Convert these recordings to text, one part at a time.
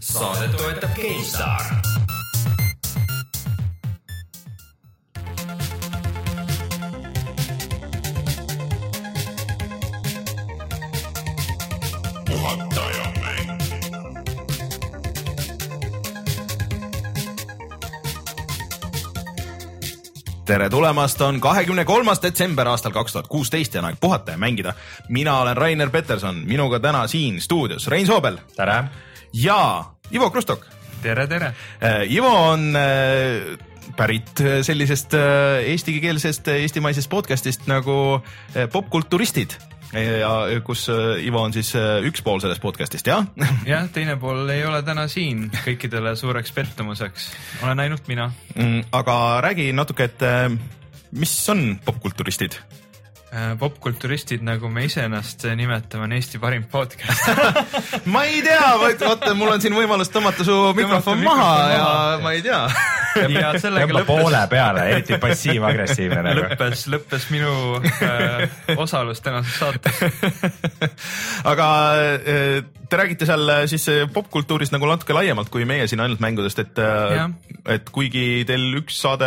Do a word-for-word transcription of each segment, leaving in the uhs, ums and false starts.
Saadet toetab GameStar. Tere tulemast, on kahekümne kolmas detsember aastal kaks tuhat kuusteist ja aeg puhata ja mängida. Mina olen Rainer Peterson, minuga täna siin stuudios Rein Soobel. Tere. Ja Ivo Krustok. Tere, tere. Ivo on pärit sellisest eestikeelsest eestimaisest podcastist nagu Popkulturistid. Ja kus Ivo on siis üks pool sellest podcastist, jah? Jah, teine pool ei ole täna siin kõikidele suureks pettumuseks. Olen ainult mina. Aga räägi natuke, et mis on popkulturistid? Popkulturistid, nagu me ise ennast nimetame, on Eesti parim podcast. Ma ei tea, vaata, mul on siin võimalus tõmmata su mikrofon maha ja ma ei tea. Ja sellega lõppes, poole peale, eriti passiiv-agressiivne nagu. lõppes, lõppes minu äh, osalus tänases saates. Aga äh, te räägite seal siis popkultuurist nagu natuke laiemalt kui meie siin ainult mängudest, et, et kuigi teil üks saade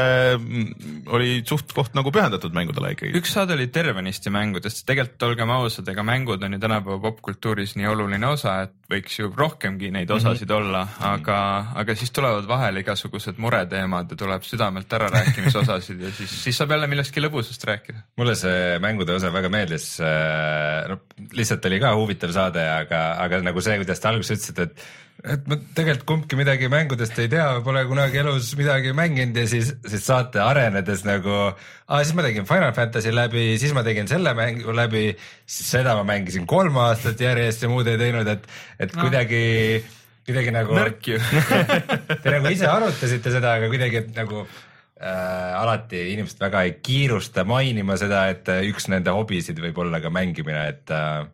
oli suht koht nagu pühendatud mängudele ikkagi. Üks saade oli tervenisti mängudest, tegelikult olgem ausad, ega mängud on ju tänapäeva popkultuuris nii oluline osa, et võiks ju rohkemgi neid osasid mm-hmm. olla, aga, aga siis tulevad vahel igasugused mureteemad ja tuleb südamelt ära rääkimise osasid ja siis, siis saab jälle millestki lõbusast rääkida. Mulle see mängude osa väga meeldis, no, lihtsalt oli ka huvitav saade, aga, aga nagu see, kuidas te alguses ütlesid, et et ma tegelikult kumbki midagi mängudest ei tea, pole kunagi elus midagi mänginud ja siis, siis saate arenedes nagu, ah, siis ma tegin Final Fantasy läbi, siis ma tegin selle mängu läbi, siis seda ma mängisin kolm aastat järjest ja muud ei teinud, et, et no. kuidagi, kuidagi nagu nõrk ju. Te nagu ise arutasite seda, aga kuidagi nagu äh, alati inimesed väga ei kiirusta mainima seda, et üks nende hobisid võib olla ka mängimine, et äh,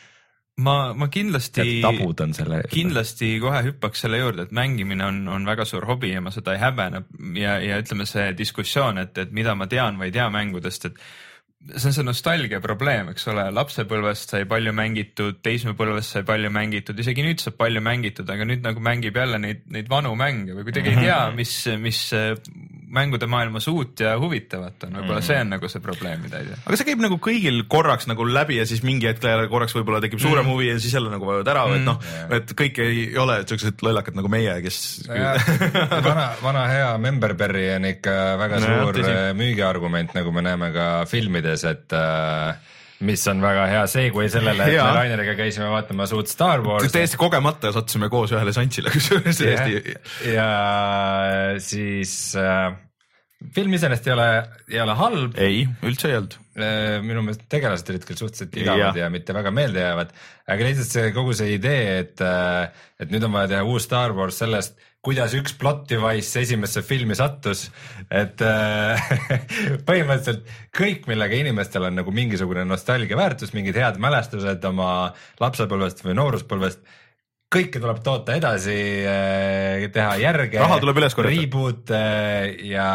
Ma, ma kindlasti, tabud on selle kindlasti kohe hüppaks selle juurde, et mängimine on, on väga suur hobi ja ma seda ei häbene ja, ja ütleme see diskussioon, et, et mida ma tean või ei tea mängudest, et see on see nostalgia probleem, eks ole, lapsepõlvest sai palju mängitud, teismepõlvest sai palju mängitud, isegi nüüd saab palju mängitud, aga nüüd nagu mängib jälle neid, neid vanu mänge või kuidagi ei tea, mis, mis mängude maailmas uut ja huvitavat on, võib-olla see on nagu see probleem, mida ei tea. Aga see käib nagu kõigil korraks nagu läbi ja siis mingi hetkel korraks võib-olla tekib suurem mm. huvi ja siis jälle nagu vajuvad ära, mm. et noh, et kõik ei ole sellised lollakad nagu meie, kes vana, vana hea Memberberry on ikka väga no, suur jah, müügiargument, nagu me näeme ka filmides, et uh, mis on väga hea seegui sellele, et me Raineriga käisime vaatama suud Star Wars. Täiesti kogemata sattusime koos ühele santsile. Ja, ja siis äh, film iseenesest ei ole, ei ole halb. Ei, üldse ei olnud. Minu meelest tegelased olid küll suhteliselt igavad ja. ja mitte väga meelde jäävad, aga lihtsalt see kogu see idee, et, et nüüd on vaja teha uus Star Wars sellest, kuidas üks plot device esimesse filmi sattus, et põhimõtteliselt kõik, millega inimestel on nagu mingisugune nostalgia väärtus, mingid head mälestused oma lapsepõlvest või nooruspõlvest, kõike tuleb toota edasi, teha järge, raha tuleb üles korjata, reboot ja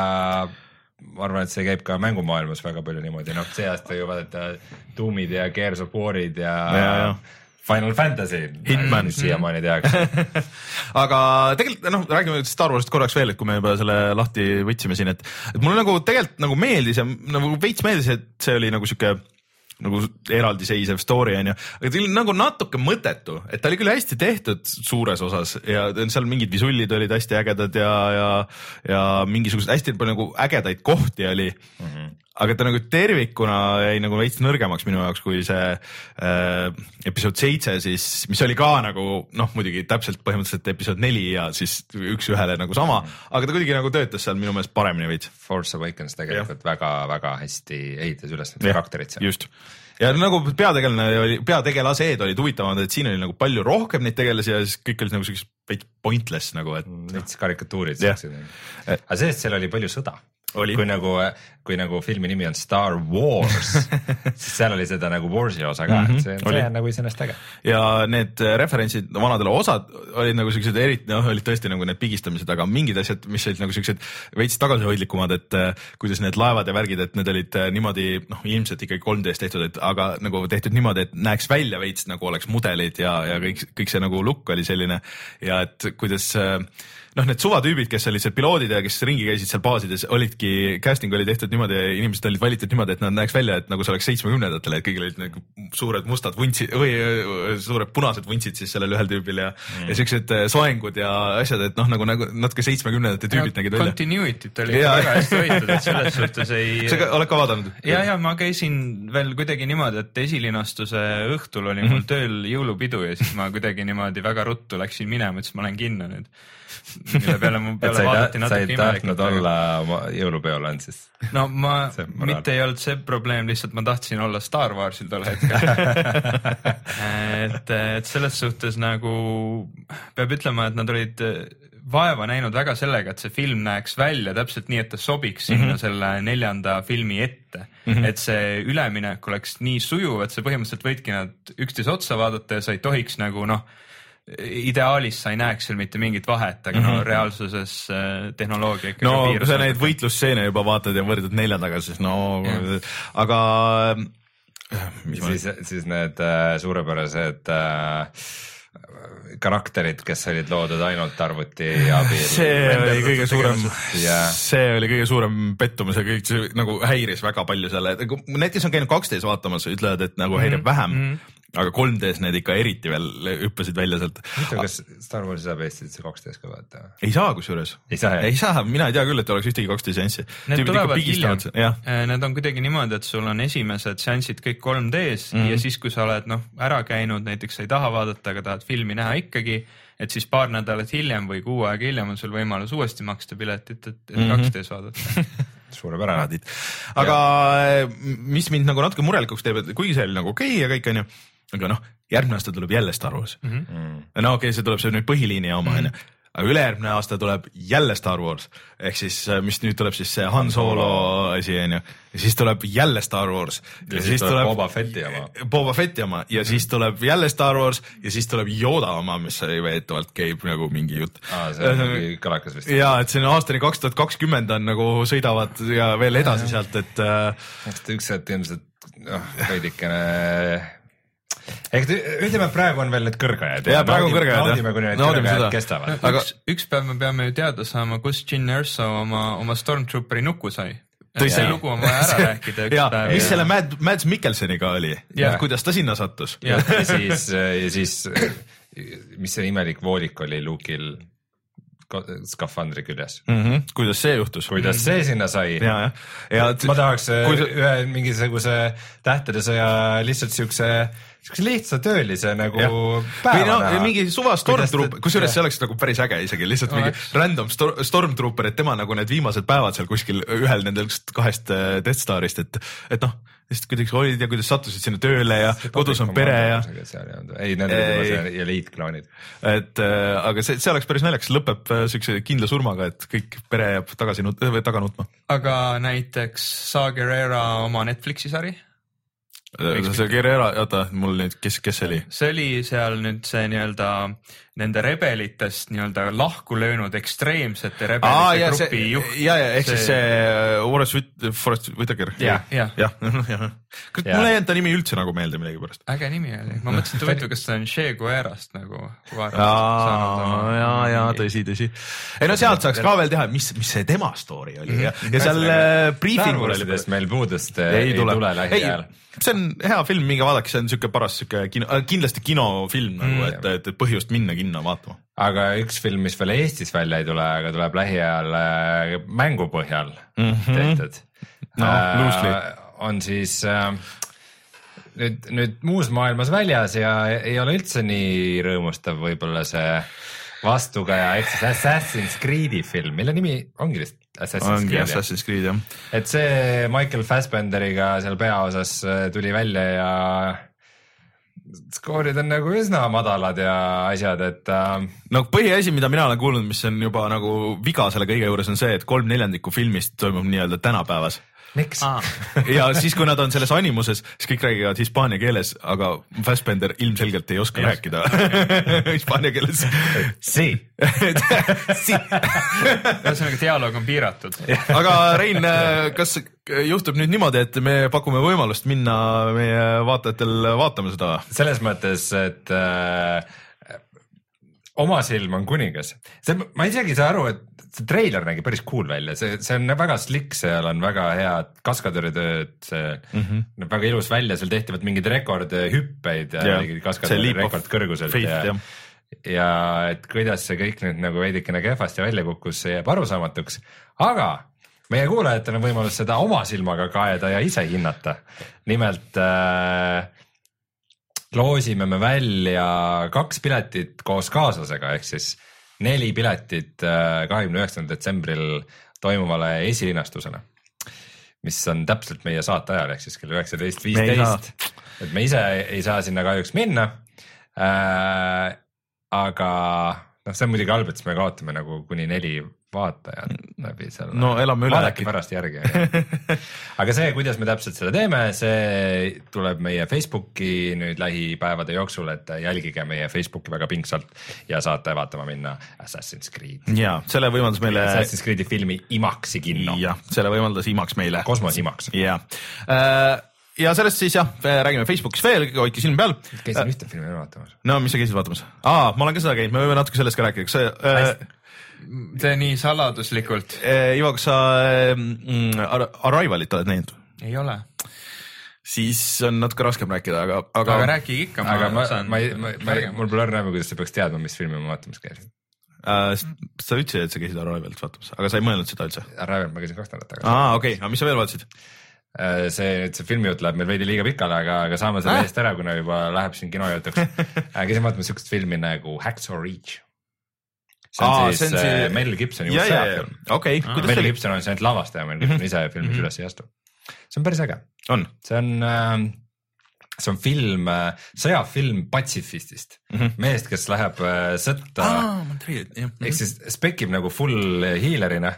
ma arvan, et see käib ka mängumaailmas väga palju niimoodi, noh see aasta ju vaadata Doomid ja Gears of War'id ja, ja, ja. Final Fantasy, Hitman siiamaani tehakse. Aga tegelikult, noh, räägime Star Warsist korraks veel, et kui me juba selle lahti võtsime siin, et, et mulle nagu tegelikult nagu meeldis ja nagu veits meeldis, et see oli nagu siuke nagu eraldiseisev story on ju, aga ta oli nagu natuke mõttetu, et ta oli küll hästi tehtud suures osas ja seal mingid visullid olid hästi ägedad ja, ja, ja mingisugused hästi palju nagu ägedaid kohti oli, mm-hmm. aga ta nagu tervikuna jäi nagu veits nõrgemaks minu jaoks, kui see äh, episood seitse siis, mis oli ka nagu noh, muidugi täpselt põhimõtteliselt episood neli ja siis üks ühele nagu sama, mm-hmm. aga ta kuidagi nagu töötas seal minu meelest paremini veits. Force Awakens tegelikult väga-väga hästi ehitas üles need karakterid seal. Just. Ja nagu peategelane oli, peategelased olid huvitavad, et siin oli nagu palju rohkem neid tegelasi ja siis kõik oli nagu sellised pointless nagu, et neid karikatuurid. Aga sellest seal oli palju sõda. kui nagu, kui nagu filmi nimi on Star Wars, siis seal oli seda nagu Warsi osa ka, et see, see on nagu iseenesest äge. Ja need referentsid vanadele osad olid nagu sellised eriti, noh, olid tõesti nagu need pigistamised, aga mingid asjad, mis olid nagu sellised veits tagasihoidlikumad, et kuidas need laevad ja värgid, et need olid niimoodi, noh, ilmselt ikkagi kolm D-s tehtud, et aga nagu tehtud niimoodi, et näeks välja veits nagu oleks mudelid ja, ja kõik, kõik see nagu look oli selline ja et kuidas noh, need suvatüübid, kes olid seal piloodid ja kes ringi käisid seal baasides, olidki, casting oli tehtud niimoodi ja inimesed olid valitud niimoodi, et nad näeks välja, et nagu see oleks seitsmekümnendatele, et kõigil olid nagu suured mustad vuntsid või suured punased vuntsid siis sellel ühel tüübil ja, mm. ja siuksed soengud ja asjad, et noh, nagu, nagu natuke seitsmekümnendate tüübid nägid välja. Continuity't oli ja, väga hästi hoitud, et selles suhtes ei... sa oled ka vaadanud? Ja, ja ma käisin veel kuidagi niimoodi, et esilinastuse õhtul oli mul mm -hmm. tööl jõulupidu ja siis ma kuidagi niimoodi väga ruttu läksin minema, et siis ma olen kinno nüüd. Mille peale mu peale vaadati natuke imelikult. Sa ei tahtnud olla jõulupeol on siis? No ma, mitte ei olnud see probleem, lihtsalt ma tahtsin olla Star Warsil tol hetkel. et, et selles suhtes nagu peab ütlema, et nad olid vaeva näinud väga sellega, et see film näeks välja täpselt nii, et ta sobiks sinna mm -hmm. selle neljanda filmi ette. Mm -hmm. Et see üleminek oleks nii sujuv, et sa põhimõtteliselt võidki nad üksteise otsa vaadata ja sa ei tohiks nagu noh, ideaalis sa ei näeks seal mitte mingit vahet, aga mm -hmm. no reaalsuses äh, tehnoloogia ikka no kui sa neid võitlusseene juba vaatad ja võrdad neljandaga, siis no yeah. aga siis, siis need äh, suurepärased äh, karakterid, kes olid loodud ainult arvuti abil. see oli kõige suurem, see oli kõige suurem pettumus ja kõik see nagu häiris väga palju selle, need, kes on käinud kaks D-s vaatamas, ütlevad, et nagu häirib mm -hmm. vähem mm, -hmm. aga kolm D-s need ikka eriti veel hüppasid välja sealt. Kas Star Warsi saab Eestisse kaks D-s ka vaata? Ei saa kusjuures. Ei saa, ei saa, mina ei tea küll, et oleks ühtegi kaks D seanssi. Need tulevad hiljem. Need on kuidagi niimoodi, et sul on esimesed seanssid kõik kolm D-s mm -hmm. ja siis, kui sa oled noh, ära käinud, näiteks sa ei taha vaadata, aga tahad filmi näha ikkagi, et siis paar nädalat hiljem või kuu aega hiljem on sul võimalus uuesti maksta piletit, et, et mm -hmm. kaks D-s vaadata. Suurepärane. Aga ja. mis mind nagu natuke murelikuks teeb, et kuigi see oli nagu okei okay ja kõik on ju, aga noh, järgmine aasta tuleb jälle Star Wars. Mm -hmm. no okei okay,, see tuleb see nüüd põhiliini oma, on ju. Aga ülejärgmine aasta tuleb jälle Star Wars. Ehk siis, mis nüüd tuleb siis see Han Solo asi, on ju. Ja siis tuleb jälle Star Wars. Ja, ja siis tuleb Boba Fetti oma. Boba Fetti oma. Ja mm. siis tuleb jälle Star Wars. Ja siis tuleb Yoda oma, mis veetavalt käib nagu mingi jutt. Aa, see on mingi kalakas vist. Ja, et see on aastani kaks tuhat kakskümmend on nagu sõidavad ja veel edasi sealt, et... Eks ta üks hetk ilmselt, noh, veidikene... ehk ütleme, et praegu on veel need kõrgajad. Ja praegu on kõrgajad. Naudime, kui need kõrgajad kestavad. Aga... Üks, üks päev me peame ju teada saama, kus Jyn Erso oma, oma Stormtrooperi nuku sai. See lugu on vaja ära rääkida üks ja, päev. Mis selle Mad, Mads Mikkelseniga oli? Ja. Kuidas ta sinna sattus? Ja, ja siis, ja siis mis see imelik voolik oli Luke'il skafandri küljes mm. -hmm. Kuidas see juhtus? Kuidas see sinna sai? Ja, ja. Ja ma tahaks kuidas... ühe mingisuguse tähtede sõja lihtsalt siukse siukse lihtsa töölise nagu ja. päeva no, näha. Mingi suva Stormtrooper, kusjuures see oleks nagu päris äge isegi, lihtsalt mingi oleks. Random stor Stormtrooper, et tema nagu need viimased päevad seal kuskil ühel nendest kahest Death Starist, et, et noh, lihtsalt kuidagi olid ja kuidas sattusid sinna tööle ja see kodus on pere ja... ei, need olid juba see eliitklaanid. Et äh, aga see, see oleks päris naljakas, lõpeb äh, siukse kindla surmaga, et kõik pere jääb tagasi nut või taga nutma. Aga näiteks Saw Gerrera oma Netflixi sari? see Gerrera, oota, mul nüüd, kes, kes see oli? See oli seal nüüd see nii-öelda nende rebelitest nii-öelda lahku löönud ekstreemsete rebelite Aa, ja, grupi see, juht. Ja, ja, ehk see... siis see Forrest Whit Forrest Whitaker. jah, jah. jah, jah. Mulle ei jäänud ta nimi üldse nagu meelde millegi pärast. Äge nimi oli. Ma mõtlesin, et huvitav, kas see on Che Guerast nagu. Jaa, ja, ja, tõsi, tõsi. Ei no sealt saaks ka veel teha, mis, mis see tema story oli. Mm -hmm. Ja, ja seal briefingul oli. Meil puudust ei, ei tule, tule lähiajal. See on hea film, minge vaadake, see on siuke paras siuke kino, kindlasti kinofilm nagu, mm, et, et, et põhjust minna kinno vaatama. Aga üks film, mis veel Eestis välja ei tule, aga tuleb lähiajal äh, mängu põhjal mm -hmm. tehtud no, äh, on siis äh, nüüd, nüüd muus maailmas väljas ja ei ole üldse nii rõõmustav võib-olla see vastukaja ehk siis Assassin's Creed'i film, mille nimi ongi vist Assassin's Creed. Assassin's Creed, jah. Et see Michael Fassbenderiga seal peaosas tuli välja ja skoorid on nagu üsna madalad ja asjad, et äh... no põhiasi, mida mina olen kuulnud, mis on juba nagu viga selle kõige juures on see, et kolm neljandikku filmist toimub nii-öelda tänapäevas. Miks? Ah. ja siis, kui nad on selles animuses, siis kõik räägivad hispaania keeles, aga Fassbender ilmselgelt ei oska yes. rääkida hispaania keeles. Si. si. Ühesõnaga dialoog on piiratud. aga Rein, kas juhtub nüüd niimoodi, et me pakume võimalust minna meie vaatajatel vaatama seda? Selles mõttes, et äh, oma silm on kuningas. See, ma isegi ei saa aru, et see treiler nägi päris cool välja, see, see on väga slick, seal on väga head kaskadööritööd, see mm -hmm. näeb väga ilus välja, seal tehtivad mingeid rekordhüppeid ja yeah. kaskadööri rekordkõrguselt ja, ja, ja et kuidas see kõik nüüd nagu veidikene kehvasti välja kukkus, see jääb arusaamatuks, aga meie kuulajatel on võimalus seda oma silmaga kaeda ja ise hinnata. Nimelt äh, loosime me välja kaks piletit koos kaaslasega, ehk siis neli piletit kahekümne üheksandal detsembril toimuvale esilinastusena, mis on täpselt meie saate ajal, ehk siis kell üheksateist viisteist. Et me ise ei saa sinna kahjuks minna. Äh, aga noh, see on muidugi halb, et me kaotame nagu kuni neli vaatajad läbi selle. No elame üle. Vaadake pärast järgi. aga see, kuidas me täpselt seda teeme, see tuleb meie Facebooki nüüd lähipäevade jooksul, et jälgige meie Facebooki väga pingsalt ja saate vaatama minna Assassin's Creed. Ja, selle võimaldas meile Assassin's Creed'i filmi Imaxi kinno. Ja, selle võimaldas Imax meile. Kosmos Imax. Ja. ja sellest siis jah, räägime Facebookis veel, hoidke silm peal. Käisin ühte filmi vaatamas. No mis sa käisid vaatamas? Aa, ma olen ka seda käinud, me võime natuke sellest ka rääkida. Kas see, Tee nii saladuslikult. Ivo, kas sa mm, Arrivalit oled näinud? Ei ole. Siis on natuke raskem rääkida, aga... Aga, aga rääkige ikka. Aga ma, ma, ma, ma, mul pole õrna, kuidas sa peaks teadma, mis filmi ma vaatamas käisin. Uh, sa ütlesid, et sa käisid Arrivalit vaatamas, aga sa ei mõelnud seda üldse? Arrivalit ma käisin kaks nädalat tagasi. Aa, okei. Okay. Mis sa veel vaatasid? Uh, see, see filmijutt läheb meil veidi liiga pikale, aga, aga saame selle eest ära, kuna juba läheb siin kinojutuks. Käisin vaatamas sükest filmi nagu Hacksaw Ridge. See on Aa, siis see... Mel Gibsoni uus sõjafilm. Okay. Ah. Mel Gibson on see ainult lavastaja, Mel Gibson mm -hmm. ise filmis mm -hmm. üles ei astu. See on päris äge. On. See on, see on film, sõjafilm patsifistist. Mm -hmm. Meest, kes läheb sõtta. Aa, ma teed, jah. Ehk siis spekib nagu full healerina.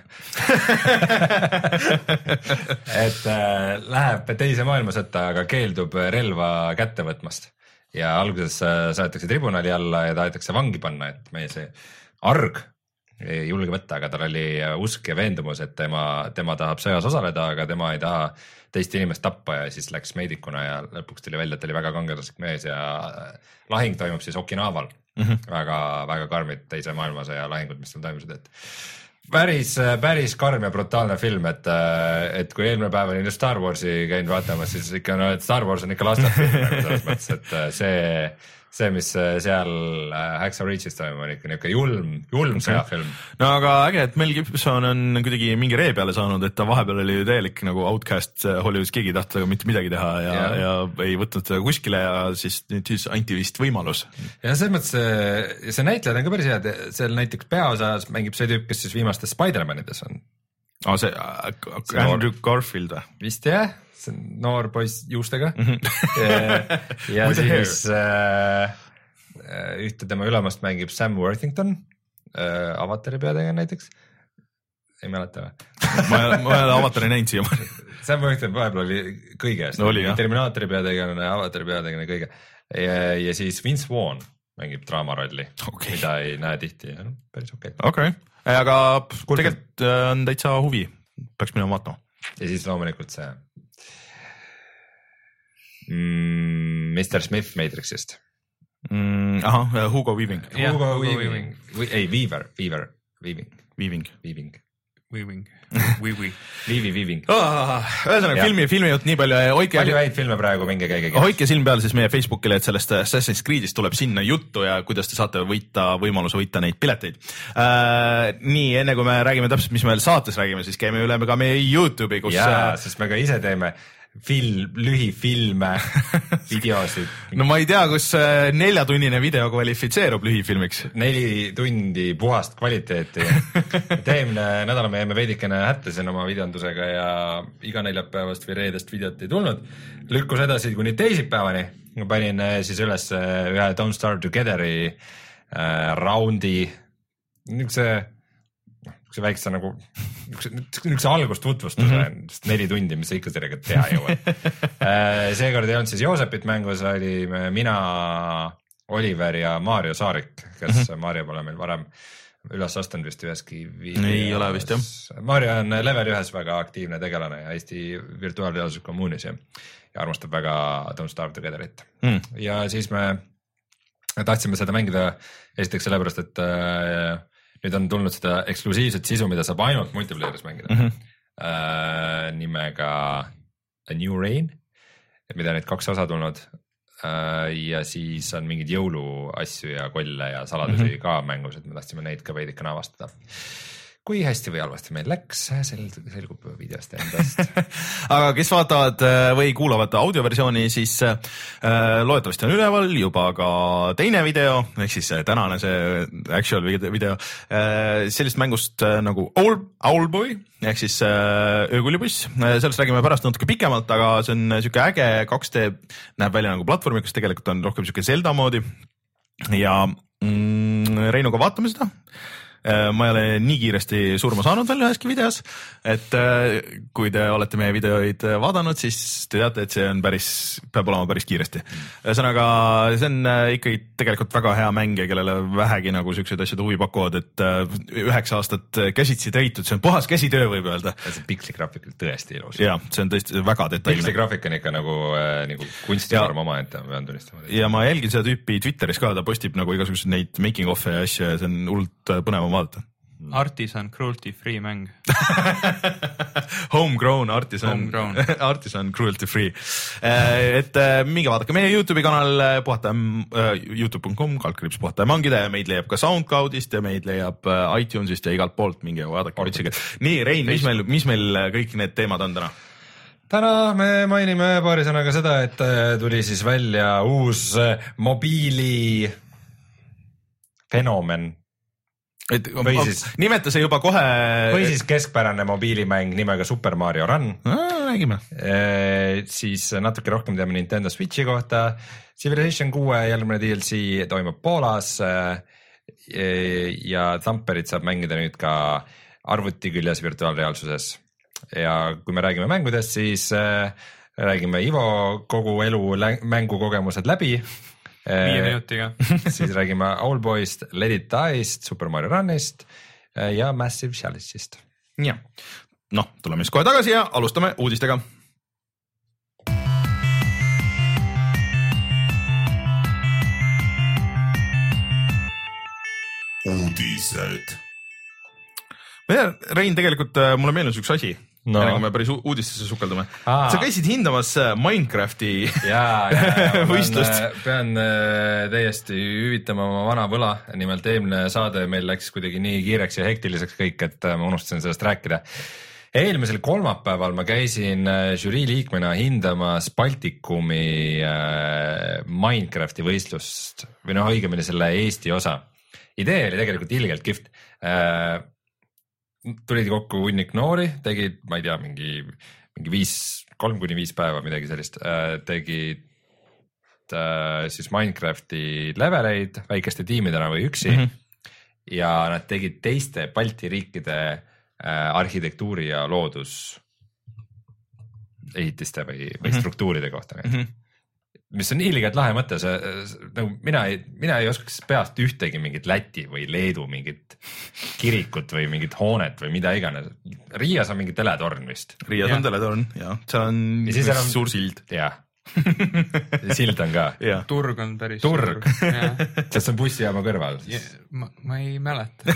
et äh, läheb teise maailmasõtta, aga keeldub relva kätte võtmast. Ja alguses saadetakse tribunali alla ja tahetakse vangi panna, et meie see arg ei julge võtta, aga tal oli usk ja veendumus, et tema, tema tahab sõjas osaleda, aga tema ei taha teist inimest tappa ja siis läks meedikuna ja lõpuks tuli välja, et ta oli väga kangelaslik mees ja lahing toimub siis Okinaval. Mm -hmm. väga, väga karmid teise maailmasõja lahingud, mis seal toimusid, et päris, päris karm ja brutaalne film, et, et kui eelmine päev oli Star Warsi käinud vaatamas, siis ikka no, et Star Wars on ikka lastefilm selles mõttes, et see see, mis seal Hacksaw Ridge'is toimub, on ikka niisugune julm, julm sõjafilm. No aga äge, et Mel Gibson on kuidagi mingi ree peale saanud, et ta vahepeal oli ju täielik nagu outcast Hollywoodis, keegi ei tahtnud mitte midagi teha ja, ja. ja ei võtnud seda kuskile ja siis nüüd siis anti vist võimalus. Ja selles mõttes see, see näitlejad on ka päris head, seal näiteks peaosas mängib see tüüp, kes siis viimastes Spider-manides on. Oh, see, see Andrew noor... Garfield või? Vist jah, see on noor poiss juustega mm. -hmm. ja, ja siis äh, ühte tema ülemast mängib Sam Worthington äh, Avatari peategija näiteks. Ei mäleta või? ma ei ole Avatari näinud siia. Sam Worthington vahepeal oli kõige eest. No oli, Terminaatori peategijana, Avatari peategijana kõige. Ja, ja siis Vince Vaughn mängib draamarolli, okay. mida ei näe tihti. No, päris okei. Okay. Okei. Okay. Aga tegelikult on täitsa huvi, peaks minema vaatama. Ja siis loomulikult see mm, mister Smith Matrixist. Mm, aha, Hugo Weaving. Yeah, Hugo, Hugo Weaving. Weaving. Ei, Weaver, Weaver, Weaving. Weaving. Weaving. Weaving. Weaving. Viivi, Weaving. Oh, ühesõnaga filmi, filmi jutt nii palju. Hoike, palju häid filme praegu, minge käige. Hoike silm peal siis meie Facebookile, et sellest Assassin's Creed'ist tuleb sinna juttu ja kuidas te saate võita, võimaluse võita neid pileteid. Äh, nii, enne kui me räägime täpselt, mis me veel saates räägime, siis käime üle ka meie YouTube'i, kus... Jaa, sest me ka ise teeme film, lühifilme, videosid. No ma ei tea, kus neljatunnine video kvalifitseerub lühifilmiks. Neli tundi puhast kvaliteeti. Eelmine nädal me jäime veidikene hättasin oma videondusega ja iga neljapäevast või reedest videot ei tulnud. Lükkus edasi kuni teisipäevani ma panin siis üles ühe Don't Starve Together'i äh, raundi, niisuguse, niisuguse väikse nagu, niisuguse algust tutvustuse mm, -hmm. sest neli tundi, mis sa ikka sellega teha jõuad äh, seekord ei olnud siis Joosepit mängus, oli mina, Oliver ja Maarjo Saarik, kes mm -hmm. Maarjo pole meil varem üles astunud vist üheski videos. Ei ole vist jah. Maarjo on level ühes väga aktiivne tegelane ja Eesti virtuaalreaalsus kommuunis ja, ja armastab väga Don't Starve Together'it mm. ja siis me tahtsime seda mängida esiteks sellepärast, et äh, nüüd on tulnud seda eksklusiivset sisu, mida saab ainult multiplayer'is mängida mm. -hmm. äh, nimega A New Reign, mida need kaks osa tulnud äh, ja siis on mingid jõuluasju ja kolle ja saladusi mm -hmm. ka mängus, et me tahtsime neid ka veidikene avastada. Kui hästi või halvasti meil läks, sel selgub videost endast. Aga kes vaatavad või kuulavad audioversiooni, siis äh, loodetavasti on üleval juba ka teine video, ehk siis tänane see actual video äh, sellist mängust äh, nagu Owl, Owlboy ehk siis äh, öökullibuss. Sellest räägime pärast natuke pikemalt, aga see on siuke äge kaks D, näeb välja nagu platvormikas, tegelikult on rohkem siuke Zelda moodi ja mm, Reinuga vaatame seda. Ma ei ole nii kiiresti surma saanud veel üheski videos, et kui te olete meie videoid vaadanud, siis te teate, et see on päris, peab olema päris kiiresti. Ühesõnaga, see on ikkagi tegelikult väga hea mäng ja kellele vähegi nagu siuksed asjad huvi pakuvad, et üheksa aastat käsitsi teitud, see on puhas käsitöö, võib öelda. See piksligraafik on tõesti ilus. Ja, see on tõesti väga detailne. Piksligraafik on ikka nagu, nagu kunstivorm oma enda, pean tunnistama. Ja ma jälgin seda tüüpi Twitteris ka, ta postib nagu igasugused neid making of'e ja asju ja see on hullult põnev vaadata. Artisan cruelty free mäng. Homegrown artisan, Homegrown. artisan cruelty free. Et minge vaadake meie YouTube'i kanal puhata, youtube punkt com kaldkriips puhata ja mangida ja meid leiab ka SoundCloudist ja meid leiab iTunesist ja igalt poolt minge vaadake vitsige. Nii, Rein, mis meil, mis meil kõik need teemad on täna? Täna me mainime paari sõnaga seda, et tuli siis välja uus mobiili fenomen. Et, siis, nimeta see juba kohe. Või siis keskpärane mobiilimäng nimega Super Mario Run. Räägime. E, siis natuke rohkem teame Nintendo Switchi kohta. Civilization kuue järgmine D L C toimub Poolas e, ja Thumperit saab mängida nüüd ka arvuti küljes virtuaalreaalsuses. Ja kui me räägime mängudest, siis e, räägime Ivo kogu elu mängukogemused läbi. Viie minutiga. Siis räägime Owlboyst, Let It Die'st, Super Mario Run'ist ja Massive Challenge'ist. Ja, noh, tuleme siis kohe tagasi ja alustame uudistega. Uudised. Rein, tegelikult mulle meeldis üks asi. No. Enne kui me päris uudistesse sukeldume. Aa. Sa käisid hindamas Minecrafti ja, ja, ja, võistlust. Pean, pean täiesti hüvitama oma vana võla. Nimelt eelmine saade meil läks kuidagi nii kiireks ja hektiliseks kõik, et ma unustasin sellest rääkida. Eelmisel kolmapäeval ma käisin žürii liikmena hindamas Baltikumi Minecrafti võistlust või noh, õigemini selle Eesti osa. Idee oli tegelikult ilgelt kihvt. Tulid kokku hunnik noori, tegid, ma ei tea, mingi, mingi viis, kolm kuni viis päeva midagi sellist, tegid äh, siis Minecrafti leveleid väikeste tiimidena või üksi mm -hmm. ja nad tegid teiste Balti riikide äh, arhitektuuri ja loodus ehitiste või, või mm -hmm. struktuuride kohta mm. -hmm. mis on ilgelt lahe mõte, see nagu mina ei, mina ei oskaks peast ühtegi mingit Läti või Leedu mingit kirikut või mingit hoonet või mida iganes. Riias on mingi teletorn vist. Riias ja. on teletorn, jah. See on ja on... suur sild. Jah. Sild on ka. Ja. Turg on päris Turg. Sest on bussijaama kõrval. Ja, ma, ma ei mäleta.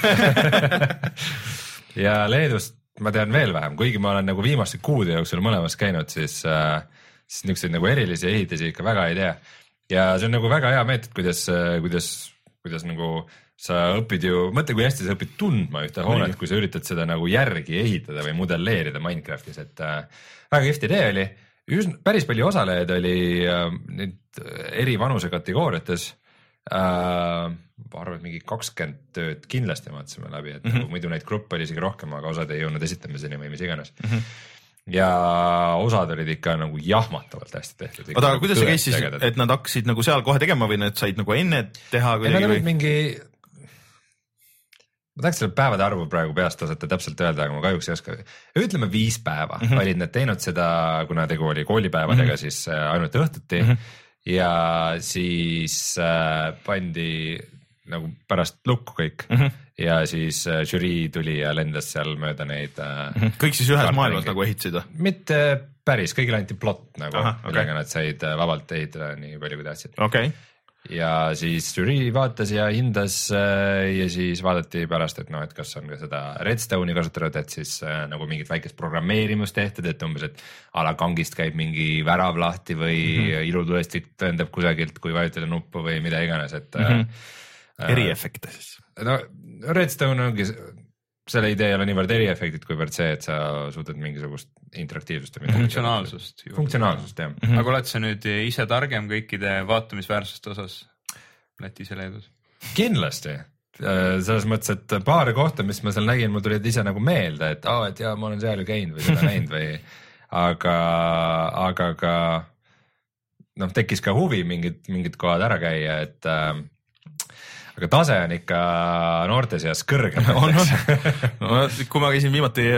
Ja Leedust ma tean veel vähem, kuigi ma olen nagu viimaste kuude jooksul mõlemas käinud, siis äh, siis niisuguseid nagu erilisi ehitisi ikka väga ei tea. Ja see on nagu väga hea meetod, kuidas, kuidas, kuidas nagu sa õpid ju, mõtle kui hästi sa õpid tundma ühte hoonet, kui sa üritad seda nagu järgi ehitada või modelleerida Minecraftis, et äh, väga kihvt idee oli. Üsna, päris palju osalejaid oli äh, nüüd eri vanuse kategooriates. Äh, ma arvan, et mingi kakskümmend tööd kindlasti vaatasime läbi, et mm -hmm. nagu, muidu neid gruppe oli isegi rohkem, aga osad ei jõudnud esitamiseni või mis iganes. Mm -hmm. ja osad olid ikka nagu jahmatavalt hästi tehtud. oota, aga kuidas see käis siis, et nad hakkasid nagu seal kohe tegema või nad said nagu enne teha? Ei, nad olid mingi, ma tahaks selle päevade arvu praegu peast osata täpselt öelda, aga ma kahjuks ei oska. Ütleme viis päeva mm -hmm. olid nad teinud seda, kuna tegu oli koolipäevadega mm, -hmm. siis ainult õhtuti mm -hmm. ja siis äh, pandi nagu pärast lukku kõik mm -hmm. ja siis äh, žürii tuli ja lendas seal mööda neid äh, mm -hmm. kõik siis ühes maailmas nagu ehitasid? Mitte päris, kõigil anti plott nagu, Aha, okay. millega nad said vabalt ehitada nii palju kui tahtsid. Okay. Ja siis žürii vaatas ja hindas äh, ja siis vaadati pärast, et noh, et kas on ka seda Redstone'i kasutatud, et siis äh, nagu mingit väikest programmeerimust tehtud, et umbes, et a la kangist käib mingi värav lahti või mm -hmm. ilutulestik tõendab kusagilt, kui vajutada nuppu või mida iganes, et mm -hmm. eriefekte siis? No Redstone ongi, selle idee ei ole niivõrd eriefektid, kuivõrd see, et sa suudad mingisugust interaktiivsust ja funktsionaalsust. funktsionaalsust, jah. Mm -hmm. aga oled sa nüüd ise targem kõikide vaatamisväärsuste osas Lätis ja Leedus? Kindlasti. Selles mõttes, et paar kohta, mis ma seal nägin, mul tulid ise nagu meelde, et aa, et jaa, ma olen seal ju käinud või seda näinud või aga, aga ka noh, tekkis ka huvi mingid, mingid kohad ära käia, et äh, aga tase on ikka noorte seas kõrgem. on, on. No, kui ma käisin viimati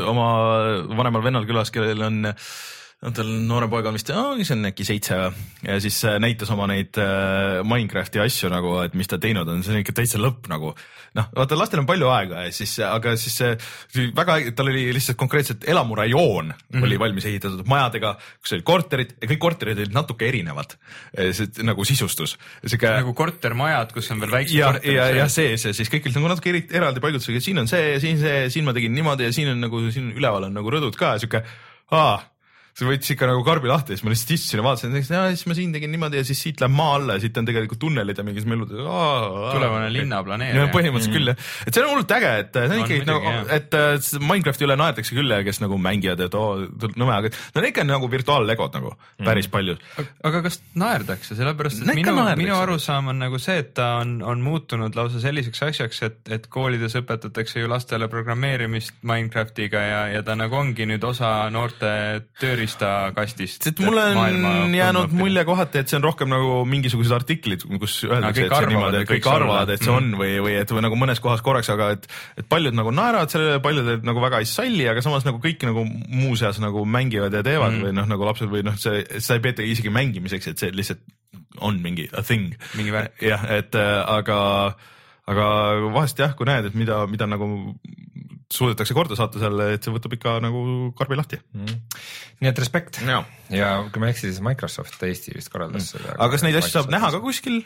oma vanemal vennal külas, kellel on, no tal noore poega on vist, see on äkki seitse ja siis näitas oma neid Minecrafti asju nagu, et mis ta teinud on, see on ikka täitsa lõpp nagu. Noh, vaata lastel on palju aega ja siis, aga siis see väga, tal oli lihtsalt konkreetselt elamurajoon mm -hmm. oli valmis ehitatud majadega, kus olid korterid ja kõik korterid olid natuke erinevad. See nagu sisustus. Siuke... nagu kortermajad, kus on veel väiksed ja, korterid. Ja, ja sees ja siis kõik olid nagu natuke eri, eraldi paigutusega, siin on see, siin see, siin ma tegin niimoodi ja siin on nagu, siin üleval on nagu rõdud ka ja siuke, aa, see võttis ikka nagu karbi lahti ja siis ma lihtsalt istusin ja vaatasin, et ja, siis ma siin tegin niimoodi ja siis siit läheb maa alla ja siit on tegelikult tunnelid ja mingis mellud. Tulevane linnaplaneer. Ja, põhimõtteliselt mm. küll, et see on hullult äge, et see on, on ikkagi nagu, et Minecrafti üle naertakse küll ja kes nagu mängivad, et oo, nõme, aga no ikka nagu virtuaallegod nagu päris mm. palju. Aga kas naerdakse, sellepärast, et minu, minu arusaam on nagu see, et ta on, on muutunud lausa selliseks asjaks, et, et koolides õpetatakse ju lastele programmeerimist Minecraftiga ja, ja ta nagu ongi nüüd osa noorte töö kastist. Et mulle on jäänud mulje kohati, et see on rohkem nagu mingisugused artiklid, kus öeldakse, et see niimoodi, et kõik arvavad, et see on või, või et või nagu mõnes kohas korraks, aga et, et paljud nagu naeravad sellele, paljud nagu väga ei salli, aga samas nagu kõik nagu muuseas nagu mängivad ja teevad mm. või noh, nagu lapsed või noh, see, seda ei peeta isegi mängimiseks, et see lihtsalt on mingi a thing. Mingi värk. jah, et aga, aga vahest jah, kui näed, et mida, mida nagu suudetakse korda saata selle, et see võtab ikka nagu karbi lahti mm.. nii et respekt ja, ja kui ma eksin, siis Microsoft Eesti vist korraldas mm. seda. aga kas neid asju saab näha ka kuskil?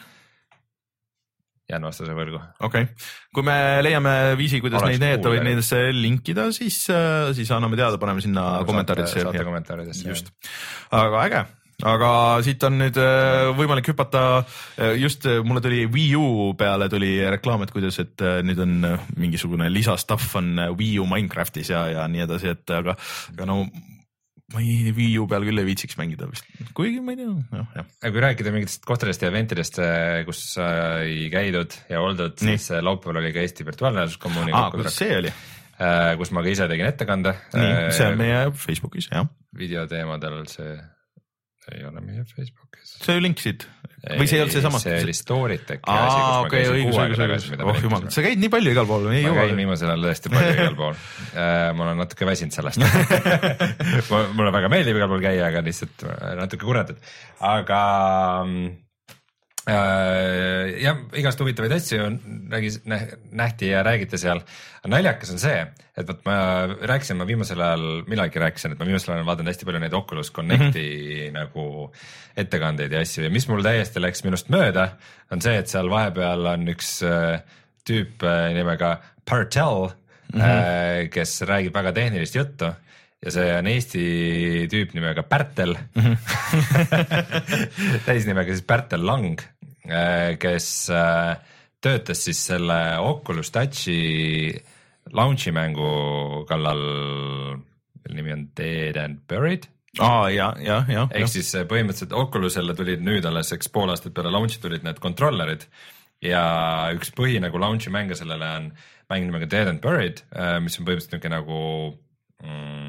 Jään vastase võrgu. Okei okay., kui me leiame viisi, kuidas Oleks neid näidata või neidesse linkida, siis, siis anname teada, paneme sinna no, kommentaaridesse. Saate kommentaaridesse. Just, aga äge. Aga siit on nüüd võimalik hüpata, just mulle tuli Wii U peale tuli reklaam, et kuidas, et nüüd on mingisugune lisastuff on Wii U Minecraftis ja, ja nii edasi, et aga, aga no ma ei Wii U peal küll ei viitsiks mängida vist, kuigi ma ei tea. No, aga kui rääkida mingitest kohtadest ja eventidest, kus ei käidud ja oldud, siis laupäeval oli ka Eesti virtuaalreaalsuskommuuni ah, kus see oli? Kus ma ka ise tegin ettekande. Nii, see on meie Facebookis, jah. Videoteemadel see ei ole meie Facebookis. See ju link siit või see ei olnud see samas? See oli Storytech. Aa, okei, õigus, õigus, õigus. Oh jumal, sa käid nii palju igal pool. Ma käin viimasel ajal tõesti palju igal pool. Ma olen natuke väsinud sellest. Mulle väga meeldib igal pool käia, aga lihtsalt natuke kuretud. Aga äh, jah, igast huvitavaid asju räägis, nähti ja räägite seal. Naljakas on see, et võt ma rääkisin, ma viimasel ajal millalgi rääkisin, et ma viimasel ajal vaadanud hästi palju neid Oculus Connecti mm -hmm. nagu ettekandeid ja asju ja mis mul täiesti läks minust mööda, on see, et seal vahepeal on üks äh, tüüp äh, nimega Partel mm, -hmm. äh, kes räägib väga tehnilist juttu ja see on Eesti tüüp nimega Pärtel mm -hmm. täisnimega siis Pärtel Lang, äh, kes äh, töötas siis selle Oculus Touchi launchi mängu kallal, mille nimi on Dead and Buried. Aa, ja, ja, ja. Ehk siis põhimõtteliselt Oculusele tulid nüüd alles, eks pool aastat peale launchi tulid need kontrollerid ja üks põhi nagu launchi mänge sellele on mäng nimega Dead and Buried, mis on põhimõtteliselt niisugune nagu mm,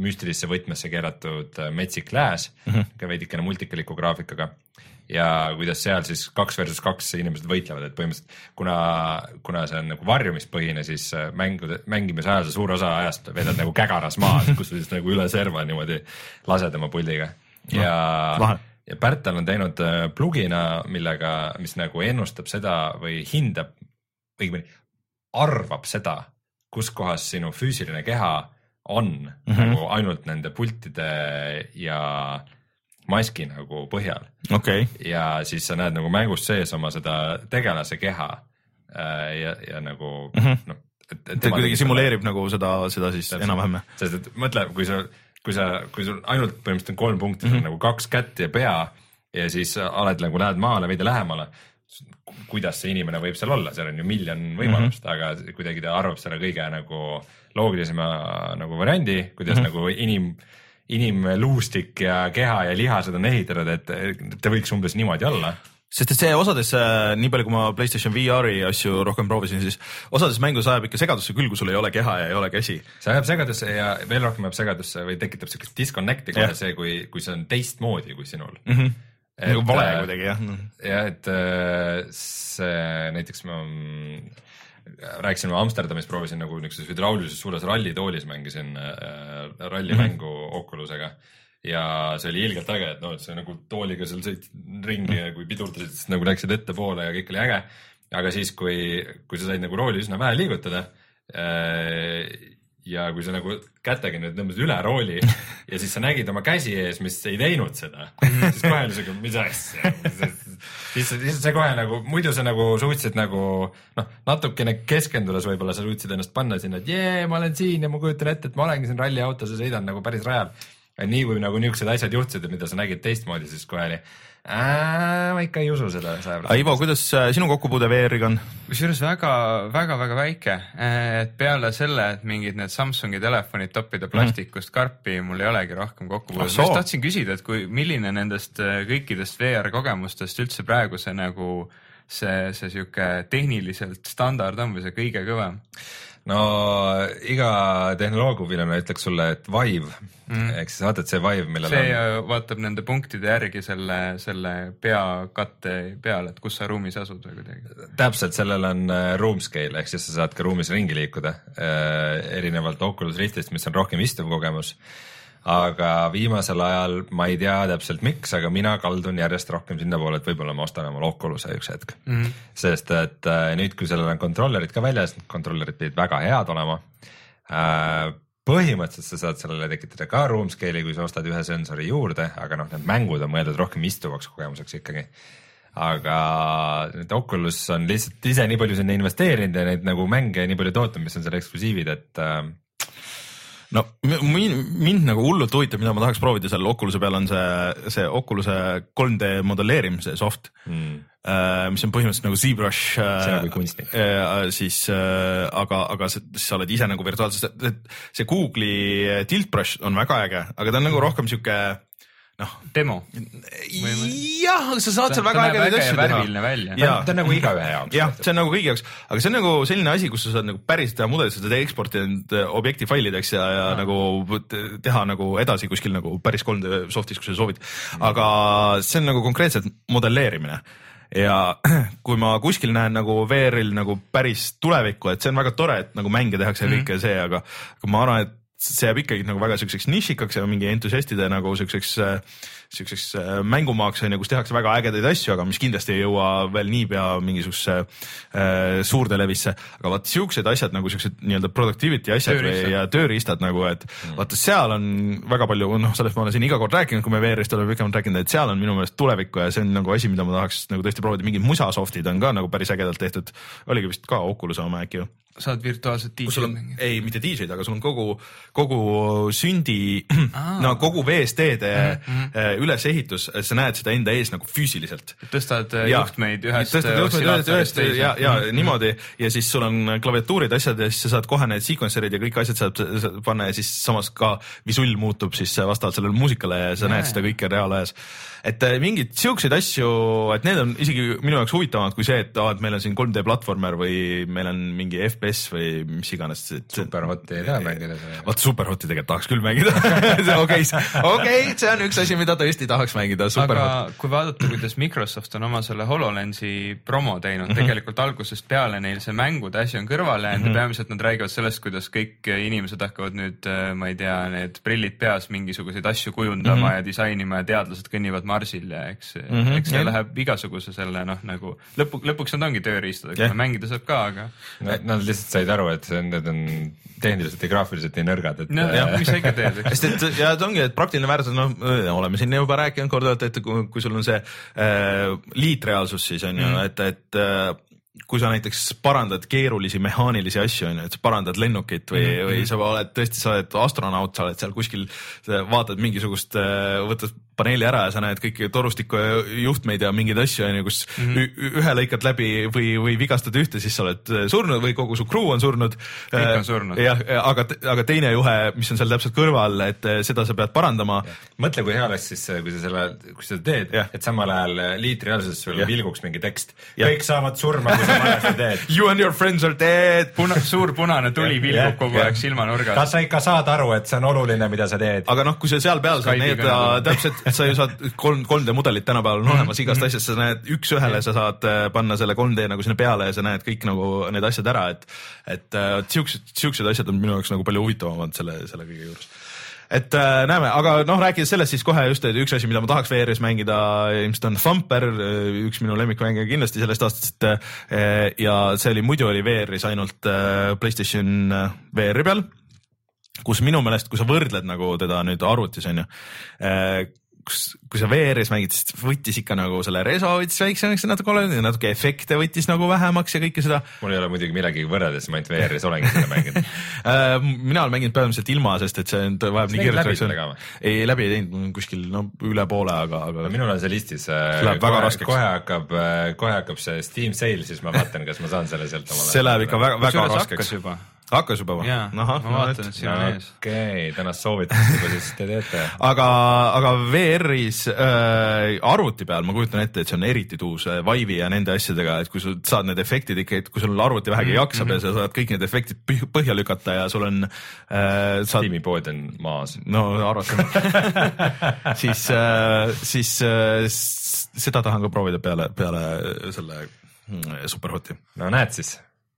müstilisse võtmesse keeratud metsik lääs mm, -hmm. ka veidikene multikaliku graafikaga ja kuidas seal siis kaks versus kaks inimesed võitlevad, et põhimõtteliselt kuna, kuna see on nagu varjumispõhine, siis mängude, mängimise ajal sa suur osa ajast veedad nagu kägaras maas, kus sa siis nagu üle serva niimoodi lased oma puldiga ja no, ja Pärtel on teinud plugina, millega, mis nagu ennustab seda või hindab, õigemini arvab seda, kus kohas sinu füüsiline keha on mm -hmm. nagu ainult nende pultide ja maski nagu põhjal okay. ja siis sa näed nagu mängus sees oma seda tegelase keha ja, ja nagu mm -hmm. noh, et, et ta kuidagi simuleerib seda, nagu seda, seda siis enam-vähem. sest et mõtle, kui sa, kui sa, kui sul ainult põhimõtteliselt on kolm punkti mm, -hmm. nagu kaks kätt ja pea ja siis oled nagu lähed maale veidi lähemale, kuidas see inimene võib seal olla, seal on ju miljon võimalust mm, -hmm. aga kuidagi ta arvab selle kõige nagu loogilisema nagu variandi, kuidas mm -hmm. nagu inim inimluustik ja keha ja lihased on ehitatud, et ta võiks umbes niimoodi olla. Sest et see osades, nii palju kui ma PlayStation V R-i asju rohkem proovisin, siis osades mängus ajab ikka segadusse küll, kui sul ei ole keha ja ei ole käsi. see ajab segadusse ja veel rohkem ajab segadusse või tekitab sellist disconnect'i kohe yeah. see, kui, kui see on teistmoodi kui sinul mm. -hmm. nagu vale kuidagi jah. ja et see näiteks ma rääkisin ma Amsterdamis, proovisin nagu niisuguses hüdraulises suures rallitoolis mängisin äh, rallimängu mm -hmm. Oculusega ja see oli ilgelt äge, et noh, et see nagu tooliga seal sõitsid ringi ja kui pidurdasid, siis nagu läksid ettepoole ja kõik oli äge. Aga siis, kui, kui sa said nagu rooli üsna vähe liigutada äh, ja kui sa nagu kätega nüüd tõmbasid üle rooli ja siis sa nägid oma käsi ees, mis ei teinud seda, siis kohe oli siuke, mis asja. siis, siis see kohe nagu, muidu sa nagu suutsid nagu noh, natukene keskendudes võib-olla sa suutsid ennast panna sinna, et jee, ma olen siin ja ma kujutan ette, et ma olengi siin ralliautos ja sõidan nagu päris rajal. Nii kui nagu niisugused asjad juhtusid, mida sa nägid teistmoodi, siis kohe oli Ää, ma ikka ei usu seda. Ivo, kuidas sinu kokkupuude V R-iga on? Kusjuures väga, väga, väga väike, et peale selle, et mingid need Samsungi telefonid toppida plastikust karpi, mul ei olegi rohkem kokkupuude. Ma just tahtsin küsida, et kui, milline nendest kõikidest V R-kogemustest üldse praegu see nagu see, see siuke tehniliselt standard on või see kõige kõvem? No iga tehnoloogufilme ütleks sulle, et Vive mm., ehk siis vaatad see Vive, millel see on... vaatab nende punktide järgi selle, selle peakatte peale, et kus sa ruumis asud või kuidagi. Täpselt, sellel on room scale, ehk siis sa saad ka ruumis ringi liikuda, erinevalt Oculus Riftist, mis on rohkem istuv kogemus. Aga viimasel ajal ma ei tea täpselt miks, aga mina kaldun järjest rohkem sinna poole, et võib-olla ma ostan omal Oculus'e üks hetk mm. -hmm. Sest et nüüd, kui sellel on kontrollerid ka väljas, kontrollerid pidid väga head olema. Põhimõtteliselt sa saad sellele tekitada ka room scale'i, kui sa ostad ühe sensori juurde, aga noh, need mängud on mõeldud rohkem istuvaks kogemuseks ikkagi. Aga need Oculus on lihtsalt ise nii palju sinna investeerinud ja neid nagu mänge nii palju tootnud, mis on seal eksklusiivid, et no mind, mind nagu hullult huvitab, mida ma tahaks proovida seal Oculus'e peal on see, see Oculus'e kolm D modelleerimise soft mm., mis on põhimõtteliselt nagu ZBrush. See on nagu kunstnik. Siis, aga, aga sa oled ise nagu virtuaalses, see Google'i Tiltbrush on väga äge, aga ta on nagu rohkem siuke noh. Demo. jah, sa saad seal väga ägedaid asju teha. Ta on nagu igaühe jaoks. jah, see on nagu kõigi jaoks, aga see on nagu selline asi, kus sa saad nagu päris teha mudelit, sa saad eksportinud objekti failideks ja, ja ah. nagu teha nagu edasi kuskil nagu päris kolm D softis, kui sa soovid. aga see on nagu konkreetselt modelleerimine. Ja kui ma kuskil näen nagu V R-il nagu päris tulevikku, et see on väga tore, et nagu mänge tehakse ja mm. kõike see, aga, aga ma arvan, et see jääb ikkagi nagu väga siukseks nišikaks ja mingi entusiastide nagu siukseks, siukseks mängumaaks on, kus tehakse väga ägedaid asju, aga mis kindlasti ei jõua veel niipea mingisuguse äh, suurde levisse. Aga vaat siuksed asjad nagu siuksed nii-öelda productivity asjad tööriistad. Või, ja tööriistad nagu, et mm. vaata seal on väga palju, noh, sellest ma olen siin iga kord rääkinud, kui me V R-ist oleme pikemalt rääkinud, et seal on minu meelest tulevikku ja see on nagu asi, mida ma tahaks nagu tõesti proovida. Mingid musasoftid on ka nagu päris ägedalt tehtud. Oligi vist ka Oculus oma äkki ju. Saad virtuaalset D J-d mängida? Ei, mitte D J-d, aga sul on kogu, kogu sündi, ah. no kogu V S D-de mm -hmm. ülesehitus, sa näed seda enda ees nagu füüsiliselt. Tõstad ja, juhtmeid ühest tõstad juhtmeid ühest ja, ja mm -hmm. niimoodi ja siis sul on klaviatuurid, asjad ja siis sa saad kohe need sequencerid ja kõik asjad saad panna ja siis samas ka visull muutub siis vastavalt sellele muusikale ja sa ja, näed ja. Seda kõike reaalajas. Et mingid siukseid asju, et need on isegi minu jaoks huvitavamad kui see, et, oh, et meil on siin kolm D platvormer või meil on mingi F P F P S või mis iganes. Superhoti ei taha mängida. Vaat Superhoti tegelikult tahaks küll mängida. okei, okei, see on üks asi, mida tõesti tahaks mängida. Aga kui vaadata, kuidas Microsoft on oma selle HoloLensi promo teinud, mm -hmm. tegelikult algusest peale neil see mängude asi on kõrvale jäänud mm -hmm. ja peamiselt nad räägivad sellest, kuidas kõik inimesed hakkavad nüüd, ma ei tea, need prillid peas mingisuguseid asju kujundama mm -hmm. ja disainima ja teadlased kõnnivad Marsil ja eks, mm -hmm. eks see yeah. läheb igasuguse selle noh, nagu lõpu, lõpuks nad ongi tööriistad, yeah. mängida saab ka, aga no, nad lihtsalt said aru, et see on, need on tehniliselt ja graafiliselt nii nõrgad, et no, jah, mis sa ikka teed, eks. Sest et ja see ongi, et praktiline väärtus, noh, oleme siin juba rääkinud kordavalt, et kui, kui sul on see äh, liitreaalsus, siis on ju mm., et, et äh, kui sa näiteks parandad keerulisi mehaanilisi asju, on ju, et sa parandad lennukit või mm, -hmm. või sa oled tõesti, sa oled astronaut, sa oled seal kuskil, vaatad mingisugust, võtad paneeli ära ja sa näed kõiki torustiku juhtmeid ja mingeid asju, on ju, kus mm -hmm. ühe lõikad läbi või, või vigastad ühte, siis sa oled surnud või kogu su crew on surnud. kõik on surnud. jah, aga, aga teine juhe, mis on seal täpselt kõrval, et seda sa pead parandama. mõtle, kui hea oleks siis, kui sa selle, kui sa teed, ja. et samal ajal liitreaalsuses sul ja. vilguks mingi tekst. kõik saavad surma, kui sa valesti teed. You and your friends are dead. Puna, suur punane tuli vilgub kogu aeg silmanurgas. kas sa ikka saad aru, et see on oluline, mida sa teed? aga noh, kui sa seal peal saad need täpselt, sa ju saad kolm, kolm D mudelit tänapäeval on olemas igast mm -hmm. asjast, sa näed üks-ühele, sa saad panna selle kolm D nagu sinna peale ja sa näed kõik nagu need asjad ära, et, et siuksed, siuksed asjad on minu jaoks nagu palju huvitavamad selle, selle kõige juures. et äh, näeme, aga noh, rääkides sellest siis kohe just, et üks asi, mida ma tahaks V R-is mängida, ilmselt on Thumper, üks minu lemmikmänge kindlasti sellest aastast äh, ja see oli, muidu oli V R-is ainult äh, PlayStation V R-i peal, kus minu meelest, kui sa võrdled nagu teda nüüd arvutis on ju, äh, kus, kui sa V R-is mängid, siis võttis ikka nagu selle reso võttis väiksemaks, natuke ole, natuke efekte võttis nagu vähemaks ja kõike seda. mul ei ole muidugi millegagi võrreldes, ma ainult V R-is olengi seda mänginud mina olen mänginud peamiselt ilma, sest et see vajab nii kiirelt. ei, läbi ei teinud kuskil no, üle poole, aga, aga... No, minul on see listis. Kohe, kohe, hakkab, kohe hakkab see Steam sale, siis ma vaatan, kas ma saan selle sealt omale. see läheb ikka väga, väga raskeks. juba hakkas juba või? jaa, ma vaatan, et siin on ees. okei, tänast soovitust juba siis te teete. aga, aga V R-is äh, arvuti peal ma kujutan ette, et see on eriti tuus Vive'i ja nende asjadega, et kui sul saad need efektid ikka, et kui sul arvuti vähegi mm -hmm. jaksab ja sa saad kõik need efektid põhja lükata ja sul on äh, saad... Steam'i pood on maas. no arvatavasti siis äh,, siis äh, seda tahan ka proovida peale, peale selle Superhoti. no näed siis.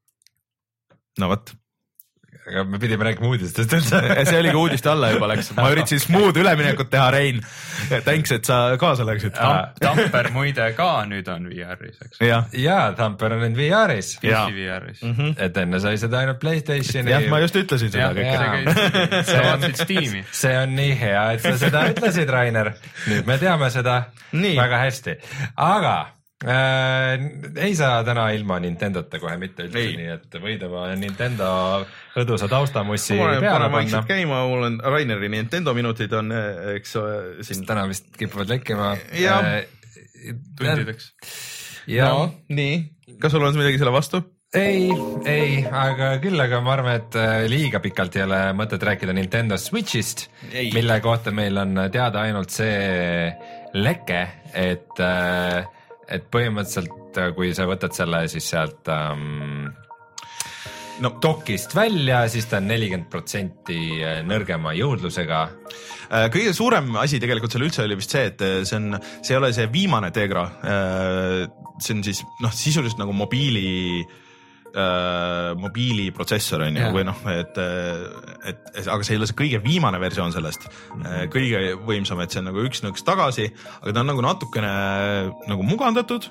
no vot. aga me pidime rääkima uudistest üldse. see oligi uudiste alla juba läks. ma üritasin smooth üleminekut teha, Rein. Thanks, et sa kaasa läksid. Thumper muide ka nüüd on V R-is, eks? jaa, Thumper on nüüd V R-is. V R-is. Mm -hmm. et enne sai seda ainult PlayStationi. jah, ma just ütlesin seda kõike. sa vaatasid Steam'i. see on nii hea, et sa seda ütlesid, Rainer. nüüd me teame seda nii. väga hästi. aga... Äh, ei saa täna ilma Nintendota kohe mitte üldse, nii et võidama Nintendo õdusa taustamussi peale panna. vaikselt käima, mul on Raineri Nintendo minutid on, eks siin täna vist kipuvad lekkima äh, tundideks. no nii, kas sul on midagi selle vastu? ei, ei, aga küll, aga ma arvan, et liiga pikalt ei ole mõtet rääkida Nintendo Switchist, ei. mille kohta meil on teada ainult see leke, et et põhimõtteliselt, kui sa võtad selle siis sealt um, no, dokist välja, siis ta on nelikümmend protsenti nõrgema jõudlusega. Kõige suurem asi tegelikult seal üldse oli vist see, et see on, see ei ole see viimane Tegra. See on siis noh, sisuliselt nagu mobiili Uh, mobiiliprotsessor on ju, või noh, et, et aga see ei ole see kõige viimane versioon sellest, mm-hmm. kõige võimsam, et see on nagu üks nõks tagasi, aga ta on nagu natukene nagu mugandatud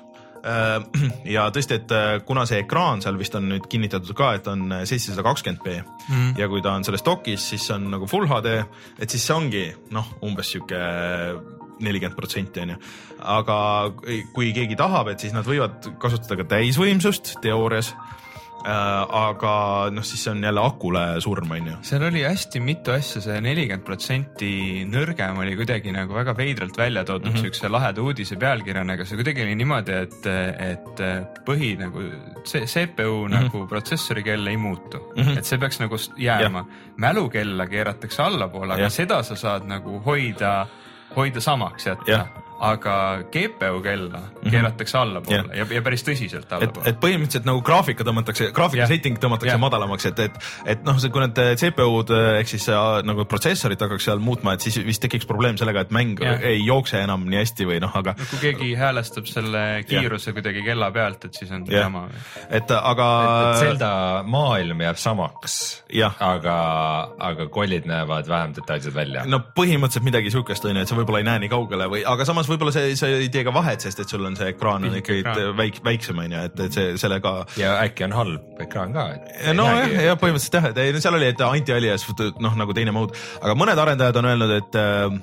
ja tõesti, et kuna see ekraan seal vist on nüüd kinnitatud ka, et on seitsesada kakskümmend p mm-hmm. ja kui ta on selles dokis, siis on nagu full H D, et siis see ongi noh, umbes siuke nelikümmend protsenti on ju, aga kui keegi tahab, et siis nad võivad kasutada ka täisvõimsust teoorias. Äh, aga noh, siis see on jälle akule surm, on ju. seal oli hästi mitu asja, see nelikümmend protsenti nõrgem oli kuidagi nagu väga veidralt välja toodud mm -hmm. siukse laheda uudise pealkirjana, aga see kuidagi oli niimoodi, et, et põhi nagu C P U mm -hmm. nagu protsessori kell ei muutu mm, -hmm. et see peaks nagu jääma. Mälukella keeratakse allapoole, aga ja. seda sa saad nagu hoida hoida samaks jätta. aga G P U kella keeratakse allapoole yeah. ja, ja päris tõsiselt allapoole. Et, et põhimõtteliselt nagu graafika tõmmatakse, graafika yeah. setting tõmmatakse yeah. madalamaks, et, et, et noh, kui need C P U-d ehk siis nagu protsessorid hakkaks seal muutma, et siis vist tekiks probleem sellega, et mäng yeah. ei jookse enam nii hästi või noh, aga. Kui keegi häälestab selle kiiruse yeah. kuidagi kella pealt, et siis on yeah. jama. Et aga. Et Zelda maailm jääb samaks, yeah. aga, aga kollid näevad vähem detailsed välja. No põhimõtteliselt midagi sihukest on, et sa võib-olla ei näe nii kaugele või, aga samas võib-olla see, see ei tee ka vahet, sest et sul on see ekraan on ikkagi väik, väiksem on ju, et, et see, selle ka. Ja äkki on halb ekraan ka. No jah, ja põhimõtteliselt jah, et ei, seal oli, et anti-alias, noh nagu teine mood, aga mõned arendajad on öelnud, et,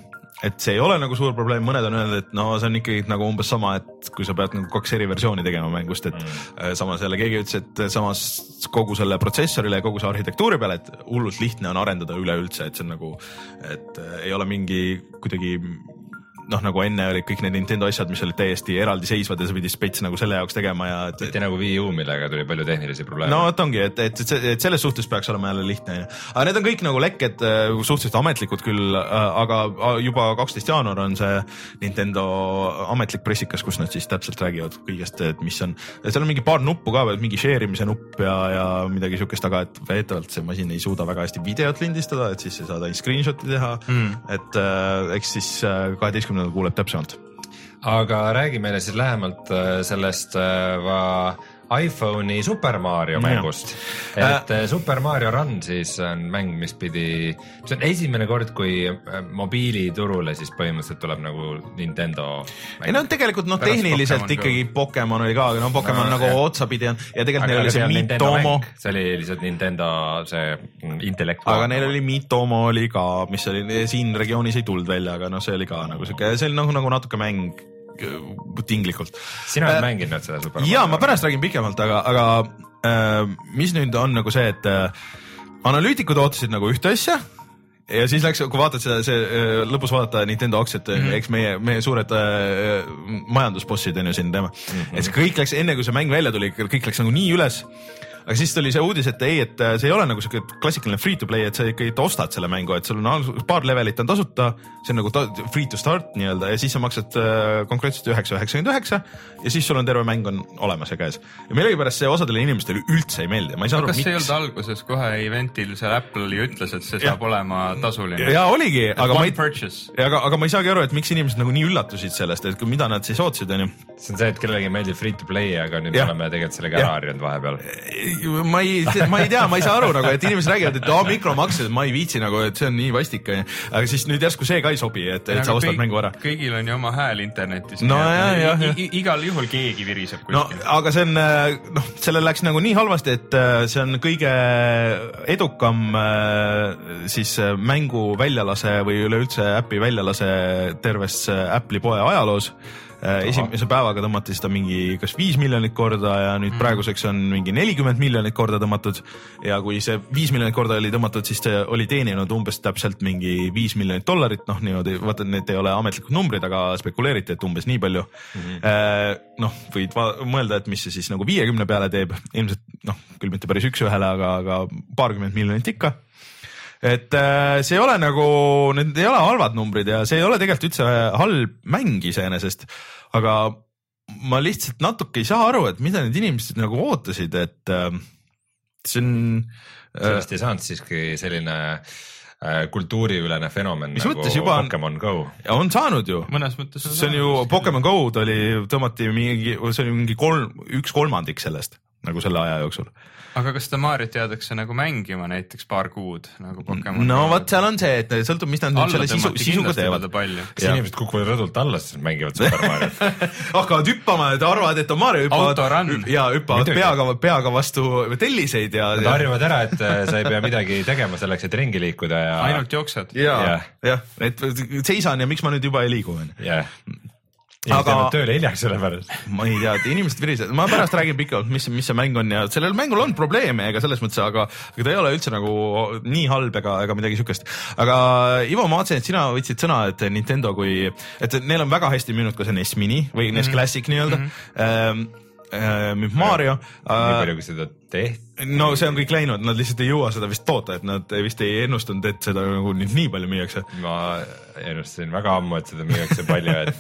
et see ei ole nagu suur probleem, mõned on öelnud, et no see on ikkagi nagu umbes sama, et kui sa pead nagu kaks eri versiooni tegema mängust, et mm. samas jälle keegi ütles, et samas kogu selle protsessorile ja kogu see arhitektuuri peale, et hullult lihtne on arendada üleüldse, et see on nagu, et ei ole mingi kuidagi noh, nagu enne olid kõik need Nintendo asjad, mis olid täiesti eraldi seisvad ja sa pidid spets nagu selle jaoks tegema ja et, et nagu Wii U, millega tuli palju tehnilisi probleeme. No et ongi, et, et, et, et selles suhtes peaks olema jälle lihtne. Aga need on kõik nagu lekked suhteliselt ametlikud küll, aga juba kaksteist jaanuar on see Nintendo ametlik pressikas, kus nad siis täpselt räägivad kõigest, et mis on, seal on mingi paar nuppu ka, mingi share imise nupp ja, ja midagi sihukest, aga et veetavalt see masin ei suuda väga hästi videot lindistada, et siis ei saa ta screenshot'i teha mm., et äh, eks siis kaheteistkümnendal kuuleb täpsemalt. Aga räägi meile siis lähemalt sellest va, iPhone'i Super Mario mängust. Et äh, Super Mario Run siis on mäng, mis pidi, see on esimene kord, kui mobiiliturule siis põhimõtteliselt tuleb nagu Nintendo mäng. Ei no tegelikult noh, tehniliselt Pokemon ikkagi Go. Pokemon oli ka, no Pokemon no, nagu jah. Otsapidi on ja tegelikult aga neil oli see Miitomo. See oli lihtsalt Nintendo see intellekt. Aga neil oli Miitomo oli ka, mis oli siin regioonis ei tulnud välja, aga noh, see oli ka nagu siuke, see oli nagu, nagu natuke mäng tinglikult. Sina oled äh, mänginud seda Super Mario? Jaa, ma pärast räägin pikemalt, aga, aga äh, mis nüüd on nagu see, et äh, analüütikud ootasid nagu ühte asja ja siis läks, kui vaatad seda, see äh, lõpus vaadata Nintendo aktsiat mm, -hmm. eks meie, meie suured äh, majandusbossid on ju siin teema. Mm -hmm. et see kõik läks, enne kui see mäng välja tuli, kõik läks nagu nii üles. Aga siis tuli see uudis, et ei, et see ei ole nagu siuke klassikaline free to play, et sa ikkagi ostad selle mängu, et sul on paar levelit on tasuta, see on nagu ta, free to start nii-öelda ja siis sa maksad äh, konkreetselt üheksa üheksakümmend üheksa ja siis sul on terve mäng on olemas ja käes. Ja millegipärast see osadele inimestele üldse ei meeldi. Ma ei saa aru, kas miks. see ei olnud alguses kohe eventil, see Apple ju ütles, et see saab ja. olema tasuline. Ja oligi, aga ma, ei, aga, aga ma ei saagi aru, et miks inimesed nagu nii üllatusid sellest, et mida nad siis ootsid, on ju. See on see, et kellelegi meeldib free to play, aga nüüd ja. oleme tegelikult sellega ära harjunud vahepeal. Ma ei ma ei tea, ma ei saa aru nagu, et inimesed räägivad, et aa, mikromaksed, ma ei viitsi nagu, et see on nii vastik. Aga siis nüüd järsku see ka ei sobi, et, et sa ostad kõik, mängu ära. Kõigil on ju oma hääl internetis. No jah, jah, jah. Igal juhul keegi viriseb kuskil. No, aga see on, noh, sellel läks nagu nii halvasti, et see on kõige edukam siis mängu väljalase või üleüldse äpi väljalase terves Apple'i poe ajaloos. Esimese päevaga tõmmati seda mingi kas viis miljonit korda ja nüüd praeguseks on mingi nelikümmend miljonit korda tõmmatud ja kui see viis miljonit korda oli tõmmatud, siis see oli teeninud umbes täpselt mingi viis miljonit dollarit, noh niimoodi, vaata, need ei ole ametlikud numbrid, aga spekuleeriti, et umbes nii palju. Mm-hmm. Noh, võid mõelda, et mis see siis nagu viiekümne peale teeb, ilmselt noh, küll mitte päris üks ühele, aga, aga paarkümmend miljonit ikka. Et see ei ole nagu, need ei ole halvad numbrid ja see ei ole tegelikult üldse halb mäng iseenesest, aga ma lihtsalt natuke ei saa aru, et mida need inimesed nagu ootasid, et see on... Sellest ei saanud siiski selline kultuuriülene fenomen mis nagu juba on, Pokemon Go. Ja on saanud ju. Mõnes mõttes on see on ju, Pokemon Go oli, tõmmati mingi, see oli mingi kolm, üks kolmandik sellest nagu selle aja jooksul. Aga kas seda Mariot jäädakse nagu mängima näiteks paar kuud nagu Pokemon? No vot, seal on see, et sõltub, mis nad nüüd selle sisu, sisuga teevad. Kas inimesed kukuvad rõdult alla, siis mängivad Super Mariot? Hakkavad hüppama, et arvad, et on Mario, hüppavad, ja, hüppavad peaga, peaga vastu telliseid. Ja, nad harjuvad ära, et sa ei pea midagi tegema selleks, et ringi liikuda. Ja... Ainult jooksed. Ja, ja, et seisan ja miks ma nüüd juba ei liigu. Jah. Aga tööle hiljaks selle pärast. Ma ei tea, et inimesed virised. Ma pärast räägin pikalt, mis, mis see mäng on ja sellel mängul on probleeme ega selles mõttes, aga, aga ta ei ole üldse nagu nii halb ega, ega midagi sükest. Aga Ivo, ma vaatasin, et sina võtsid sõna, et Nintendo kui, et neil on väga hästi müünud ka see N E S Mini või N E S Classic nii-öelda. Mm-hmm. Ähm, Mario. Nii palju, kui seda tehti. No see on kõik läinud, nad lihtsalt ei jõua seda vist toota, et nad vist ei ennustanud, et seda nagu nii palju müüakse. Ma ennustasin väga ammu, et seda müüakse palju, et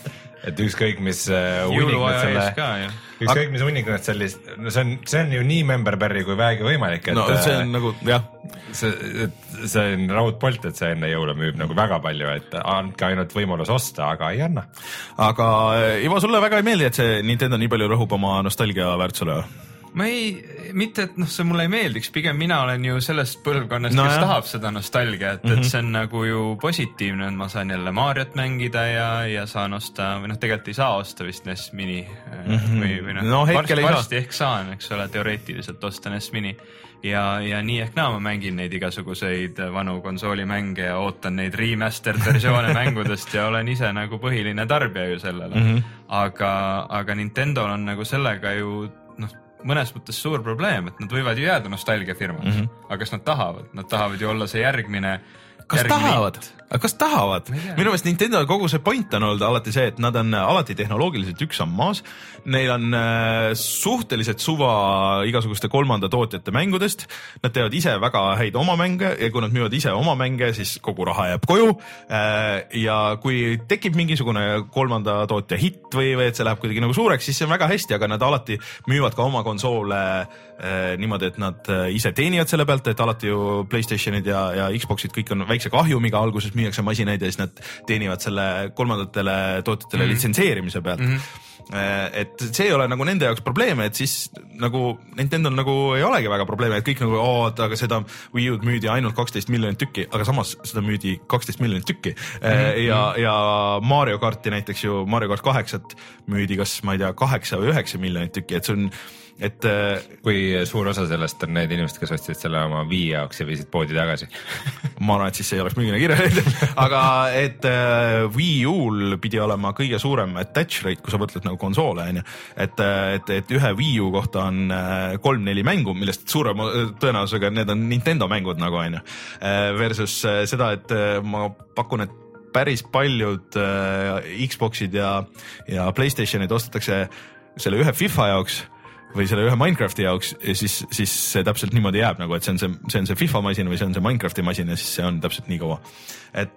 et ükskõik mis uh, jõuluaja ees ka ju. Ükskõik mis hunnikut sellist, no see on, see on ju nii memberberry kui väegi võimalik, et no see on nagu, jah. See, see on raudpolt, et see enne jõule müüb nagu väga palju, et andke ainult võimalus osta, aga ei anna. Aga Ivo, sulle väga ei meeldi, et see Nintendo nii palju rõhub oma nostalgia väärtusele? Ma ei, mitte, et noh, see mulle ei meeldiks, pigem mina olen ju sellest põlvkonnast, no, kes jah. tahab seda nostalgia, et, mm -hmm. et see on nagu ju positiivne, et ma saan jälle Mariot mängida ja, ja saan osta, või noh, tegelikult ei saa osta vist N E S Mini mm -hmm. või, või noh, no, varsti, varsti ehk saan, eks ole, teoreetiliselt osta N E S Mini ja, ja nii ehk naa ma mängin neid igasuguseid vanu konsoolimänge ja ootan neid remastered versioone mängudest ja olen ise nagu põhiline tarbija ju sellele, mm -hmm. aga, aga Nintendo'l on nagu sellega ju noh, mõnes mõttes suur probleem, et nad võivad ju jääda nostalgiafirmaks, mm -hmm. aga kas nad tahavad, nad tahavad ju olla see järgmine kas järgmine... tahavad, aga kas tahavad? Minu meelest Nintendo kogu see point on olnud alati see, et nad on alati tehnoloogiliselt üks samm maas, neil on äh, suhteliselt suva igasuguste kolmanda tootjate mängudest, nad teevad ise väga häid oma mänge ja kui nad müüvad ise oma mänge, siis kogu raha jääb koju äh, ja kui tekib mingisugune kolmanda tootja hitt või, või et see läheb kuidagi nagu suureks, siis see on väga hästi, aga nad alati müüvad ka oma konsoole äh, niimoodi, et nad äh, ise teenivad selle pealt, et alati ju PlayStationid ja, ja Xboxid kõik on väikse kahjumiga, alguses müüakse masinaid ja siis nad teenivad selle kolmandatele tootjatele mm -hmm. litsenseerimise pealt mm. -hmm. et see ei ole nagu nende jaoks probleeme, et siis nagu Nintendol nagu ei olegi väga probleeme, et kõik nagu oot, aga seda Wii U'd müüdi ainult kaksteist miljonit tükki, aga samas seda müüdi kaksteist miljonit tükki mm. -hmm. ja, ja Mario Karti näiteks ju, Mario Kart kaheksat müüdi kas ma ei tea, kaheksa või üheksa miljonit tükki, et see on et kui suur osa sellest on need inimesed, kes ostsid selle oma Wii jaoks ja viisid poodi tagasi ma arvan, et siis ei oleks müügina kirja aga et uh, Wii U-l pidi olema kõige suurem attach rate, kui sa mõtled nagu konsoole, on ju, et, et, et ühe Wii U kohta on kolm-neli mängu, millest suurema tõenäosusega need on Nintendo mängud nagu, on ju, versus seda, et ma pakun, et päris paljud uh, Xboxid ja, ja PlayStationid ostetakse selle ühe FIFA jaoks või selle ühe Minecrafti jaoks, siis, siis see täpselt niimoodi jääb nagu, et see on see, see on see FIFA masin või see on see Minecrafti masin ja siis see on täpselt nii kaua. Et,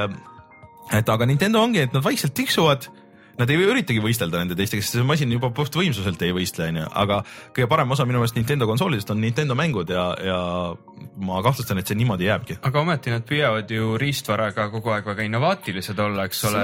et aga Nintendo ongi, et nad vaikselt tiksuvad, nad ei üritagi võistelda nende teistega, sest see masin juba puht võimsuselt ei võistle, on ju, aga kõige parem osa minu meelest Nintendo konsoolidest on Nintendo mängud ja, ja ma kahtlustan, et see niimoodi jääbki. aga ometi nad püüavad ju riistvaraga kogu aeg väga innovaatilised olla, eks ole.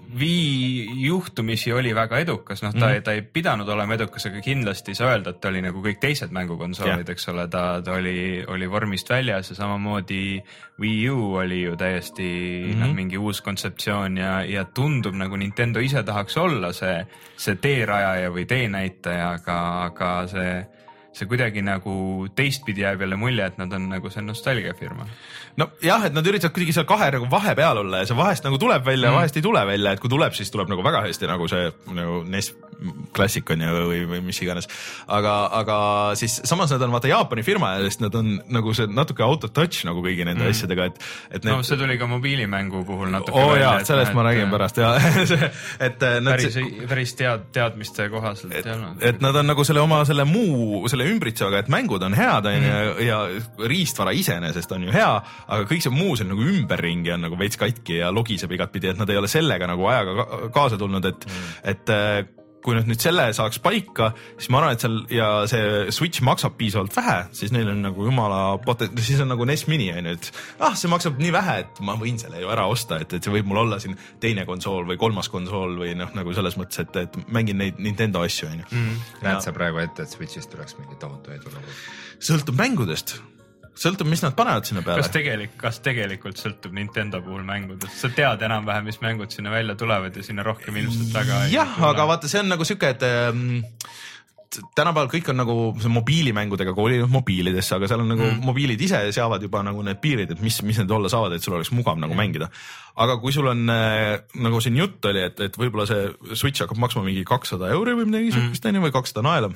Wii juhtumisi oli väga edukas, noh ta, mm. ta ei pidanud olema edukas, aga kindlasti ei saa öelda, et ta oli nagu kõik teised mängukonsoolid, eks ole, ta, ta oli, oli vormist väljas ja samamoodi Wii U oli ju täiesti mm-hmm. noh, mingi uus kontseptsioon ja, ja tundub nagu Nintendo ise tahaks olla see, see teerajaja või teenäitaja, aga, aga see, see kuidagi nagu teistpidi jääb jälle mulje, et nad on nagu see nostalgiafirma. No jah, et nad üritavad kuidagi seal kahe nagu vahepeal olla ja see vahest nagu tuleb välja mm. ja vahest ei tule välja, et kui tuleb, siis tuleb nagu väga hästi nagu see nagu N E S klassik on ju või, või mis iganes. Aga, aga siis samas nad on vaata Jaapani firma ja sest nad on nagu see natuke auto touch nagu kõigi nende mm. asjadega, et, et need... no see tuli ka mobiilimängu puhul natuke oo oh, jaa, sellest et, ma räägin et, pärast ja et nad päris, päris tead, teadmiste kohaselt et, et nad on nagu selle oma selle muu selle ümbritsevaga, et mängud on head on mm. ja, ja riistvara iseenesest on ju hea, aga kõik see muu seal nagu ümberringi on nagu veits katki ja logiseb igatpidi, et nad ei ole sellega nagu ajaga kaasa tulnud, et mm. et kui nad nüüd selle saaks paika, siis ma arvan, et seal ja see Switch maksab piisavalt vähe, siis neil on nagu jumala potent-, siis on nagu N E S Mini on ju, et ah, see maksab nii vähe, et ma võin selle ju ära osta, et, et see võib mul olla siin teine konsool või kolmas konsool või noh, nagu selles mõttes, et, et mängin neid Nintendo asju on ju. Mm. Näed sa praegu ette, et Switchist tuleks mingi tohutu edu nagu? Sõltub mängudest. Sõltub, mis nad panevad sinna peale. Kas, tegelik, kas tegelikult sõltub Nintendo puhul mängudest? Sa tead enam-vähem, mis mängud sinna välja tulevad ja sinna rohkem ilmselt taga. Jah, aga vaata, see on nagu siuke, et ähm, tänapäeval kõik on nagu mobiilimängudega koolinud mobiilidesse, aga seal on nagu mm. mobiilid ise seavad juba nagu need piirid, et mis, mis need olla saavad, et sul oleks mugav nagu mm. mängida. Aga kui sul on äh, nagu siin jutt oli, et, et võib-olla see Switch hakkab maksma mingi kakssada euri või midagi mm. sukust või kakssada naela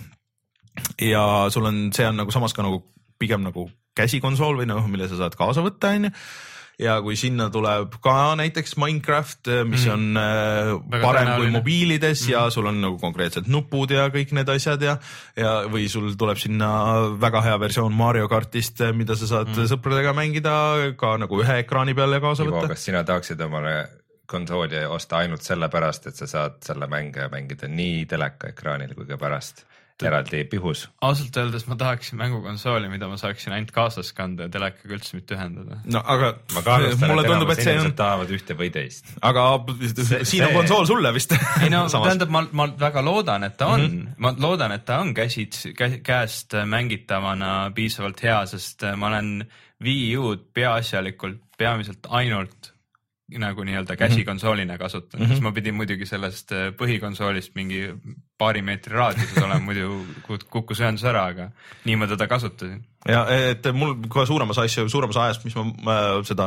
ja sul on, see on nagu samas ka nagu pigem nagu käsikonsool või noh, mille sa saad kaasa võtta, on ju. Ja kui sinna tuleb ka näiteks Minecraft, mis mm. on äh, parem kui mobiilides mm. ja sul on nagu konkreetselt nupud ja kõik need asjad ja, ja või sul tuleb sinna väga hea versioon Mario Kartist, mida sa saad mm. sõpradega mängida ka nagu ühe ekraani peale kaasa Ivo, võtta. Kas sina tahaksid omale konsooli osta ainult sellepärast, et sa saad selle mänge mängida nii teleka ekraanil kui ka pärast eraldi pihus. Ausalt öeldes ma tahaksin mängukonsooli, mida ma saaksin ainult kaasas kanda ja telekaga üldse mitte ühendada. No aga ma kaarlustan, mulle tundub, et see on... tahavad ühte või teist. Aga see, siin on konsool sulle vist. Ei no, tähendab, ma, ma väga loodan, et ta on. Mm-hmm. Ma loodan, et ta on käsid, käest mängitavana piisavalt hea, sest ma olen Wii U'd peaasjalikult, peamiselt ainult nagu nii-öelda käsikonsoolina kasutanud, mm-hmm. siis ma pidin muidugi sellest põhikonsoolist mingi paari meetri raadiuses olema, muidu kukkus ühendus ära, aga nii ma teda kasutasin. Ja et mul kohe suuremas asja, suuremas ajast, mis ma äh, seda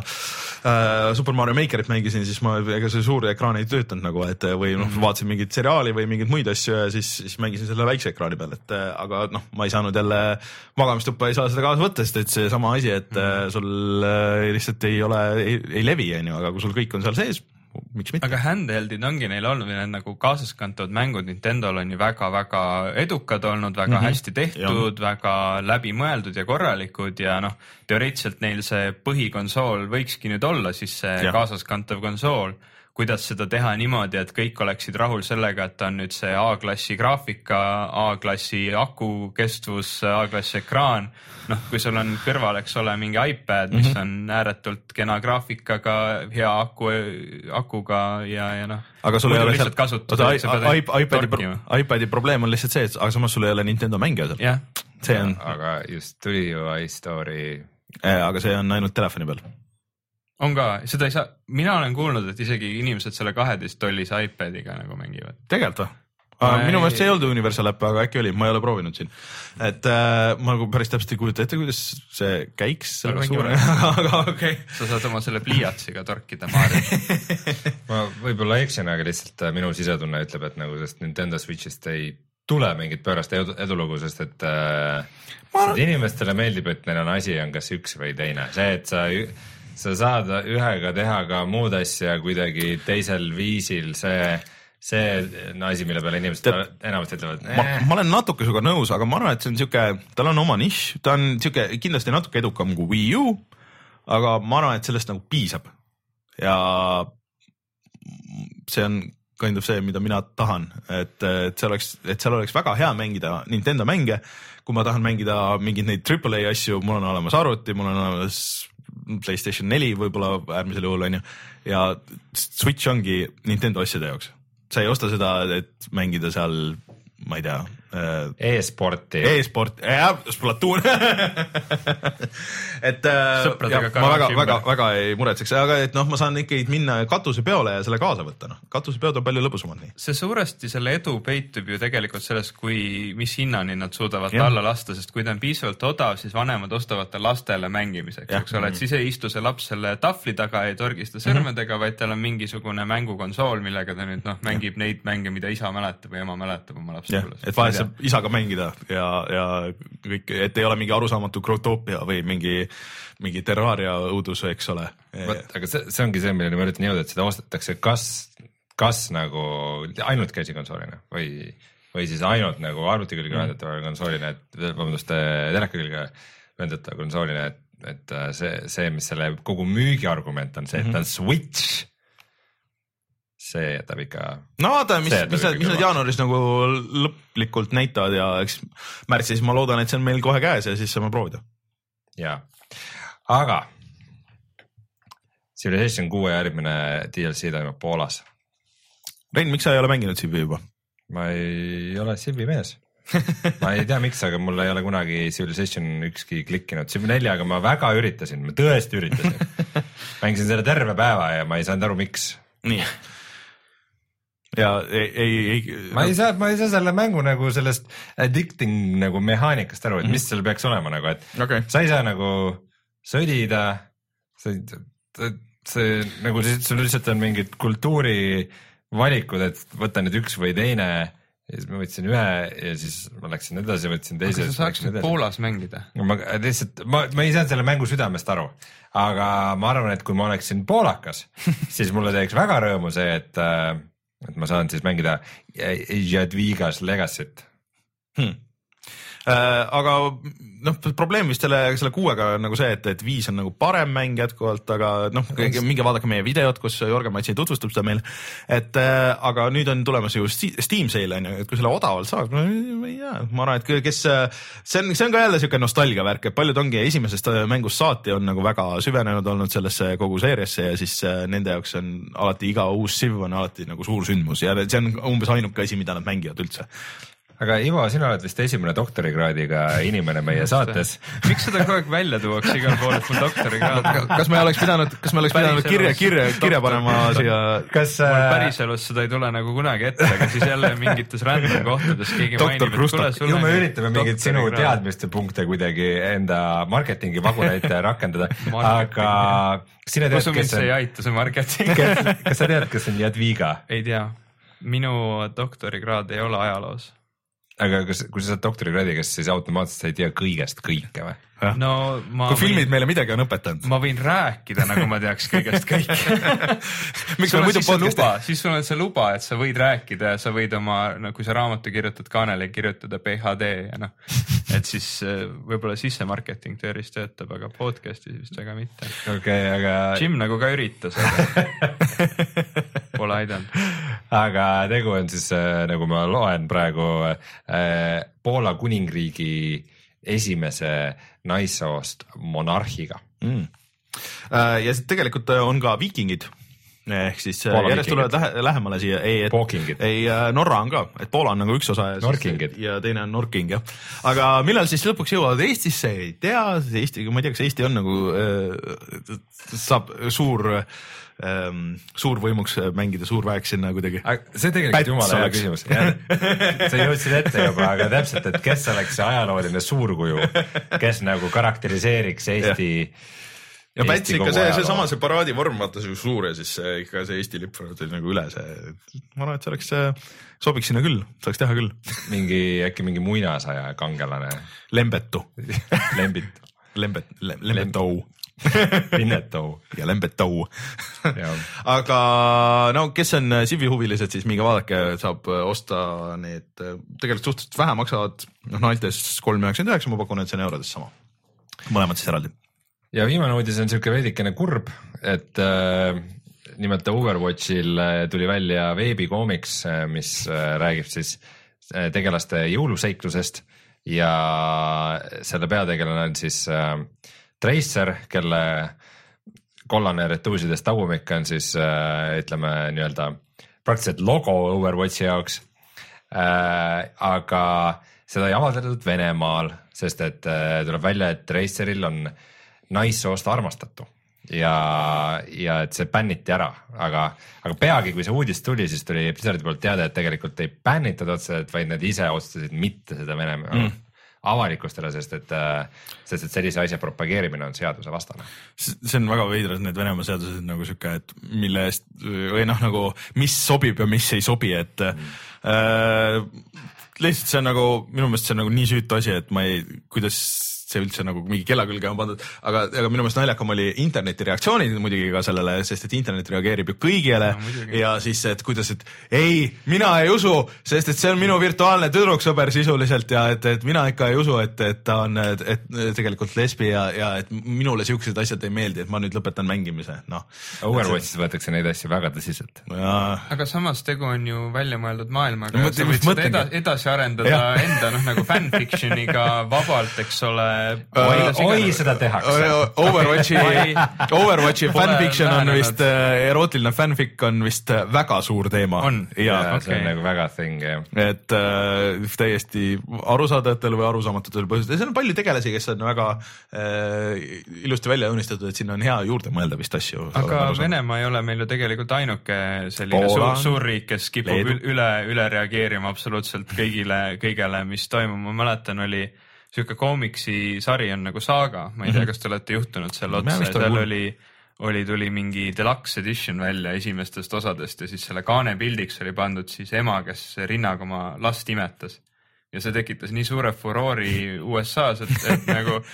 äh, Super Mario Makerit mängisin, siis ma ega see suur ekraan ei töötanud nagu, et või noh, vaatasin mingit seriaali või mingeid muid asju ja siis, siis mängisin selle väikse ekraani peal, et aga noh, ma ei saanud jälle magamistuppa, ei saa seda kaasa võtta, sest et see sama asi, et mm-hmm. sul äh, lihtsalt ei ole, ei, ei levi, on ju, aga kui sul kõik on seal sees, miks mitte? Aga handheldid ongi neil olnud, need nagu kaasaskantavad mängud Nintendo'l on ju väga-väga edukad olnud, väga mm-hmm. hästi tehtud, ja. Väga läbimõeldud ja korralikud ja noh, teoreetiliselt neil see põhikonsool võikski nüüd olla siis see ja. Kaasaskantav konsool. Kuidas seda teha niimoodi, et kõik oleksid rahul sellega, et on nüüd see A-klassi graafika, A-klassi aku kestvus, A-klassi ekraan. Noh, kui sul on kõrval, eks ole, mingi iPad, mis mm-hmm. on ääretult kena graafikaga, hea aku, akuga ja, ja noh. Aga sul ei ole lihtsalt kasutada. iPadi, iPadi probleem on lihtsalt see, et aga samas sul ei ole Nintendo mänge seal. Yeah. See on... Aga just tuli ju iStory. Aga see on ainult telefoni peal. On ka, seda ei saa, mina olen kuulnud, et isegi inimesed selle kaheteist tollis iPadiga nagu mängivad. Tegelikult või? Ei... Minu meelest see ei olnud Universal App, aga äkki oli, ma ei ole proovinud siin. Et äh, ma nagu päris täpselt ei kujuta ette, kuidas see käiks. Suure... aga okay. Sa saad oma selle pliiatsiga torkida Mario. Ma võib-olla eksin, aga lihtsalt minu sisetunne ütleb, et nagu sest Nintendo Switchist ei tule mingit pöörast edulugu, sest et, äh, ma... et inimestele meeldib, et neil on asi on kas üks või teine. See, et sa... sa saad ühega teha ka muud asja kuidagi teisel viisil, see, see on asi, mille peale inimesed Te, enamasti ütlevad. Eh. Ma, ma olen natuke suga nõus, aga ma arvan, et see on siuke, tal on oma nišš, ta on siuke kindlasti natuke edukam kui Wii U, aga ma arvan, et sellest nagu piisab. Ja see on kind of see, mida mina tahan, et, et, see oleks, et seal oleks väga hea mängida Nintendo mänge, kui ma tahan mängida mingeid neid triple A asju, mul on olemas arvuti, mul on olemas PlayStation neli võib-olla äärmisel juhul on ju ja Switch ongi Nintendo asjade jaoks. Sa ei osta seda, et mängida seal, ma ei tea äh, e-sporti e-sport, jah, Splatoon et äh, jah, ma väga, väga, väga ei muretseks, aga et noh, ma saan ikkagi minna katusepeole ja selle kaasa võtta, noh, katusepeod on palju lõbusamad nii. See suuresti selle edu peitub ju tegelikult selles, kui, mis hinnani nad suudavad ja. Alla lasta, sest kui ta on piisavalt odav, siis vanemad ostavad ta lastele mängimiseks, eks ole, et siis ei istu see laps selle tahvli taga, ei torgista sõrmedega, vaid tal on mingisugune mängukonsool, millega ta nüüd noh, mängib ja. Neid mänge, mida isa mäletab või ema mäletab oma lapsepõlves. Et vahest saab isaga mängida ja, ja kõik, et ei ole mingi arusaamatu Growtopia või mingi, mingi Terraria õudus, eks ole. Võt, aga see, see ongi see, milleni ma üritan jõuda, et seda ostetakse kas, kas nagu ainult käsikonsoolina või, või siis ainult nagu arvuti külge ühendatava mm. konsoolina, et vabandust, teleka külge ühendatava konsoolina, et, et see, see, mis selle kogu müügiargument on see, et ta on Switch. See jätab ikka... No vaata, mis, mis, mis, mis nad jaanuaris nagu lõplikult näitavad ja eks märtsis ma loodan, et see on meil kohe käes ja siis saame proovida. Jaa, aga Civilization kuue järgmine D L C toimub Poolas. Rein, miks sa ei ole mänginud Civi juba? Ma ei ole Civi mees. Ma ei tea miks, aga mul ei ole kunagi Civilization ükski klikkinud. Civi neljaga ma väga üritasin, ma tõesti üritasin. Mängisin selle terve päeva ja ma ei saanud aru, miks. Nii. Ja ei, ei, ei, ma ei saa, ma ei saa selle mängu nagu sellest addicting nagu mehaanikast aru, et mis seal peaks olema nagu, et okay. Sa ei saa nagu sõdida, see, see nagu sul lihtsalt on mingid kultuurivalikud, et võtta nüüd üks või teine ja siis ma võtsin ühe ja siis ma läksin edasi, võtsin teise. Aga sa saaksid Poolas mängida? Ma, lihtsalt, ma, ma ei saanud selle mängu südamest aru, aga ma arvan, et kui ma oleksin poolakas, siis mulle teeks väga rõõmu see, et et ma saan siis mängida Jadwiga's Legacy't. Hmm. aga noh, probleem vist selle, selle kuuega on nagu see, et, et viis on nagu parem mäng jätkuvalt, aga noh, minge vaadake meie videot, kus Jorgen Matsi tutvustab seda meile, et aga nüüd on tulemas ju Steam sale on ju, et kui selle odavalt saab, no ei tea, ma arvan, et kes, see on, see on ka jälle siuke nostalgia värk, et paljud ongi esimesest mängust saati on nagu väga süvenenud olnud sellesse kogu seeriasse ja siis nende jaoks on alati iga uus Civ on alati nagu suur sündmus ja see on umbes ainuke asi, mida nad mängivad üldse. Aga Ivo, sina oled vist esimene doktorikraadiga inimene meie saates. Miks seda kogu aeg välja tuuakse igal pool, et mul doktorikraad? Kas me oleks pidanud, kas me oleks pidanud kirja, kirja, kirja panema siia? Kas mul päriselus seda ei tule nagu kunagi ette, aga siis jälle mingites random kohtades keegi Doktor mainib, et kuule sulle... Ju me üritame mingid sinu teadmiste punkte kuidagi enda marketingi vaguneid rakendada, aga sina tead, Kusu mind see ei aita, see marketing. Kas sa tead, kes on Jadviga? Ei tea. Minu doktorikraad ei ole ajaloos. Aga kas, kui sa saad doktorikraadi, kas siis automaatselt sa ei tea kõigest kõike või? No, ma kui filmid võin, meile midagi on õpetanud. Ma võin rääkida, nagu ma teaks kõigest kõike. Miks me muidu podcasti? Siis sul on see luba, et sa võid rääkida ja sa võid oma, no kui sa raamatu kirjutad kaanele, kirjutada P H D ja noh, et siis võib-olla sisse marketing tööris töötab, aga podcastis vist väga mitte. Okay, aga... Jim nagu ka üritas, aga pole aidanud. Aga tegu on siis, nagu ma loen praegu, Poola kuningriigi esimese naissoost monarhiga. Mm. Ja tegelikult on ka viikingid, ehk siis Poola järjest vikingid. tulevad lähe, lähemale siia. Ei, et, ei, Norra on ka, et Poola on nagu üks osa ja, siis, ja teine on Norking. Jah. Aga millal siis lõpuks jõuavad Eestisse, ei tea. Eesti, ma ei tea, kas Eesti on nagu, äh, saab suur... Ähm, suurvõimuks mängida suurväeks sinna kuidagi. See tegelikult jumala hea küsimus. Sa jõudsid ette juba, aga täpselt, et kes oleks see ajalooline suurkuju, kes nagu karakteriseeriks Eesti ja Päts ikka see, see sama see paraadivorm, vaata see suur ja siis see, ikka see Eesti lipp oli nagu üle see. Ma arvan, et see oleks, sobiks sinna küll, saaks teha küll. Mingi, äkki mingi muinasaja kangelane. Lembetu. Lembit. Lembet, Lembetou. Linnetou ja Lembetou. Aga no kes on Civi huvilised, siis minge vaadake, saab osta need, tegelikult suhteliselt vähe maksavad, noh Naltes kolm üheksakümmend üheksa, ma pakun, et see on eurodes sama. Mõlemad siis eraldi. Ja viimane uudis on siuke veidikene kurb, et äh, nimelt Overwatchil tuli välja veebikoomiks, mis räägib siis tegelaste jõuluseiklusest ja selle peategelane on siis äh, Tracer, kelle kollane retuusidest tagumik on siis äh, ütleme nii-öelda praktiliselt logo Overwatchi jaoks äh,, aga seda ei avaldatud Venemaal, sest et äh, tuleb välja, et Traceril on naissoost armastatu ja, ja et see bänniti ära, aga, aga peagi, kui see uudis tuli, siis tuli Blizzardi poolt teada, et tegelikult ei bännitud otseselt, vaid nad ise otsustasid mitte seda Venemaa mm. avalikustele, sest et, sest et sellise asja propageerimine on seaduse vastane. See on väga veidrad need Venemaa seadused nagu siuke, et mille eest või noh, nagu mis sobib ja mis ei sobi, et mm. äh, lihtsalt see on nagu, minu meelest see on nagu nii süütu asi, et ma ei, kuidas see üldse nagu mingi kella külge on pandud, aga, aga minu meelest naljakam oli interneti reaktsioonid muidugi ka sellele, sest et internet reageerib ju kõigile no, ja siis, et kuidas, et ei, mina ei usu, sest et see on minu virtuaalne tüdruksõber sisuliselt ja et, et mina ikka ei usu, et, et ta on et, et tegelikult lesbi ja, ja et minule siuksed asjad ei meeldi, et ma nüüd lõpetan mängimise, noh. Overwatchis võetakse neid asju väga tõsiselt. Aga samas tegu on ju välja mõeldud maailmaga no,, sa võid seda eda, edasi arendada ja. Enda noh nagu fanfictioniga vabalt, eks ole. Oi, oi seda tehakse. Overwatchi, Overwatchi fanfiction on vist, erootiline fanfic on vist väga suur teema. On, ja, ja okay. See on nagu väga thing, jah. Et äh, täiesti arusaadajatel või arusaamatutel põhjustel. See on palju tegelasi, kes on väga äh, ilusti välja unistatud, et sinna on hea juurde mõelda vist asju. Aga Venemaa ei ole meil ju tegelikult ainuke selline Poola, suur, suur riik, kes kipub Leedu. üle, üle reageerima absoluutselt kõigile, kõigele, mis toimub. Ma mäletan, oli siuke koomiksi sari on nagu Saaga, ma ei tea, kas te olete juhtunud seal otsa, seal oli, oli, tuli mingi deluxe edition välja esimestest osadest ja siis selle kaane pildiks oli pandud siis ema, kes rinnaga oma last imetas. Ja see tekitas nii suure furoori U S A-s, et, et nagu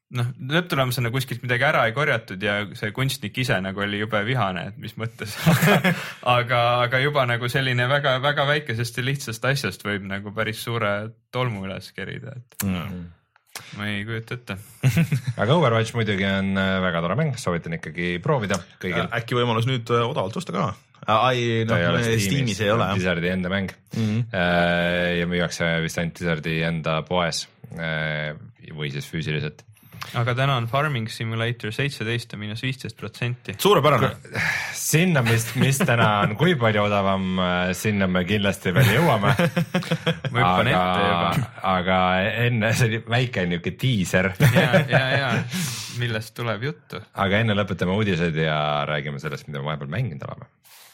noh, lõpptulemusena kuskilt midagi ära ei korjatud ja see kunstnik ise nagu oli jube vihane, et mis mõttes aga, aga juba nagu selline väga, väga väikesest ja lihtsast asjast võib nagu päris suure tolmu üles kerida, et mm. ma ei kujuta ette aga Overwatch muidugi on väga tore mäng, soovitan ikkagi proovida kõigil. Äkki võimalus nüüd odavalt osta ka? Ai, no, Steamis ei ole. Blizzardi enda mäng mm-hmm. ja müüakse vist ainult Blizzardi enda poes või siis füüsiliselt. Aga täna on Farming Simulator seitseteist ja miinus viisteist protsenti. Suurepärane. Sinna, mis, mis täna on kui palju odavam, sinna me kindlasti veel jõuame. aga, aga enne, see oli väike niuke tiiser. ja, ja, ja, millest tuleb juttu. Aga enne lõpetame uudised ja räägime sellest, mida me vahepeal mänginud oleme.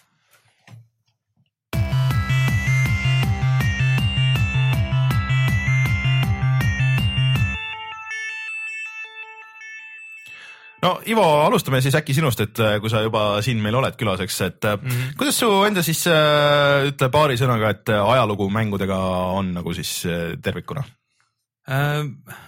No Ivo, alustame siis äkki sinust, et kui sa juba siin meil oled külaseks, et mm-hmm. kuidas su enda siis ütle paari sõnaga, et ajalugu mängudega on nagu siis tervikuna? Äh,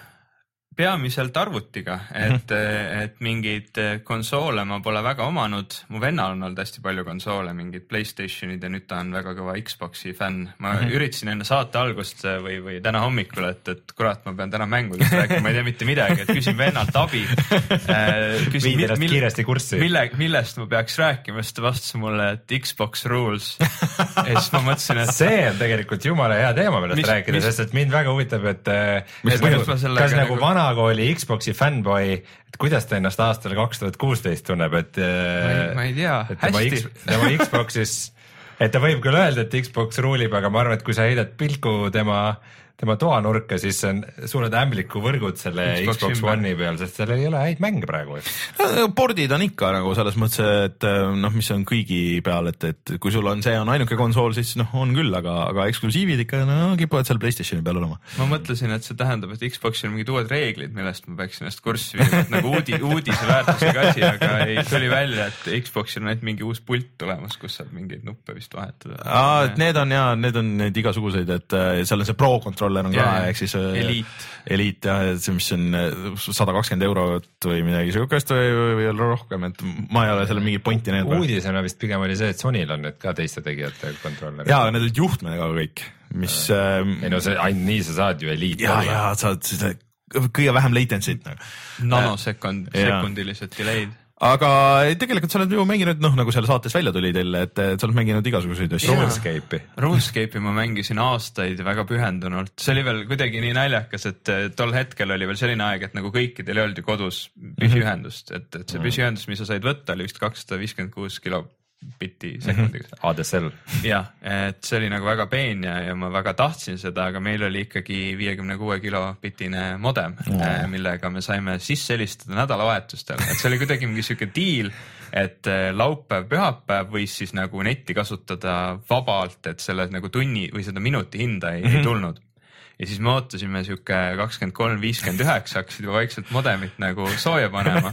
peamiselt arvutiga, et, mm-hmm. et mingeid konsoole ma pole väga omanud. Mu vennal on olnud hästi palju konsoole, mingid PlayStationid ja nüüd ta on väga kõva Xboxi fänn. Ma mm-hmm. üritasin enne saate algust või, või täna hommikul, et, et kurat, ma pean täna mängudest rääkima, ma ei tea mitte midagi, et küsin vennalt abi. Küsin, Viid mil, kiiresti kurssi. Mille, millest ma peaks rääkima, sest ta vastas mulle, et Xbox rules. Ja siis ma mõtlesin, et see on tegelikult jumala hea teema, millest mis, rääkida, mis, sest et mind väga huvitab, et, et nagu, kas nagu vana oli Xboxi fanboy, et kuidas ta ennast aastal kaks tuhat kuusteist tunneb, et ma ei, ma ei tea, hästi. Tema Xboxis, et ta võib küll öelda, et Xbox ruulib, aga ma arvan, et kui sa heidad pilku tema, tema toanurka, siis on suured ämbliku võrgud selle Xbox, Xbox One'i peal, sest seal ei ole häid mänge praegu. Pordid on ikka nagu selles mõttes, et noh, mis on kõigi peal, et, et kui sul on see on ainuke konsool, siis noh, on küll, aga, aga eksklusiivid ikka no, kipuvad seal PlayStationi peal olema. Ma mõtlesin, et see tähendab, et Xboxil on mingid uued reeglid, millest ma peaksin ennast kurssi viima, nagu uudi, uudise väärtusega asi, aga ei tuli välja, et Xboxil on ainult mingi uus pult tulemas, kus saab mingeid nuppe vist vahetada. Aa, et need on ja, need on need igasuguseid, et seal on see Pro controller on ka, ehk siis Elite, Elite ja see, mis on sada kakskümmend eurot või midagi sihukest või, või rohkem, et ma ei ole selle mingi pointi näinud. Uudisena vist pigem oli see, et Sonyl on need ka teiste tegijate kontrollerid. Jaa, need olid juhtmedega kõik, mis äh, ei no see, ainult nii sa saad ju Elite. Jaa, jaa, saad seda kõige vähem latency't. Nanosekund, sekundilised delay'd. Aga tegelikult sa oled ju mänginud, noh, nagu selle saates välja tuli teile, et sa oled mänginud igasuguseid asju. RuneScape'i. RuneScape'i ma mängisin aastaid väga pühendunult. See oli veel kuidagi nii naljakas, et tol hetkel oli veel selline aeg, et nagu kõikidel ei olnud ju kodus püsiühendust, et, et see püsiühendus, mis sa said võtta, oli vist kakssada viiskümmend kuus kilo bitti sekundiga. A D S L. jah, et see oli nagu väga peen ja, ja ma väga tahtsin seda, aga meil oli ikkagi viiekümne kuue kilo bitine modem, mm. millega me saime sisse helistada nädalavahetustel, et see oli kuidagi mingi siuke diil, et laupäev, pühapäev võis siis nagu netti kasutada vabalt, et selle nagu tunni või seda minuti hinda ei, mm-hmm. ei tulnud. Ja siis me ootasime siuke kakskümmend kolm viiskümmend üheksa, hakkasid juba vaikselt modemit nagu sooja panema,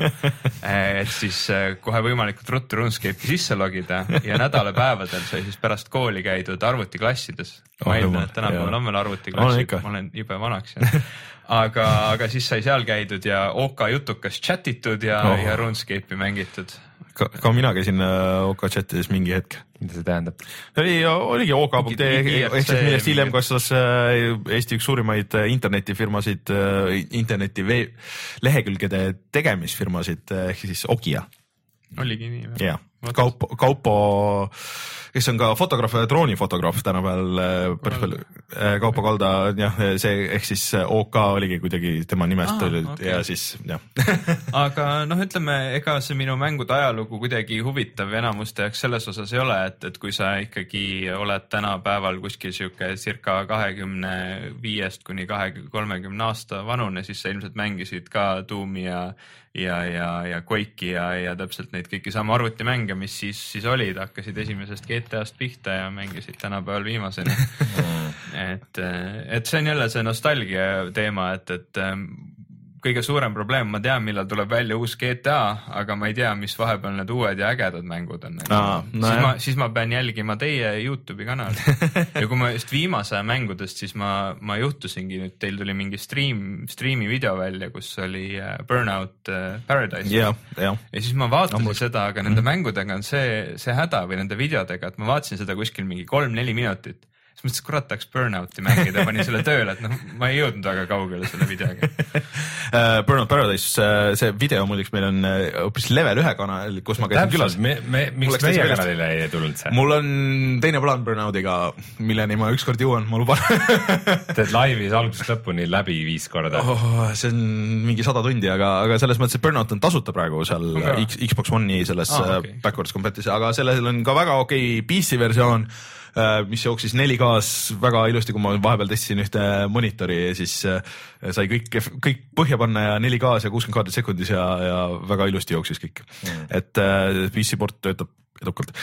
et siis kohe võimalikult ruttu RuneScape'i sisse logida ja nädalapäevadel sai siis pärast kooli käidud arvutiklassides. Ma eeldan, et tänapäeval on veel arvutiklassid, ma olen jube vanaks. Ja. Aga, aga siis sai seal käidud ja OK jutukas chatitud ja, oh. ja RuneScape'i mängitud. Ka, ka mina käisin OK chatides mingi hetk. Mida see tähendab? Oli, oligi OK punkt ee, ehk siis millest hiljem kasvas Eesti üks suurimaid internetifirmasid, interneti lehekülgede tegemisfirmasid, ehk siis Ogia. Oligi nii või? Jah, Kaupo, Kaupo, kes on ka fotograaf ja droonifotograaf tänapäeval päris palju. Kaupo Kalda, jah, see ehk siis OK oligi kuidagi tema nimest ah, okay. ja siis, jah. Aga noh, ütleme, ega see minu mängude ajalugu kuidagi huvitav enamuste jaoks selles osas ei ole, et, et kui sa ikkagi oled tänapäeval kuskil siuke circa kahekümne viiest kuni kolmekümne aasta vanune, siis sa ilmselt mängisid ka Doomi ja ja, ja, ja Quake'i ja, ja täpselt neid kõiki sama arvutimänge, mis siis, siis olid, hakkasid esimesest G T A-st pihta ja mängisid tänapäeval viimaseni. et, et see on jälle see nostalgia teema, et, et kõige suurem probleem, ma tean, millal tuleb välja uus G T A, aga ma ei tea, mis vahepeal need uued ja ägedad mängud on. Aa, no siis, ma, siis ma pean jälgima teie YouTube'i kanal. Ja kui ma just viimase mängudest, siis ma, ma juhtusingi nüüd, teil tuli mingi stream, streami video välja, kus oli Burnout Paradise. Ja, ja. ja siis ma vaatasin Ammus. seda, aga nende mm. mängudega on see, see häda või nende videodega, et ma vaatasin seda kuskil mingi kolm-neli minutit. Siis mõtlesin, kurat, tahaks Burnouti mängida ja panin selle tööle, et noh, ma ei jõudnud väga kaugele selle videoga. Burnout Paradise, see video muideks meil on hoopis level ühe kanal, kus ma käisin külas. Me, me, miks meie kanalile ei tulnud see? Mul on teine plaan Burnoutiga, milleni ma ükskord jõuan, ma luban. Teed laivis algusest lõpuni läbi viis korda. Oh, see on mingi sada tundi, aga, aga selles mõttes, et Burnout on tasuta praegu seal okay. X, Xbox One'i selles ah, okay. backwards compati's, aga sellel on ka väga okei okay P C versioon, mis jooksis neli K-s väga ilusti, kui ma vahepeal testisin ühte monitori ja siis sai kõik, kõik põhja panna ja neli K-s ja kuuskümmend kaadrit sekundis ja, ja väga ilusti jooksis kõik. Mm. Et P C port töötab edukalt.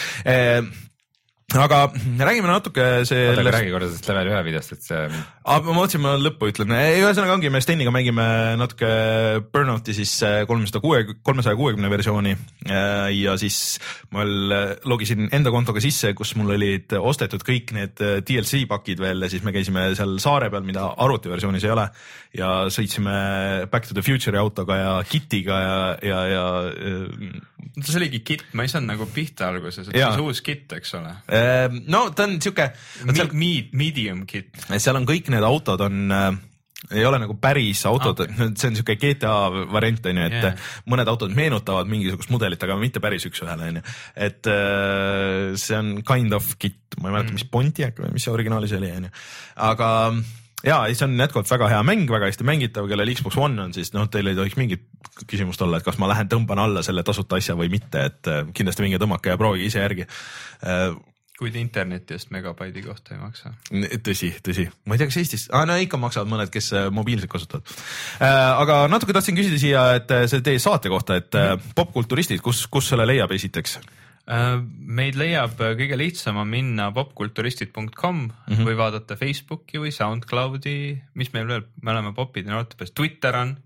Aga räägime natuke see... Oota, aga räägi korda sellest level ühe videost, et see... Ah, ma mõtlesin, ma lõppu ütlen. Ei, ühesõnaga ongi, me Steniga mängime natuke Burnouti siis kolmesaja kuuekümne versiooni ja siis ma logisin enda kontoga sisse, kus mul olid ostetud kõik need D L C pakid veel ja siis me käisime seal saare peal, mida arvuti versioonis ei ole ja sõitsime Back to the Future'i autoga ja Kittiga ja... ja, ja see oligi Kit, ma ei saanud nagu pihta alguses, et ja. See uus Kit, eks ole? No ta on siuke seal... medium Kit. Seal on kõik need autod on, äh, ei ole nagu päris autod, okay. See on siuke G T A variant, on ju, et yeah. mõned autod meenutavad mingisugust mudelit, aga mitte päris üks ühele, on ju. Et äh, see on kind of Kit, ma ei mäleta, mis Pontiac või mis see originaalis oli, on ju. Aga jaa, see on jätkuvalt väga hea mäng, väga hästi mängitav, kellel Xbox One on, siis noh, teil ei tohiks mingit küsimust olla, et kas ma lähen tõmban alla selle tasuta asja või mitte, et kindlasti minge tõmmake ja proovige ise järgi. Kuid interneti eest megabaidi kohta ei maksa. Tõsi, tõsi. Ma ei tea, kas Eestis... Ah, no ikka maksavad mõned, kes mobiilselt kasutavad. Aga natuke tahtsin küsida siia, et see teie saate kohta, et mm-hmm. popkulturistid, kus, kus selle leiab esiteks? Meid leiab kõige lihtsam on minna popkulturistid punkt com mm-hmm. või vaadata Facebooki või SoundCloudi, mis meil veel, me oleme popid ja noortepes, Twitter on,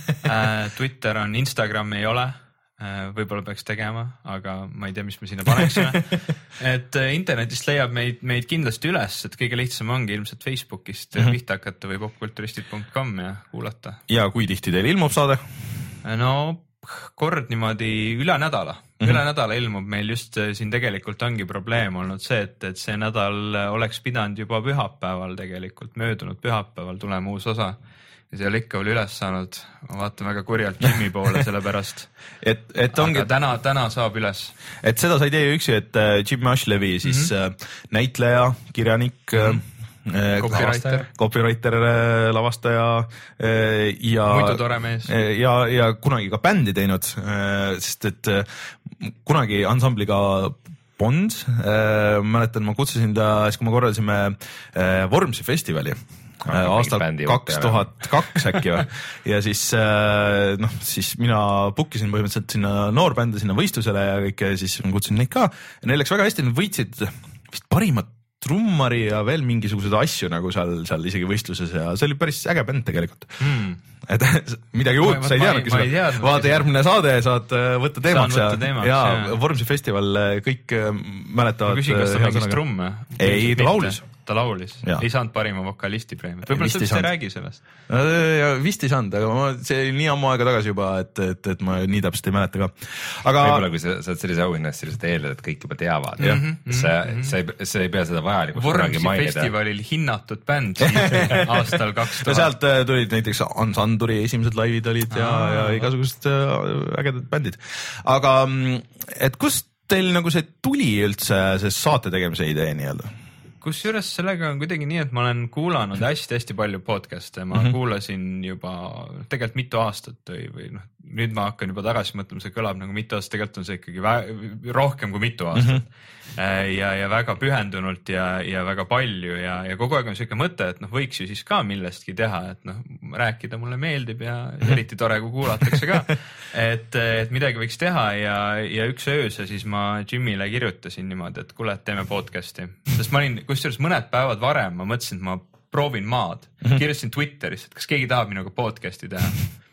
Twitter on, Instagram ei ole, võib-olla peaks tegema, aga ma ei tea, mis me sinna paneksime. Et internetist leiab meid, meid kindlasti üles, et kõige lihtsam ongi ilmselt Facebookist mm-hmm. pihta hakata või popkulturistid punkt com ja kuulata. Ja kui tihti teil ilmub saade? No kord niimoodi üle nädala. Mm-hmm. Üle nädala ilmub meil just siin tegelikult ongi probleem olnud see, et, et see nädal oleks pidanud juba pühapäeval tegelikult, möödunud pühapäeval tulema uus osa. Ja see oli ikka veel üles saanud, ma vaatan väga kurjalt Jimmy poole selle pärast. et, et ongi... Aga täna, täna saab üles. Et seda sai teie üksi, et Jim Ashlevi siis mm-hmm. näitleja, kirjanik, mm-hmm. copywriter, copywriter, lavastaja ja, muidu tore mees. Ja, ja kunagi ka bändi teinud, sest et kunagi ansambliga Bond, mäletan, ma kutsusin ta, siis kui me korraldasime Vormsi festivali, aastal kaks tuhat kaks äkki või. Ja siis, noh, siis mina bookisin põhimõtteliselt sinna noorbände, sinna võistlusele ja kõik, ja siis kutsusin neid ka. Ja neil läks väga hästi, nad võitsid vist parimat trummari ja veel mingisuguseid asju nagu seal, seal isegi võistluses ja see oli päris äge bänd tegelikult. Hmm. Et midagi uut, sa ei teadnudki seda. Vaata järgmine saade, saad võtta teemaks ja, ja Vormsi festival kõik mäletavad. Ma küsin, kas ta mängis trumme? Ei, ta laulis. Ta laulis, ja. Ei saanud parima vokalisti preemiat. Võib-olla sa vist ei räägi sellest. Ja, vist ei saanud, aga ma, see oli nii ammu aega tagasi juba, et, et, et ma nii täpselt ei mäleta ka. Aga... Võib-olla kui sa saad sellise auhinnast sellised eeldad, et kõik juba teavad. Mm -hmm, sa, mm -hmm. sa, ei, sa ei pea seda vajalikuks. Vormsi festivalil hinnatud bänd aastal kaks tuhat. No sealt tulid näiteks Ansanduri esimesed laivid olid ja, Aa, ja igasugused ägedad bändid. Aga et kust teil nagu see tuli üldse see saate tegemise idee nii-öelda? Kusjuures sellega on kuidagi nii, et ma olen kuulanud hästi-hästi palju podcast'e, ma mm-hmm. kuulasin juba tegelikult mitu aastat või, või noh, nüüd ma hakkan juba tagasi mõtlema, see kõlab nagu mitu aastat, tegelikult on see ikkagi vä- rohkem kui mitu aastat mm-hmm. ja, ja väga pühendunult ja, ja väga palju ja, ja kogu aeg on selline mõte, et noh, võiks ju siis ka millestki teha, et noh, rääkida mulle meeldib ja eriti tore, kui kuulatakse ka, et, et midagi võiks teha ja, ja üks ööse siis ma Jimmyle kirjutasin niimoodi, et kuule, et teeme podcast'i, sest ma olin kusjuures mõned päevad varem, ma mõtlesin, et ma proovin maad. Mm-hmm. Kirjutasin Twitteris, et kas keegi tahab minuga podcast'i teha.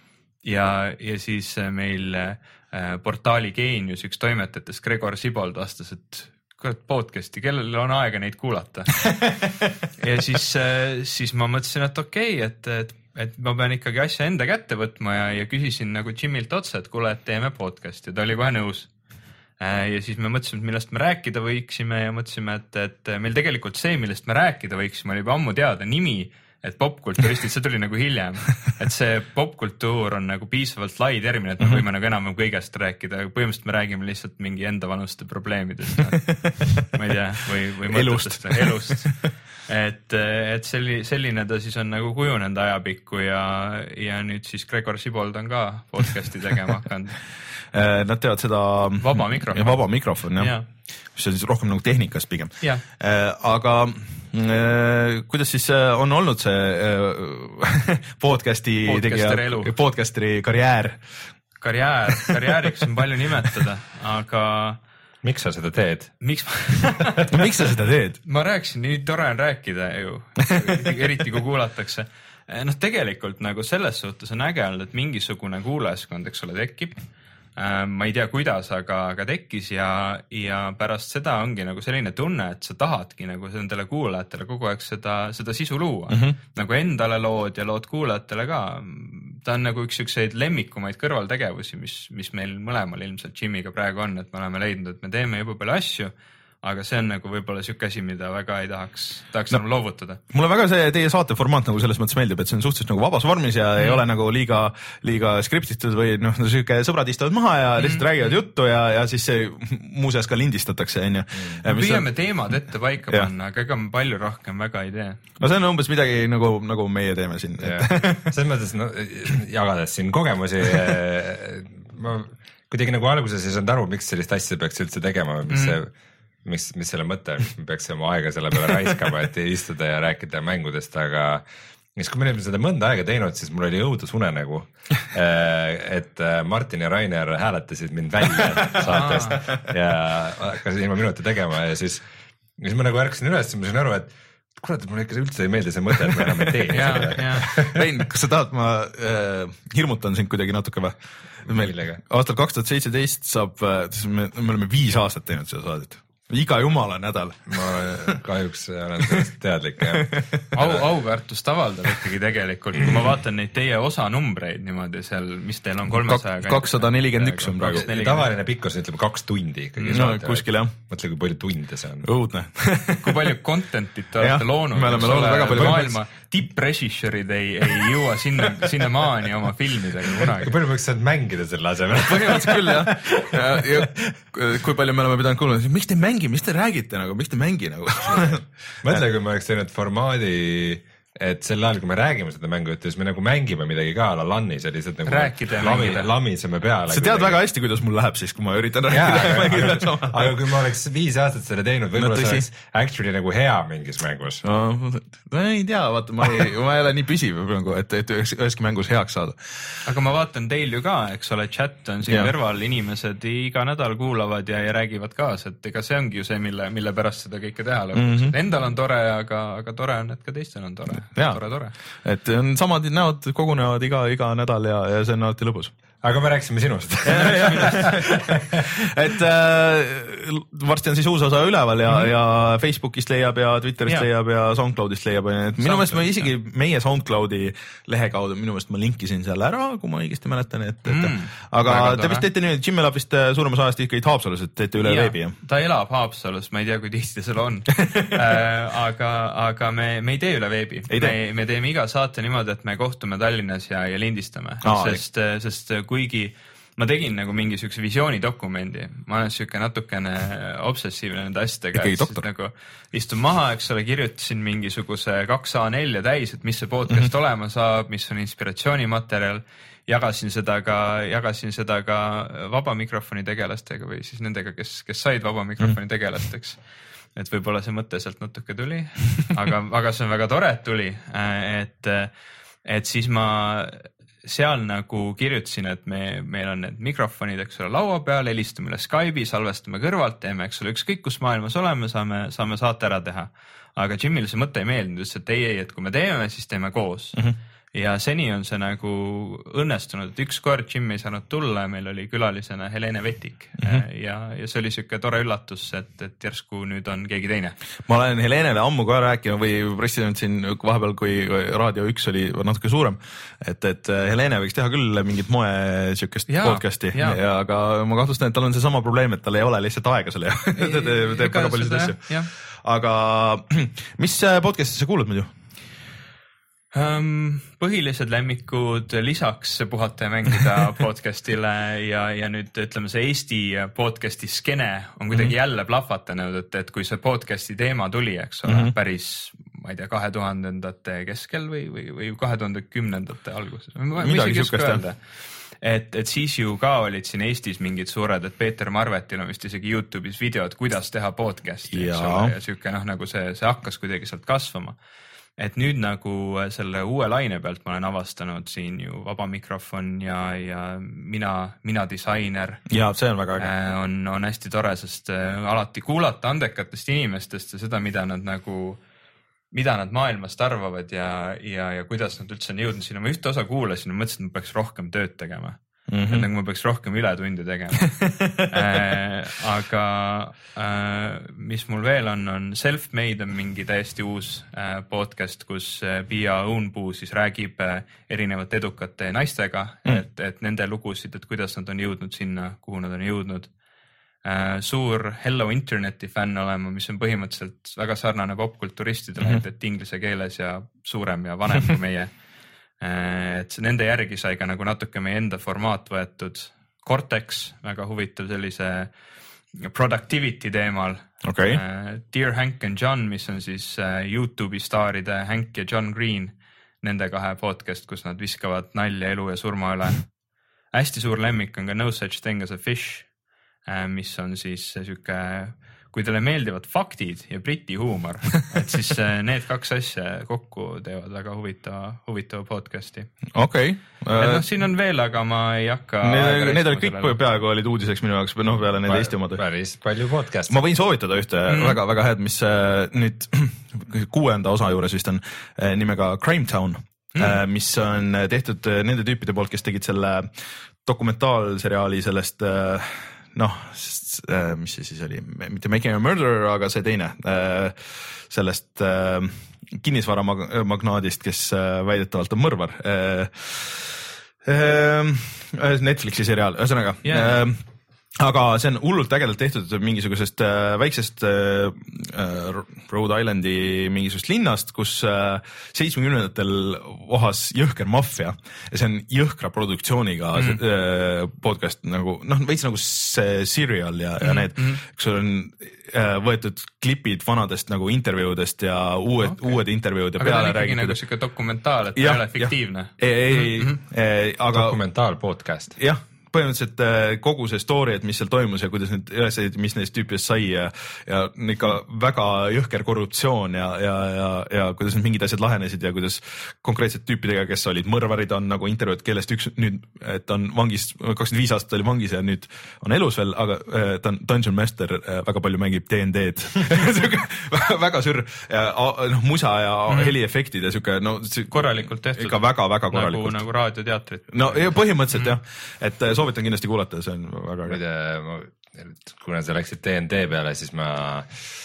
ja, ja siis meil portaali Geenius üks toimetajatest Gregor Sibold vastas, et kurat podcast'i, kellel on aega neid kuulata. ja siis, siis ma mõtlesin, et okei, okay, et, et, et ma pean ikkagi asja enda kätte võtma ja, ja küsisin nagu Jimilt otsa, et kuule, et teeme podcast'i, ta oli kohe nõus. Ja siis me mõtlesime, et millest me rääkida võiksime ja mõtlesime, et, et meil tegelikult see, millest me rääkida võiksime, oli juba ammu teada nimi, et popkulturistid, see tuli nagu hiljem, et see popkultuur on nagu piisavalt lai termin, et me võime nagu enam kõigest rääkida, põhimõtteliselt me räägime lihtsalt mingi enda vanuste probleemidest, ma ei tea, või, või mõtetest, elust. et, et selli, selline ta siis on nagu kujunenud ajapikku ja, ja nüüd siis Gregor Sibold on ka podcast'i tegema hakanud. Nad teevad seda vaba mikrofon, ja, vaba mikrofon jah. Ja. Mis on siis rohkem nagu tehnikas pigem. Ja. Aga kuidas siis on olnud see podcast'i tegija, podcast'i karjäär? Karjäär, karjääriks on palju nimetada, aga miks sa seda teed? Miks ma miks sa seda teed? Ma rääkisin, nii tore on rääkida ju, eriti kui kuulatakse. Noh, tegelikult nagu selles suhtes on äge olnud, et mingisugune kuulajaskond, eks ole, tekib. Ma ei tea, kuidas, aga, aga tekkis ja, ja pärast seda ongi nagu selline tunne, et sa tahadki nagu nendele kuulajatele kogu aeg seda, seda sisu luua. Mm -hmm. Nagu endale lood ja lood kuulajatele ka. Ta on nagu üks ükseid lemmikumaid kõrvaltegevusi, mis, mis meil mõlemal ilmselt Jimiga praegu on, et me oleme leidnud, et me teeme juba palju asju, aga see on nagu võib-olla siuke asi, mida väga ei tahaks, tahaks no, nagu loovutada. Mulle väga see teie saateformaat nagu selles mõttes meeldib, et see on suhteliselt nagu vabas vormis ja mm. ei ole nagu liiga, liiga skriptitud või noh, siuke sõbrad istuvad maha ja mm. lihtsalt räägivad juttu ja, ja siis see muuseas ka lindistatakse, on ju. Me püüame on... teemad ette paika ja. panna, aga ega me palju rohkem väga ei tee. No see on umbes midagi nagu, nagu meie teeme siin. Selles mõttes, no, jagades siin kogemusi, ma kuidagi nagu alguses ei saanud aru, miks sellist asja peaks üldse tegema, mis mm. see mis, mis selle mõte on, mis me peaks oma aega selle peale raiskama, et istuda ja rääkida mängudest, aga siis kui me olime seda mõnda aega teinud, siis mul oli õudus unenägu, et Martin ja Rainer hääletasid mind välja saatest ja hakkasid ilma minuti tegema ja siis, siis ma nagu ärkasin üles ja ma sain aru, et kurat, mulle ikka üldse ei meeldi see mõte, et ma enam ei tee. Rein, kas sa tahad, ma äh, hirmutan sind kuidagi natuke või? Aastal kaks tuhat seitseteist saab, me, me oleme viis aastat teinud seda saadet. Iga jumala nädal. Ma kahjuks olen sellest teadlik, jah. Au, auväärtust avaldab ikkagi tegelikult, kui ma vaatan neid teie osanumbreid niimoodi seal, mis teil on kolmesaja kakssada nelikümmend üks on praegu. Tavaline pikkus ütleme kaks tundi ikkagi. No kuskil jah. Mõtle, kui palju tunde see on. Õudne. Kui palju contentit te olete loonud. Me oleme loonud väga palju. Maailma tipp-režissöörid ei, ei jõua sinna, sinna maani oma filmidega kunagi. Kui palju võiks saanud mängida selle asemel? Põhimõtteliselt küll, jah. Ja, ja, kui palju me oleme pidanud kuulama, miks te mängi, mis te räägite nagu, miks te mängi nagu? Mõtle, kui ma oleks teinud formaadi, et sel ajal, kui me räägime seda mängu, et siis me nagu mängime midagi ka ala lannis ja lihtsalt nagu rääkida ja lami, lamiseme peale. Sa tead väga hästi, kuidas mul läheb siis, kui ma üritan rääkida ja mängida. Aga, aga kui ma oleks viis aastat selle teinud, võib-olla no, see oleks actually nagu hea mingis mängus. No, ei tea, vaata, ma ei, ma ei ole nii püsiv, et, et üheski mängus heaks saada. Aga ma vaatan teil ju ka, eks ole, chat on siin kõrval, inimesed iga nädal kuulavad ja, ja räägivad kaas, et ega see ongi ju see, mille, mille pärast seda kõike teha lõpuks. Mm -hmm. Endal on tore, aga, aga tore on, et ka teistel on tore. Tore, tore. Et on samad näod kogunevad iga, iga nädal ja, ja see on alati lõbus. Aga me rääkisime sinust. et äh, varsti on siis uus osa üleval ja, mm-hmm. ja Facebookist leiab ja Twitterist ja. leiab ja SoundCloudist leiab. Et minu meelest ma isegi meie SoundCloudi lehe kaudu, minu meelest ma linkisin seal ära, kui ma õigesti mäletan. Et, et, mm, aga te vist teete nüüd, Jim elab vist suuremas ajast ikkagi Haapsalus, et teete üle ja, veebi. Ja? Ta elab Haapsalus, ma ei tea, kui tihti seal on. aga aga me, me ei tee üle veebi. Me, me teeme iga saate niimoodi, et me kohtume Tallinnas ja, ja lindistame. Aa, sest, sest kuigi ma tegin nagu mingi siukse visioonidokumendi, ma olen siuke natukene obsessiivne nende asjadega, et nagu istun maha, eks ole, kirjutasin mingisuguse kaks A neli täis, et mis see podcast mm-hmm. olema saab, mis on inspiratsioonimaterjal, jagasin seda ka, jagasin seda ka vaba mikrofoni tegelastega või siis nendega, kes, kes said vaba mikrofoni tegelasteks. Et võib-olla see mõte sealt natuke tuli, aga, aga see on väga tore, et tuli, et, et siis ma seal nagu kirjutasin, et me, meil on need mikrofonid, eks ole, laua peal, helistame üle Skype'i, salvestame kõrvalt, teeme, eks ole, ükskõik kus maailmas oleme, saame, saame saate ära teha. Aga Jimile see mõte ei meeldinud, ütles, et ei, ei, et kui me teeme, siis teeme koos. Mm-hmm. ja seni on see nagu õnnestunud, et üks kord Jim ei saanud tulla ja meil oli külalisena Helene Vetik mm -hmm. ja, ja see oli siuke tore üllatus, et, et järsku nüüd on keegi teine. Ma olen Helenele ammu ka rääkinud või pressinud siin vahepeal, kui Raadio üks oli natuke suurem, et, et Helene võiks teha küll mingit moe siukest ja, podcast'i, ja. Ja, aga ma kahtlustan, et tal on seesama probleem, et tal ei ole lihtsalt aega selle ja ta teeb väga paljusid asju. Aga mis podcast'i sa kuulad muidu? Um, põhilised lemmikud lisaks Puhata ja mängida podcast'ile ja, ja nüüd ütleme, see Eesti podcast'i skene on kuidagi mm -hmm. jälle plahvatanud, et, et kui see podcast'i teema tuli, eks ole, mm -hmm. päris, ma ei tea, kahe tuhandendate keskel või, või, või kahe tuhande kümnendate alguses. Midagi siukest, et, et siis ju ka olid siin Eestis mingid suured, et Peeter Marvetil on vist isegi YouTube'is videod, kuidas teha podcast'i, eks ole, ja siuke noh, nagu see, see hakkas kuidagi sealt kasvama. Et nüüd nagu selle uue laine pealt ma olen avastanud siin ju Vaba Mikrofon ja, ja mina, mina disainer. Ja see on väga äge. On, on hästi tore, sest alati kuulata andekatest inimestest ja seda, mida nad nagu, mida nad maailmast arvavad ja, ja, ja kuidas nad üldse on jõudnud sinna. Ma ühte osa kuulasin ja mõtlesin, et ma peaks rohkem tööd tegema. Mm -hmm. Et nagu ma peaks rohkem ületunde tegema äh, aga äh, mis mul veel on, on Self-Made on mingi täiesti uus äh, podcast, kus äh, Pia Õunpuu siis räägib äh, erinevate edukate naistega mm. et, et nende lugusid, et kuidas nad on jõudnud sinna, kuhu nad on jõudnud. äh, suur Hello Interneti fänn olema, mis on põhimõtteliselt väga sarnane popkulturistidele mm, -hmm. et, et inglise keeles ja suurem ja vanem kui meie. Et nende järgi sai ka nagu natuke meie enda formaat võetud. Cortex, väga huvitav sellise productivity teemal. Okay. Uh, Dear Hank and John, mis on siis uh, YouTube'i staaride Hank ja John Green, nende kahe podcast, kus nad viskavad nalja elu ja surma üle. Hästi suur lemmik on ka No Such Thing as a Fish, uh, mis on siis siuke, kui teile meeldivad faktid ja briti huumor, et siis need kaks asja kokku teevad väga huvitava, huvitava podcast'i. Okei. Okay. No, siin on veel, aga ma ei hakka... Need, need olid kõik peaaegu olid uudiseks minu jaoks, noh peale need Eesti omad. Päris palju podcast'i. Ma võin soovitada ühte mm. väga, väga head, mis nüüd kuuenda osa juures vist on nimega Crime Town, mm. mis on tehtud nende tüüpide poolt, kes tegid selle dokumentaalseriaali sellest... noh, mis see siis oli, mitte Making a Murderer, aga see teine sellest kinnisvaramagnaadist, kes väidetavalt on mõrvar. Netflixi seriaal, ühesõnaga. Yeah. Aga see on hullult ägedalt tehtud mingisugusest väiksest Rhode Islandi mingisugust linnast, kus seitsmekümnendatel ohas jõhker maffia ja see on jõhkra produktsiooniga mm. podcast nagu, noh, veits nagu see serial ja, ja need, mm. kus on võetud klipid vanadest nagu intervjuudest ja uued, okay. uued intervjuud ja aga peale räägitud. Aga nagu siuke dokumentaal, et ja, ei ole fiktiivne. Ei, ei, mm -hmm. aga... Dokumentaal podcast. Jah. Põhimõtteliselt kogu see story, et mis seal toimus ja kuidas need üles, mis neist tüüpidest sai ja, ja ikka väga jõhker korruptsioon ja, ja, ja, ja kuidas need mingid asjad lahenesid ja kuidas konkreetselt tüüpidega, kes olid mõrvarid, on nagu intervjuud, kellest üks nüüd, et on vangis, kakskümmend viis aastat oli vangis ja nüüd on elus veel, aga ta on Dungeon Master, väga palju mängib D and D-d väga sür, noh, musa ja mm. heliefektid ja siuke, no korralikult tehtud. Ikka väga-väga korralikult. Nagu, nagu raadioteatrit. No ja põhimõtteliselt mm. jah, et soovitan kindlasti kuulata, see on väga äge. Kuna sa läksid D and D peale, siis ma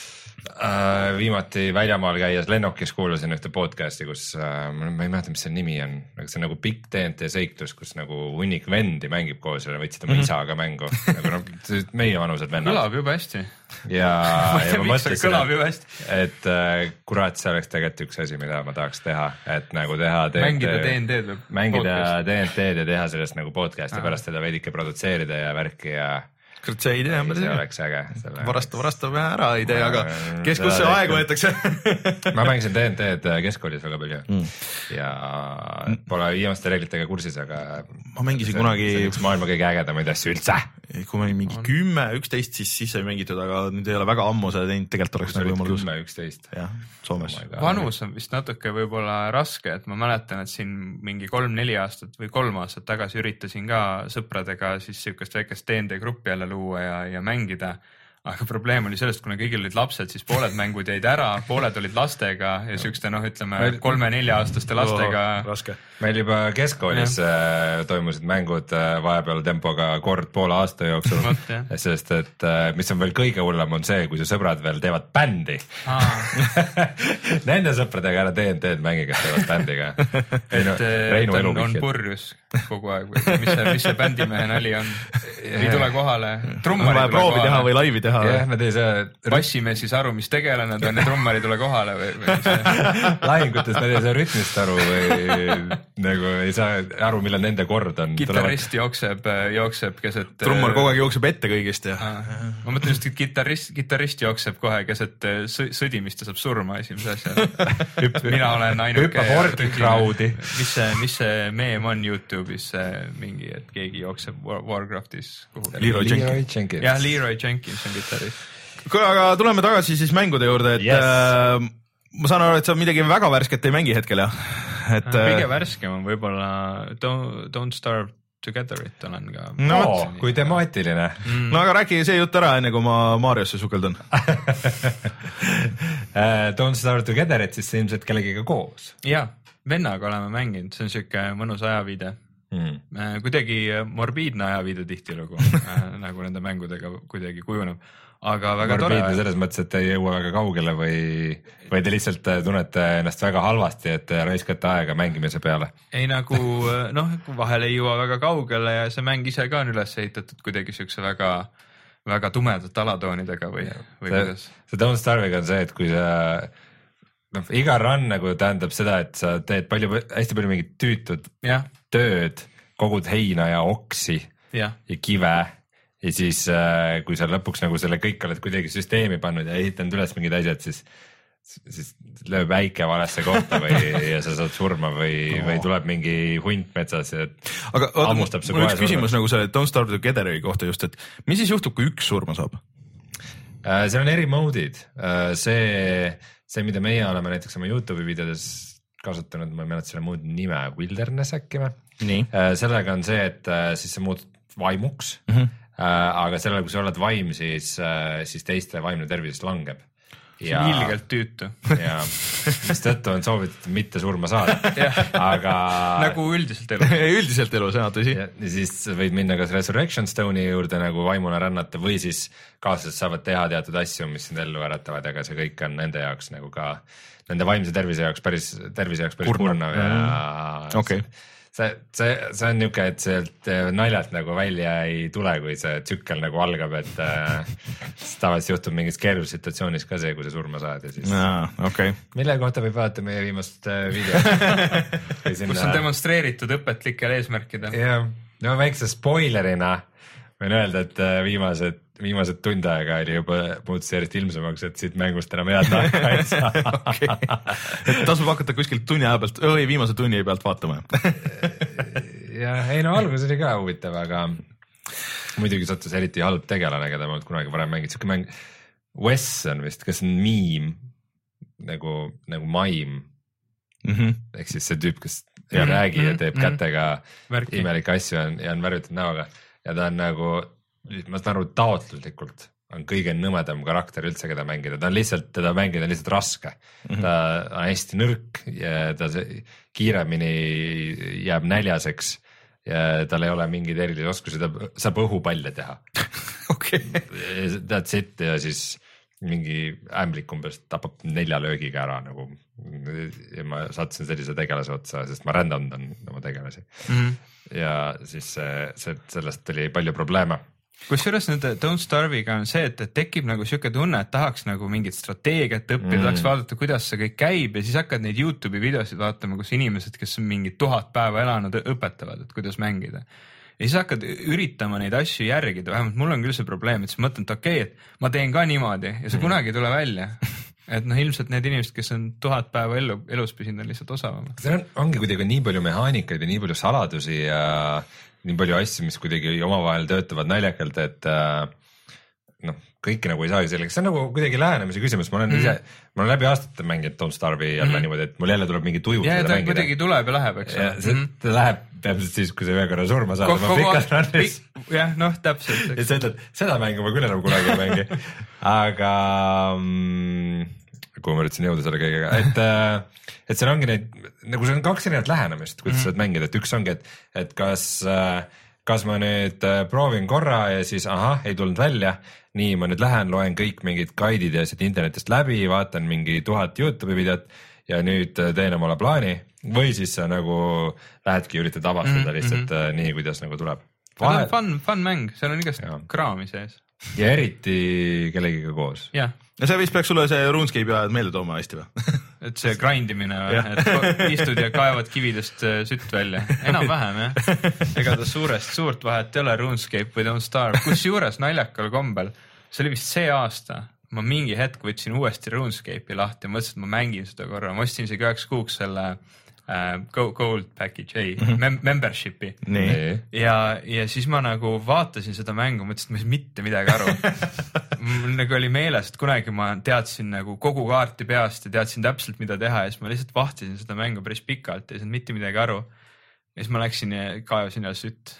äh, viimati väljamaal käies lennukis kuulasin ühte podcast'i, kus äh, ma ei mäleta, mis see nimi on, aga see on nagu pikk D and D seiklus, kus nagu hunnik vendi mängib koos ja võtsid oma mm -hmm. isaga mängu. Nagu no, meie vanused vennad. Kõlab juba hästi. Ja, ja ma mõtlesin, et, et kurat, see oleks tegelikult üks asi, mida ma tahaks teha, et nagu teha mängida D and D-d mängida D and D-d ja teha sellest nagu podcast ja pärast teda veidike produtseerida ja värki ja see idee on see oleks äge. Varasta, varastame ära idee, aga kes, kus see aeg võetakse? Ma mängisin D and D-d keskkoolis väga palju mm. ja pole viimaste reeglitega kursis, aga ma mängisin kunagi see on üks maailma kõige ägedamaid asju üldse. Kui ma olin mingi kümme, üksteist, siis, siis sai mängitud, aga nüüd ei ole väga ammu seda teinud, tegelikult oleks nagu võimalus. kümme, üksteist. Jah, Soomes. Oh vanus on vist natuke võib-olla raske, et ma mäletan, et siin mingi kolm-neli aastat või kolm aastat tagasi üritasin ka sõpradega siis siukest väikest D and D gruppi jälle luua ja, ja mängida. aga probleem oli sellest, kuna kõigil olid lapsed, siis pooled mängud jäid ära, pooled olid lastega ja siukeste noh, ütleme kolme-nelja aastaste lastega. Raske. Meil juba keskkoolis äh, toimusid mängud äh, vahepeal tempoga kord poole aasta jooksul, sest et äh, mis on veel kõige hullem on see, kui su sõbrad veel teevad bändi. Nende sõpradega ära D and D-d mängige, kes teevad bändiga. et Reinu on, on purjus kogu aeg, mis see, mis see bändimehe nali on, ei tule kohale, trummari tule proovi kohale. Teha või laivi teha. Jah, nad ei saa... Bassimees ei saa aru, mis tegelane on ja trummari tule kohale või, või see... Lahingutes nad ei saa rütmist aru või nagu ei saa aru, millal nende kord on. Kitarrist jookseb, jookseb keset... Trummar kogu aeg jookseb ette kõigist ja... Ma mõtlen just, et kitarrist, kitarrist jookseb kohe keset sõdimist ja saab surma esimese asja. Mina olen ainuke... Hüppa Forti crowdi. Mis see, mis see meem on YouTube'is mingi, et keegi jookseb Warcraftis kuhu? Leroy Jenkins. Jah, Leroy Jenkins on kitarrist. Aga tuleme tagasi siis mängude juurde, et yes. äh, ma saan aru, et sa midagi väga värsket ei mängi hetkel, jah? Et, kõige värskem on võib-olla Don't, Don't Starve Togetherit olen ka. No, no kui temaatiline. Mm. No aga räägi see jutt ära, enne kui ma Mariosse sukeldan. Don't Starve Togetherit siis ilmselt kellegiga koos. Jaa, vennaga oleme mänginud, see on siuke mõnus ajaviide. Mm. Kuidagi morbiidne ajaviide tihtilugu, nagu nende mängudega kuidagi kujuneb. Aga väga tore. Morbiidne selles mõttes, et ei jõua väga kaugele või, või te lihtsalt tunnete ennast väga halvasti, et raiskate aega mängimise peale? Ei nagu, noh, vahel ei jõua väga kaugele ja see mäng ise ka on üles ehitatud kuidagi siukse väga, väga tumedat alatoonidega või, või see, kuidas? See Don't Starve'iga on see, et kui sa, noh, iga run nagu tähendab seda, et sa teed palju, hästi palju mingit tüütud ja. Tööd, kogud heina ja oksi ja, ja kive. Ja siis kui sa lõpuks nagu selle kõik oled kuidagi süsteemi pannud ja ehitanud üles mingid asjad, siis, siis lööb väike valesse kohta või ja sa saad surma või, oh. või tuleb mingi hunt metsas ja aga, hammustab see kohe. Mul üks küsimus nagu selle Don't Starve Together'i kohta just, et mis siis juhtub, kui üks surma saab? See on eri mode'id. See, see, mida meie oleme näiteks oma YouTube'i videodes kasutanud, ma ei mäleta selle muud nime, Wilderness äkki või? Nii. Sellega on see, et siis sa muud vaimuks, mm-hmm. aga sellele, kui sa oled vaim, siis, siis teiste vaimne tervis langeb. See on ilgelt tüütu. Ja mis tõttu on soovitud mitte surma saada. Aga... Nagu üldiselt elu. Üldiselt elu, see on tõsi. Ja siis võid minna kas Resurrection Stone'i juurde nagu vaimuna rännata või siis kaaslased saavad teha teatud asju, mis sind ellu äratavad, aga see kõik on nende jaoks nagu ka nende vaimse tervise jaoks päris, tervise jaoks päris kurnav ja okay. see, see, see on niuke, et sealt naljalt nagu välja ei tule, kui see tsükkel nagu algab, et äh, tavaliselt juhtub mingis keerulises situatsioonis ka see, kui sa surma saad ja siis Jaa, okay. mille kohta võib vaadata meie viimast äh, videot. Kus on demonstreeritud õpetlikel eesmärkidel. Jah, no väikse spoilerina võin öelda, et viimased viimased tund aega oli juba muutus järjest ilmsemaks, et siit mängust enam head nahka ei saa. Okay. Et tasub hakata kuskilt tunni aja pealt, või viimase tunni pealt vaatama. Ja ei no algus oli ka huvitav, aga muidugi sattus eriti halb tegelane, keda ma kunagi varem mängid. Siuke mäng Wes on vist, kes on miim nagu, nagu maim. Mm-hmm. Ehk siis see tüüp, kes ei mm-hmm. räägi ja teeb mm-hmm. kätega Värki. Imelikke asju on, ja on värvitud näoga ja ta on nagu ma saan aru, taotluslikult on kõige nõmedam karakter üldse, keda mängida. Ta on lihtsalt, teda mängida on lihtsalt raske. Mm-hmm. Ta on hästi nõrk ja ta kiiremini jääb näljaseks ja tal ei ole mingeid erilisi oskusi, ta saab õhupalle teha. Okay. That's it ja siis mingi ämblik umbes tapab nelja löögiga ära nagu ja ma satsin sellise tegelase otsa, sest ma rändandan oma tegelasi. Mm-hmm. Ja siis see, see, sellest oli palju probleeme. Kusjuures nende Don't Starve'iga on see, et tekib nagu siuke tunne, et tahaks nagu mingit strateegiat õppida, mm. tahaks vaadata, kuidas see kõik käib ja siis hakkad neid YouTube'i videosid vaatama, kus inimesed, kes on mingi tuhat päeva elanud, õpetavad, et kuidas mängida. Ja siis hakkad üritama neid asju järgida, vähemalt mul on küll see probleem, et siis mõtlen, et okei, okay, et ma teen ka niimoodi ja see mm. kunagi ei tule välja. Et noh, ilmselt need inimesed, kes on tuhat päeva ellu, elus püsinud, on lihtsalt osavama. See on, ongi kuidagi nii palju mehaanikaid ja nii palju saladusi ja nii palju asju, mis kuidagi omavahel töötavad naljakalt, et noh, kõiki nagu ei saagi sellega. See on nagu kuidagi lähenemise küsimus. Ma olen mm. ise, ma olen läbi aastate mänginud Don't Starve'i jälle mm. niimoodi, et mul jälle tuleb mingi tuju. Ja ta kuidagi tuleb ja läheb, eks. Ja see mm. läheb peamiselt siis, kui sa ühe korra surma saad. Kogu, kogu, jah, noh, täpselt. et sa ütled, seda mängu ma küll enam kunagi ei mängi. Aga mm, kuhu ma üritasin jõuda selle kõigega, et, et seal ongi neid, nagu see on kaks erinevat lähenemist, kuidas mm. sa saad mängida, et üks ongi, et, et kas, kas ma nüüd proovin korra ja siis ahah, ei tulnud välja, nii ma nüüd lähen, loen kõik mingid guide'id ja siit internetist läbi, vaatan mingi tuhat YouTube'i videot ja nüüd teen omale plaani või siis sa nagu lähedki üritad avastada mm, lihtsalt mm-hmm. nii, kuidas nagu tuleb. Vahe... Fun, fun mäng, seal on igast kraami sees. Ja eriti kellegiga koos. Jah. Ja see vist peaks sulle see RuneScape'i ajad meelde tooma hästi või? Et see grindimine, et istud ja kaevad kividest sütt välja. Enam-vähem, jah. Ega ta suurest suurt vahet ei ole RuneScape või Don't Starve. Kus juures naljakal kombel, see oli vist see aasta, ma mingi hetk võtsin uuesti RuneScape'i lahti ja mõtlesin, et ma mängin seda korra. Ma ostsin isegi üheks kuuks selle uh, gold package, ei, mem membership'i. Ja, ja siis ma nagu vaatasin seda mängu, mõtlesin, et ma ei mitte midagi aru. Mul nagu oli meeles, et kunagi ma teadsin nagu kogu kaarti peast ja teadsin täpselt, mida teha ja siis ma lihtsalt vahtisin seda mängu päris pikalt ja ei saanud mitte midagi aru. Ja siis ma läksin ja kaevasin ja sütt.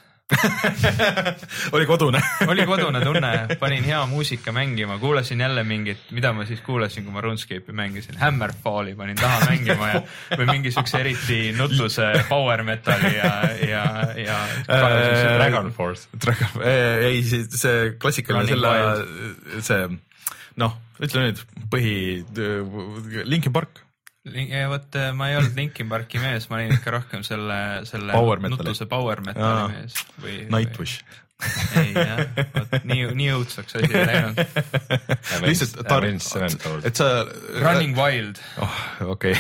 oli kodune oli kodune tunne, panin hea muusika mängima, kuulasin jälle mingit, mida ma siis kuulasin, kui ma RuneScape'i mängisin, Hammerfalli panin taha mängima ja või mingi siukse eriti nutuse power metali ja, ja, ja äh, Dragon Force. Dragon, ei, see klassikaline selle, see, noh, ütle nüüd, põhi Linkin Park. Ja võt, ma ei olnud Linkin Parki mees, ma olin ikka rohkem selle, selle power nutuse power metali mees. Või, Nightwish. Ei, jah, võt, nii, nii õudsaks asi ei läinud. Lihtsalt tar-, et sa... Running Wild. Oh, okei.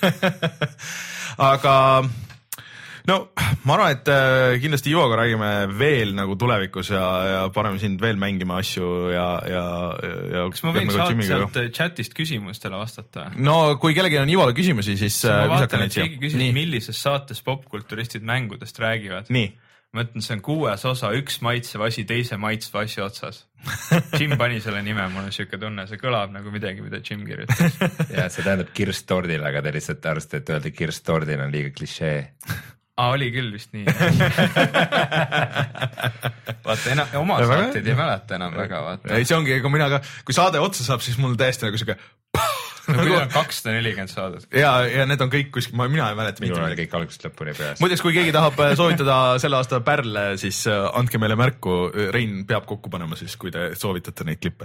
Aga... no ma arvan, et kindlasti Ivoga räägime veel nagu tulevikus ja, ja paneme sind veel mängima asju ja, ja, ja kas ma võin saada sealt chatist küsimustele vastata? No kui kellegi on Ivole küsimusi, siis ma vaatan, et keegi küsis, millises saates popkulturistid mängudest räägivad. Nii. Ma ütlen, see on kuues osa, üks maitsev asi teise maitsva asi otsas. Jim pani selle nime, mul on siuke tunne, see kõlab nagu midagi, mida Jim kirjutas. Ja see tähendab kirstordil, aga te lihtsalt arvasite, et öelda kirstordil on liiga klišee. Aa, oli küll vist nii. Vaata, enam, oma saateid ei mäleta enam väga, vaata. Ei, see ongi, kui mina ka, kui saade otsa saab, siis mul täiesti nagu siuke... No, kui on kakssada nelikümmend saadet. Ja, ja need on kõik kuskil, ma, mina ei mäleta. Minul on kõik algusest lõpuni peas. Muideks, kui keegi tahab soovitada selle aasta pärle, siis andke meile märku. Rein peab kokku panema siis, kui te soovitate neid klippe.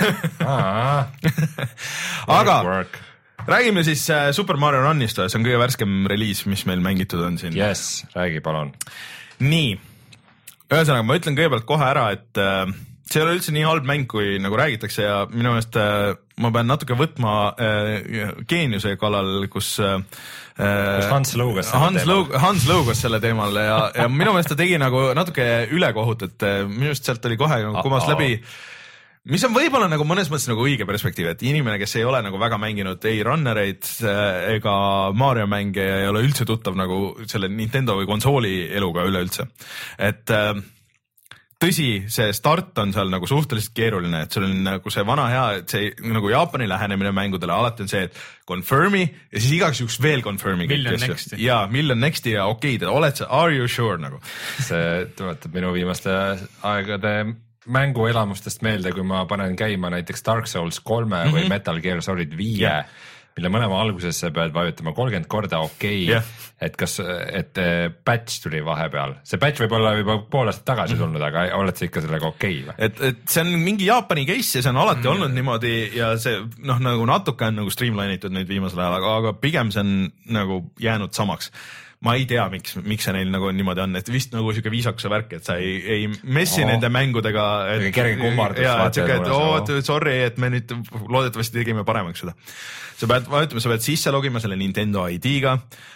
Aga räägime siis Super Mario Runist, see on kõige värskem reliis, mis meil mängitud on siin. Yes, räägi palun. Nii, ühesõnaga ma ütlen kõigepealt kohe ära, et see ei ole üldse nii halb mäng, kui nagu räägitakse ja minu meelest ma pean natuke võtma äh, geeniuse kallal, kus, äh, kus Hans Lõugas selle Hans teemal. Hans Lõugas selle teemal ja, ja minu meelest ta tegi nagu natuke ülekohut, et minu meelest sealt oli kohe nagu kumas läbi, mis on võib-olla nagu mõnes mõttes nagu õige perspektiiv, et inimene, kes ei ole nagu väga mänginud ei runnereid ega Mario mänge ja ei ole üldse tuttav nagu selle Nintendo või konsooli eluga üleüldse, et äh, tõsi, see start on seal nagu suhteliselt keeruline, et sul on nagu see vana hea, et see nagu Jaapani lähenemine mängudele alati on see, et confirm'i ja siis igaks juhuks veel confirm'i. Million next'i. Jaa, million next'i ja okei, okay, oled sa, are you sure nagu? See tuletab minu viimaste aegade mänguelamustest meelde, kui ma panen käima näiteks Dark Souls kolme mm -hmm. või Metal Gear Solid viie, yeah. mille mõlema alguses sa pead vajutama kolmkümmend korda okei okay, yeah., et kas, et patch tuli vahepeal. See patch võib olla juba pool aastat tagasi tulnud, aga oled sa ikka sellega okei okay, või? Et, et see on mingi Jaapani case ja see on alati mm. olnud niimoodi ja see noh, nagu natuke on nagu streamline'itud nüüd viimasel ajal, aga, aga pigem see on nagu jäänud samaks. Ma ei tea, miks, miks see neil nagu niimoodi on, et vist nagu siuke viisakuse värk, et sa ei, ei messi oh. nende mängudega. Et, kerge kummardus. Ja, et siuke, et oo, sorry, et me nüüd loodetavasti tegime paremaks seda. Sa pead, vaatame, sa pead sisse logima selle Nintendo I D-ga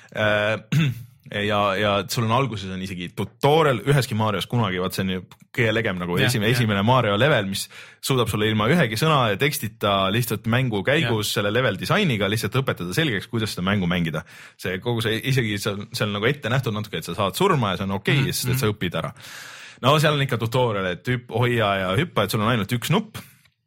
ja, ja sul on alguses on isegi tutorial üheski Marios kunagi, vaat see on ju kõige legem nagu ja, esimene, esimene Mario level, mis suudab sulle ilma ühegi sõna ja tekstita lihtsalt mängu käigus ja. Selle level disainiga lihtsalt õpetada selgeks, kuidas seda mängu mängida. See kogu see, isegi see on, see on nagu ette nähtud natuke, et sa saad surma ja see on okei okay, mm, sest et sa õpid ära. No seal on ikka tutorial, et hüpp, hoia ja hüppa, et sul on ainult üks nupp.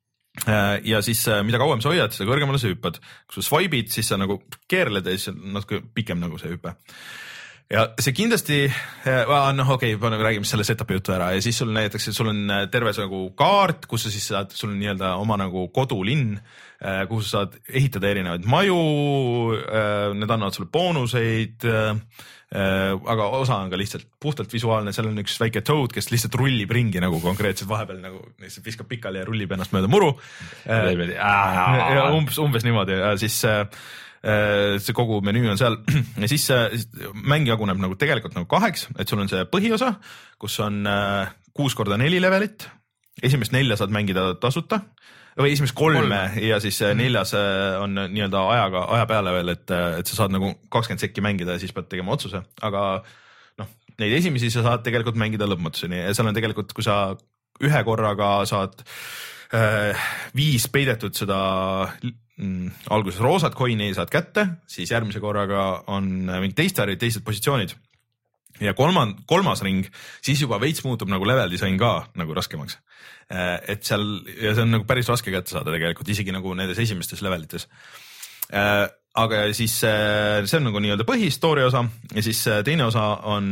Ja siis mida kauem sa hoiad, seda kõrgemale sa hüppad. Kui sa swipe'id, siis sa nagu keerled ja siis on natuke pikem nagu see hüpe. ja see kindlasti, noh okei okay,, räägime selle setupi juttu ära ja siis sul näiteks, et sul on terve see nagu kaart, kus sa siis saad, sul on nii-öelda oma nagu kodulinn, kuhu sa saad ehitada erinevaid maju, need annavad sulle boonuseid, aga osa on ka lihtsalt puhtalt visuaalne, seal on üks väike Toad, kes lihtsalt rullib ringi nagu konkreetselt vahepeal nagu lihtsalt viskab pikali ja rullib ennast mööda muru. Ja umbes, umbes niimoodi ja siis see kogu menüü on seal ja siis mäng jaguneb nagu tegelikult nagu kaheks, et sul on see põhiosa, kus on kuus korda neli levelit, esimest nelja saad mängida tasuta või esimest kolme, kolme. Ja siis neljas on nii-öelda ajaga, aja peale veel, et, et sa saad nagu kakskümmend sekki mängida ja siis pead tegema otsuse, aga noh, neid esimesi sa saad tegelikult mängida lõpmatuseni ja seal on tegelikult, kui sa ühe korraga saad äh, viis peidetud seda Mm, alguses roosad coin'i saad kätte, siis järgmise korraga on mingi teist värvid, teised positsioonid ja kolmand, kolmas ring, siis juba veits muutub nagu level disain ka nagu raskemaks. Et seal, ja see on nagu päris raske kätte saada tegelikult, isegi nagu nendes esimestes levelites. Aga siis see on nagu nii-öelda põhistoori osa ja siis teine osa on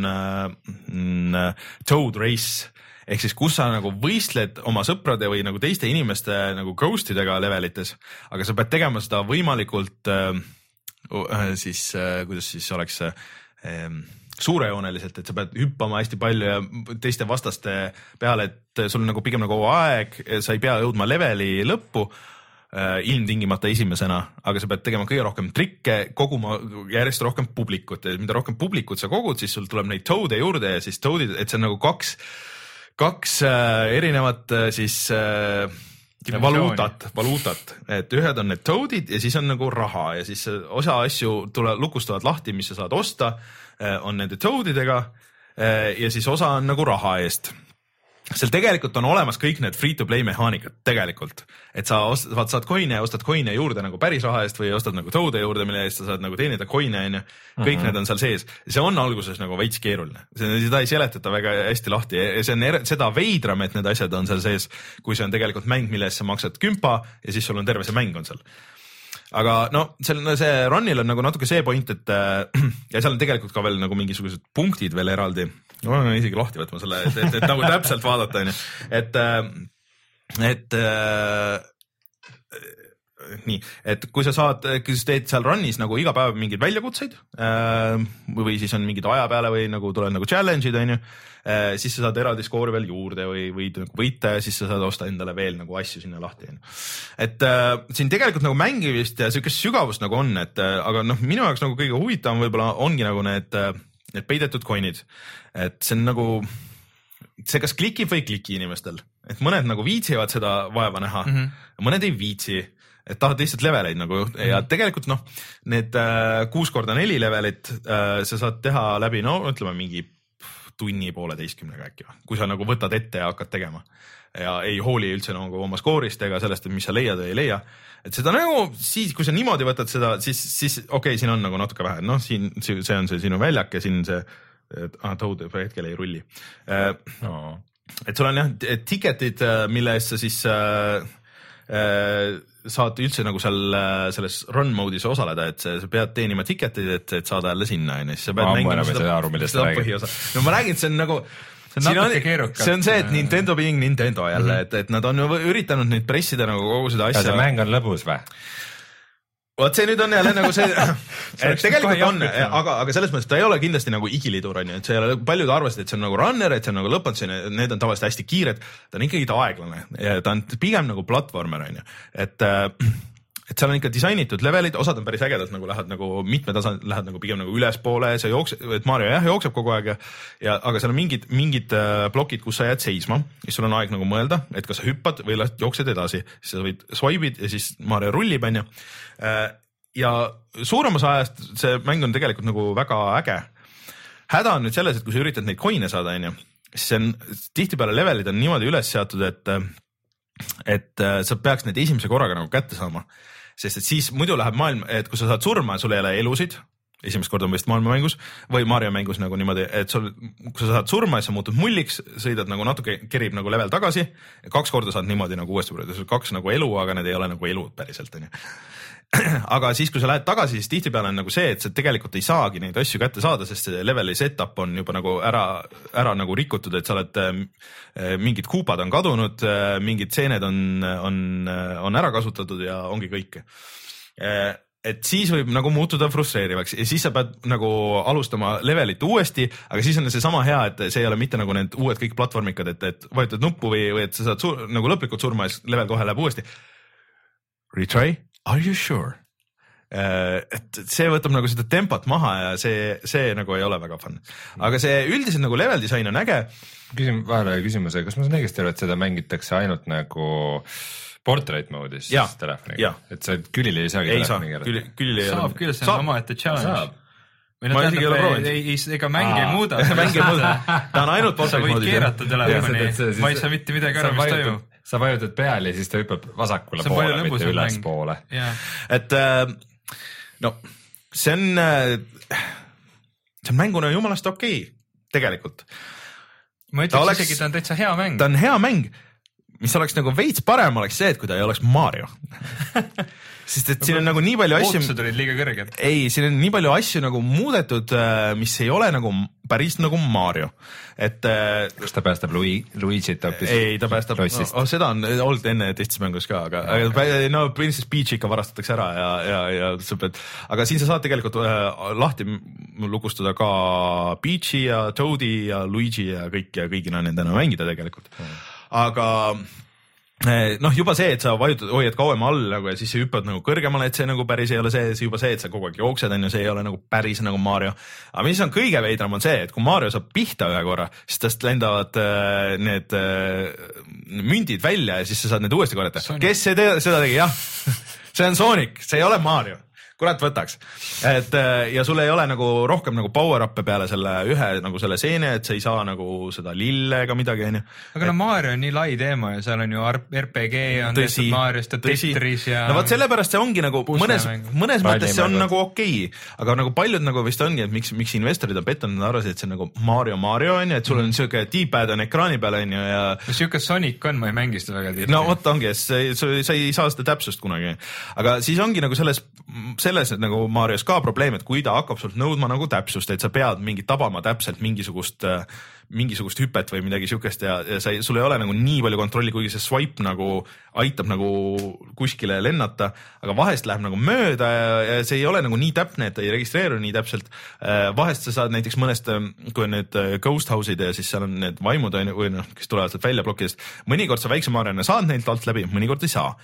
Toad Race, ehk siis kus sa nagu võistled oma sõprade või nagu teiste inimeste nagu ghostidega levelites, aga sa pead tegema seda võimalikult äh, siis äh, kuidas siis oleks äh, suurejooneliselt, et sa pead hüppama hästi palju ja teiste vastaste peale, et sul on nagu pigem nagu aeg, sa ei pea jõudma leveli lõppu äh, ilmtingimata esimesena, aga sa pead tegema kõige rohkem trikke, koguma järjest rohkem publikut ja mida rohkem publikut sa kogud, siis sul tuleb neid Toad'e juurde ja siis Toad'id, et see on nagu kaks kaks äh, erinevat äh, siis äh, valuutat, valuutat, et ühed on need Toad'id ja siis on nagu raha ja siis osa asju tule, lukustavad lahti, mis sa saad osta, äh, on nende Toad'idega äh, ja siis osa on nagu raha eest. Seal tegelikult on olemas kõik need free-to-play mehaanikad tegelikult, et sa ostad, saad coin'e ja ostad coin'e juurde nagu päris raha eest või ostad nagu Toad'e juurde, mille eest sa saad nagu teenida coin'e, on ju. Kõik mm -hmm. need on seal sees. See on alguses nagu veits keeruline. Seda ei seletata väga hästi lahti. See on er, seda veidram, et need asjad on seal sees, kui see on tegelikult mäng, mille eest sa maksad kümpa ja siis sul on terve see mäng on seal. Aga no seal see run'il on nagu natuke see point, et ja seal on tegelikult ka veel nagu mingisugused punktid veel eraldi. No, ma olen isegi lahti võtma selle, et, et, et nagu täpselt vaadata, on ju. Et, et äh, nii, et kui sa saad, kui sa teed seal run'is nagu iga päev mingeid väljakutseid äh, või siis on mingid aja peale või nagu tulevad nagu challenge'id, on ju, äh, siis sa saad eraldi skoori veel juurde või võid nagu võita ja siis sa saad osta endale veel nagu asju sinna lahti. Et äh, siin tegelikult nagu mängivist ja sellist sügavust nagu on, et äh, aga noh, minu jaoks nagu kõige huvitavam võib-olla ongi nagu need äh, need peidetud coin'id, et see on nagu, see kas klikib või ei kliki inimestel, et mõned nagu viitsivad seda vaeva näha mm, -hmm. mõned ei viitsi, et tahad lihtsalt leveleid nagu mm -hmm. ja tegelikult noh, need äh, kuus korda neli levelit äh, sa saad teha läbi, no ütleme mingi tunni pooleteistkümnega äkki, kui sa nagu võtad ette ja hakkad tegema ja ei hooli üldse nagu oma skoorist ega sellest, et mis sa leiad või ei leia. Et seda nagu siis, kui sa niimoodi võtad seda, siis, siis okei okay,, siin on nagu natuke vähe, noh, siin see on see sinu väljak ja siin see, ah, Toad hetkel ei rulli. No. Et sul on jah, ticketid, mille eest sa siis äh, äh, saad üldse nagu seal selles run mode'is osaleda, et sa pead teenima ticketid, et, et saada jälle sinna, ja siis sa pead mängima seda, aru, seda põhiosa. No ma räägin, see on nagu see on, on, see on see, et Nintendo being Nintendo jälle, mm -hmm. et, et nad on ju üritanud nüüd pressida nagu kogu seda asja. Ja see mäng on lõbus või? Vot see nüüd on jälle nagu see, et tegelikult on, aga, aga selles mõttes ta ei ole kindlasti nagu igilidur, on ju, et see ei ole, paljud arvasid, et see on nagu runner, et see on nagu lõpmatuseni, need on tavaliselt hästi kiired, ta on ikkagi ta aeglane ja ta on pigem nagu platvormer, on ju, et et seal on ikka disainitud levelid, osad on päris ägedad, nagu lähed nagu mitme tasand, lähed nagu pigem nagu ülespoole, sa jooksed, et Mario jah jookseb kogu aeg ja, ja aga seal on mingid, mingid plokid, kus sa jääd seisma, siis sul on aeg nagu mõelda, et kas sa hüppad või lähed, jooksed edasi, siis sa võid swipe'id ja siis Mario rullib, on ju. Ja suurem osa ajast see mäng on tegelikult nagu väga äge. Häda on nüüd selles, et kui sa üritad neid coin'e saada, on ju, siis see on, tihtipeale levelid on niimoodi üles seatud, et, et sa peaks neid esimese korraga nagu kätte saama. Sest et siis muidu läheb maailm, et kui sa saad surma ja sul ei ole elusid, esimest korda on vist maailmamängus või Mario mängus nagu niimoodi, et sul, kui sa saad surma ja sa muutud mulliks, sõidad nagu natuke, kerib nagu level tagasi, kaks korda saad niimoodi nagu uuesti, kaks nagu elu, aga need ei ole nagu elud päriselt, on ju. aga siis, kui sa lähed tagasi, siis tihtipeale on nagu see, et sa tegelikult ei saagi neid asju kätte saada, sest see leveli setup on juba nagu ära, ära nagu rikutud, et sa oled, mingid kuupad on kadunud, mingid seened on, on, on ära kasutatud ja ongi kõik. Et siis võib nagu muutuda frustreerivaks ja siis sa pead nagu alustama levelit uuesti, aga siis on see sama hea, et see ei ole mitte nagu need uued kõik platvormikad, et, et vajutad nuppu või, või et sa saad sur, nagu lõplikult surma ja siis level kohe läheb uuesti. Retry? Are you sure? Et see võtab nagu seda tempot maha ja see, see nagu ei ole väga fun. Aga see üldiselt nagu level disain on äge. Küsim, vahele küsimuse, kas ma saan õigesti aru, et seda mängitakse ainult nagu portrait mode'is telefoniga? Et sa külili ei saagi ei saa, külili, külili saab küll, see on oma ette challenge. Või ma isegi ei ole proovinud. Ei, ega mängi ei muuda. Mängi ei muuda. Ta on ainult portrait mode'is. Sa võid keerata telefoni, ma ei saa mitte midagi aru, mis toimub. Sa vajutad peale ja siis ta hüppab vasakule poole, mitte üles poole. Et no see on, see on mänguna jumalast okei, tegelikult. Ma ütleks oleks, isegi, ta on täitsa hea mäng. Ta on hea mäng, mis oleks nagu veits parem oleks see, et kui ta ei oleks Mario. Sest et siin on nagu nii palju asju. Ootused olid liiga kõrged. Ei, siin on nii palju asju nagu muudetud, mis ei ole nagu päris nagu Mario. Et kas ta päästab Lui, Luigi't hoopis? Ei, ta päästab, no, seda on olnud enne teistes mängus ka, aga okay. No Princess Peach ikka varastatakse ära ja, ja, ja sa pead, aga siin sa saad tegelikult lahti lukustada ka Peachi ja Toadie ja Luigi ja kõik ja kõigina nendena mängida tegelikult. Aga noh, juba see, et sa vajutad, hoiad kauem all nagu ja siis sa hüppad nagu kõrgemale, et see nagu päris ei ole see, see juba see, et sa kogu aeg jooksed, on ju, see ei ole nagu päris nagu Mario. Aga mis on kõige veidram on see, et kui Mario saab pihta ühe korra, siis tast lendavad äh, need äh, mündid välja ja siis sa saad need uuesti korrata. Kes see te seda tegi? Jah, see on Sonic, see ei ole Mario. Kurat võtaks. Et ja sul ei ole nagu rohkem nagu power-up'e peale selle ühe nagu selle seene, et sa ei saa nagu seda lille ega midagi, on ju. Aga no Mario on nii lai teema ja seal on ju R P G on tõsi, Mariost ja Tetris ja... No vaat sellepärast see ongi nagu mõnes, mõnes mõttes see on nagu okei, aga nagu paljud nagu vist ongi, et miks, miks investorid on petanud, nad arvasid, et see on nagu Mario Mario on ju, et sul on siuke D-pad on ekraani peal on ju ja... Mis siuke Sonic on, ma ei mängi seda väga tihti. No vot ongi, sa, sa ei saa seda täpsust kunagi. Aga siis ongi nagu selles selles, et nagu Marios ka probleem, et kui ta hakkab sult nõudma nagu täpsust, et sa pead mingi tabama täpselt mingisugust, mingisugust hüpet või midagi siukest ja, ja sa ei, sul ei ole nagu nii palju kontrolli, kuigi see swipe nagu aitab nagu kuskile lennata, aga vahest läheb nagu mööda ja, ja see ei ole nagu nii täpne, et ta ei registreeru nii täpselt. Vahest sa saad näiteks mõnest, kui on need ghost house'id ja siis seal on need vaimud või noh, kes tulevad sealt välja plokkidest, mõnikord sa väikse Mariona saad neilt alt läbi, mõnikord ei saa,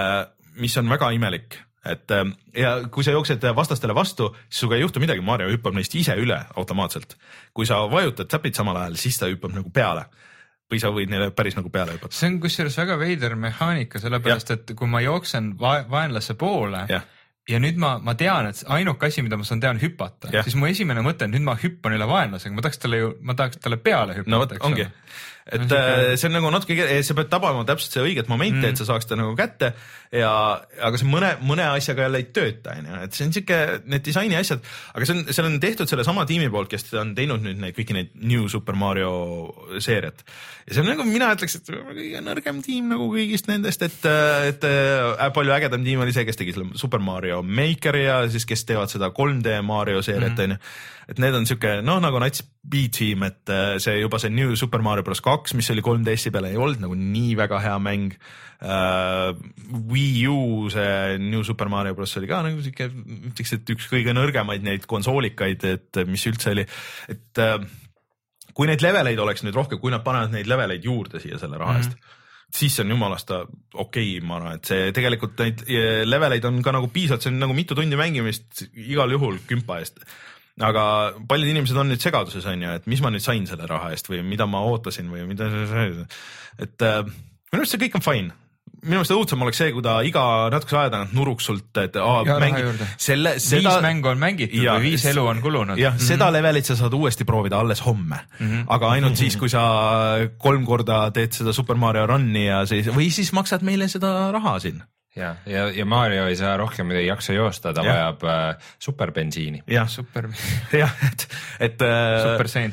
mis on väga imelik. Et ja kui sa jooksed vastastele vastu, siis suga ei juhtu midagi, Mario hüppab neist ise üle automaatselt. Kui sa vajutad täpid samal ajal, siis ta hüppab nagu peale või sa võid neile päris nagu peale hüppata. See on kusjuures väga veider mehaanika, sellepärast ja. Et kui ma jooksen va vaenlase poole ja, ja nüüd ma, ma tean, et ainuke asi, mida ma saan teha on hüppata, ja. Siis mu esimene mõte on, nüüd ma hüppan üle vaenlasega, ma tahaks talle ju, ma tahaks talle peale hüppata. No võt, ongi. Et no, see on nagu natuke, sa pead tabama täpselt see õiget momenti mm., et sa saaks ta nagu kätte ja, aga see mõne, mõne asjaga jälle ei tööta, et see on siuke, need disaini asjad, aga see on, see on tehtud selle sama tiimi poolt, kes on teinud nüüd neid kõiki neid New Super Mario seeriat. Ja see on nagu, mina ütleks, et kõige nõrgem tiim nagu kõigist nendest, et, et äh, palju ägedam tiim oli see, kes tegi selle Super Mario Maker ja siis kes teevad seda kolm D Mario seeriat, mm. et need on siuke, noh nagu nats B-tiim, et see juba see New Super Mario Bros kaks, mis oli kolm D S-i peale, ei olnud nagu nii väga hea mäng. Uh, Wii U see New Super Mario Bros oli ka nagu siuke, ütleks, et üks kõige nõrgemaid neid konsoolikaid, et mis üldse oli, et uh, kui neid leveleid oleks nüüd rohkem, kui nad panevad neid leveleid juurde siia selle raha eest, mm. siis on jumalast okei okay,, ma arvan, et see tegelikult neid leveleid on ka nagu piisavalt, see on nagu mitu tundi mängimist igal juhul kümpa eest. Aga paljud inimesed on nüüd segaduses, on ju, et mis ma nüüd sain selle raha eest või mida ma ootasin või mida see, et äh, minu arust see kõik on fine. Minu arust õudsam oleks see, kui ta iga natukese aja tagant nuruks sult, et aa, mängi, selle, seda, viis mängu on mängitud ja, või viis elu on kulunud. Jah, mm -hmm. seda levelit sa saad uuesti proovida alles homme, mm -hmm. aga ainult siis, kui sa kolm korda teed seda Super Mario Runni ja siis, või siis maksad meile seda raha siin. Ja, ja, ja Mario ei saa rohkem, ei jaksa joosta, ta ja. Vajab äh, superbensiini. Jah, super. jah, et, et äh, super sent.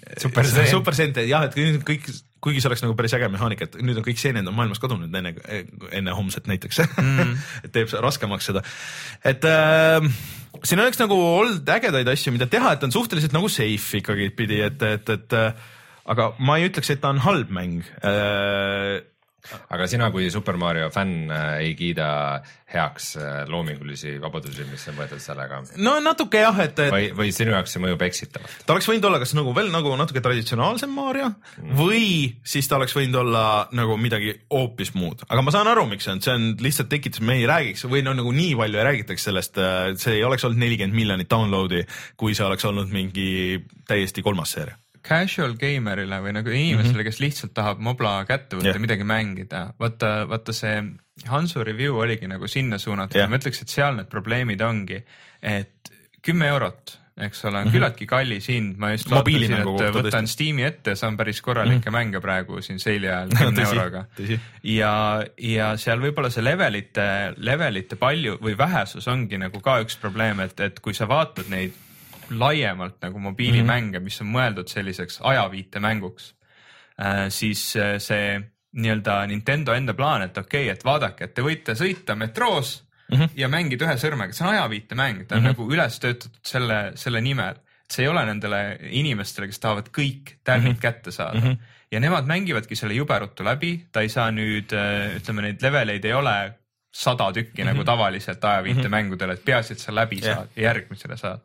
Super Saiyan. Super Saiyan, jah, et kõik, kuigi see oleks nagu päris äge mehaanika, et nüüd on kõik seened on maailmas kadunud enne, enne homset näiteks mm. et teeb raskemaks seda. Et äh, siin oleks nagu olnud ägedaid asju, mida teha, et on suhteliselt nagu safe ikkagi pidi, et, et, et aga ma ei ütleks, et ta on halb mäng äh, aga sina kui Super Mario fänn ei kiida heaks loomingulisi vabadusi, mis on võetud sellega? No natuke jah, et, et... Või, või sinu jaoks see mõjub eksitavalt? Ta oleks võinud olla kas nagu veel nagu natuke traditsionaalsem Mario mm. või siis ta oleks võinud olla nagu midagi hoopis muud. Aga ma saan aru, miks see on, see on lihtsalt tekitas, me ei räägiks või no nagu nii palju ei räägitaks sellest, see ei oleks olnud nelikümmend miljonit downloadi, kui see oleks olnud mingi täiesti kolmas seeria. Casual gamerile või nagu inimesele, mm -hmm. kes lihtsalt tahab mobla kätte võtta yeah. midagi mängida. Vaata, vaata see Hansu review oligi nagu sinna suunatud yeah. ja ma ütleks, et seal need probleemid ongi, et kümme eurot, eks ole, on mm -hmm. küllaltki kallis hind. Ma just vaatasin, et võtan Steam'i ette, saan päris korralikke mm -hmm. mänge praegu siin seili ajal kümne euroga. Ja, ja seal võib-olla see levelite, levelite palju või vähesus ongi nagu ka üks probleem, et, et kui sa vaatad neid laiemalt nagu mobiilimänge, mis on mõeldud selliseks ajaviitemänguks, äh, siis see nii-öelda Nintendo enda plaan, et okei okay,, et vaadake, et te võite sõita metroos mm -hmm. ja mängida ühe sõrmega, see on ajaviitemäng, ta on mm -hmm. nagu üles töötatud selle, selle nimel, et see ei ole nendele inimestele, kes tahavad kõik tärnid mm -hmm. kätte saada mm. -hmm. ja nemad mängivadki selle juberutu läbi, ta ei saa nüüd, ütleme, neid leveleid ei ole sada tükki mm -hmm. nagu tavaliselt ajaviitemängudel, et peaasi, et sa läbi yeah. saad ja järgmisele saad.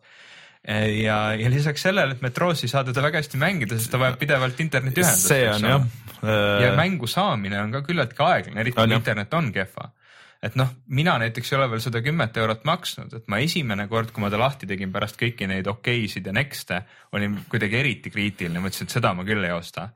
Ja, ja lisaks sellele, et metroos ei saa teda väga hästi mängida, sest ta vajab pidevalt internetiühendust. See on jah. Ja mängu saamine on ka küllaltki aeglane, eriti kui internet on kehva. Et noh, mina näiteks ei ole veel sada kümmet eurot maksnud, et ma esimene kord, kui ma ta lahti tegin pärast kõiki neid okeisid ja nexte, olin kuidagi eriti kriitiline, mõtlesin, et seda ma küll ei osta.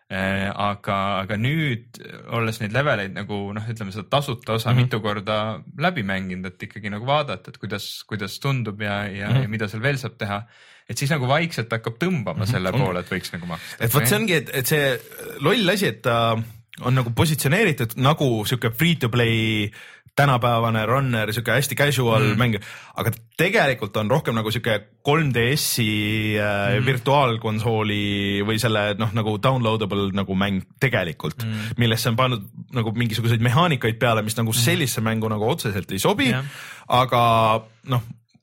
Aga, aga nüüd olles neid leveleid nagu noh, ütleme seda tasuta osa mm -hmm. mitu korda läbi mänginud, et ikkagi nagu vaadata, et kuidas, kuidas tundub ja, ja, mm -hmm. ja mida seal veel saab teha, et siis nagu vaikselt hakkab tõmbama mm -hmm. selle poole, et võiks nagu maksta. Et võt see ongi, et, et see loll asi, et ta on nagu positsioneeritud nagu siuke free to play tänapäevane runner, siuke hästi casual mm. mäng, aga tegelikult on rohkem nagu siuke kolm D S-i äh, mm. virtuaalkonsooli või selle noh, nagu downloadable nagu mäng tegelikult, mm. millesse on pannud nagu mingisuguseid mehaanikaid peale, mis nagu sellisse mängu nagu otseselt ei sobi yeah., aga noh,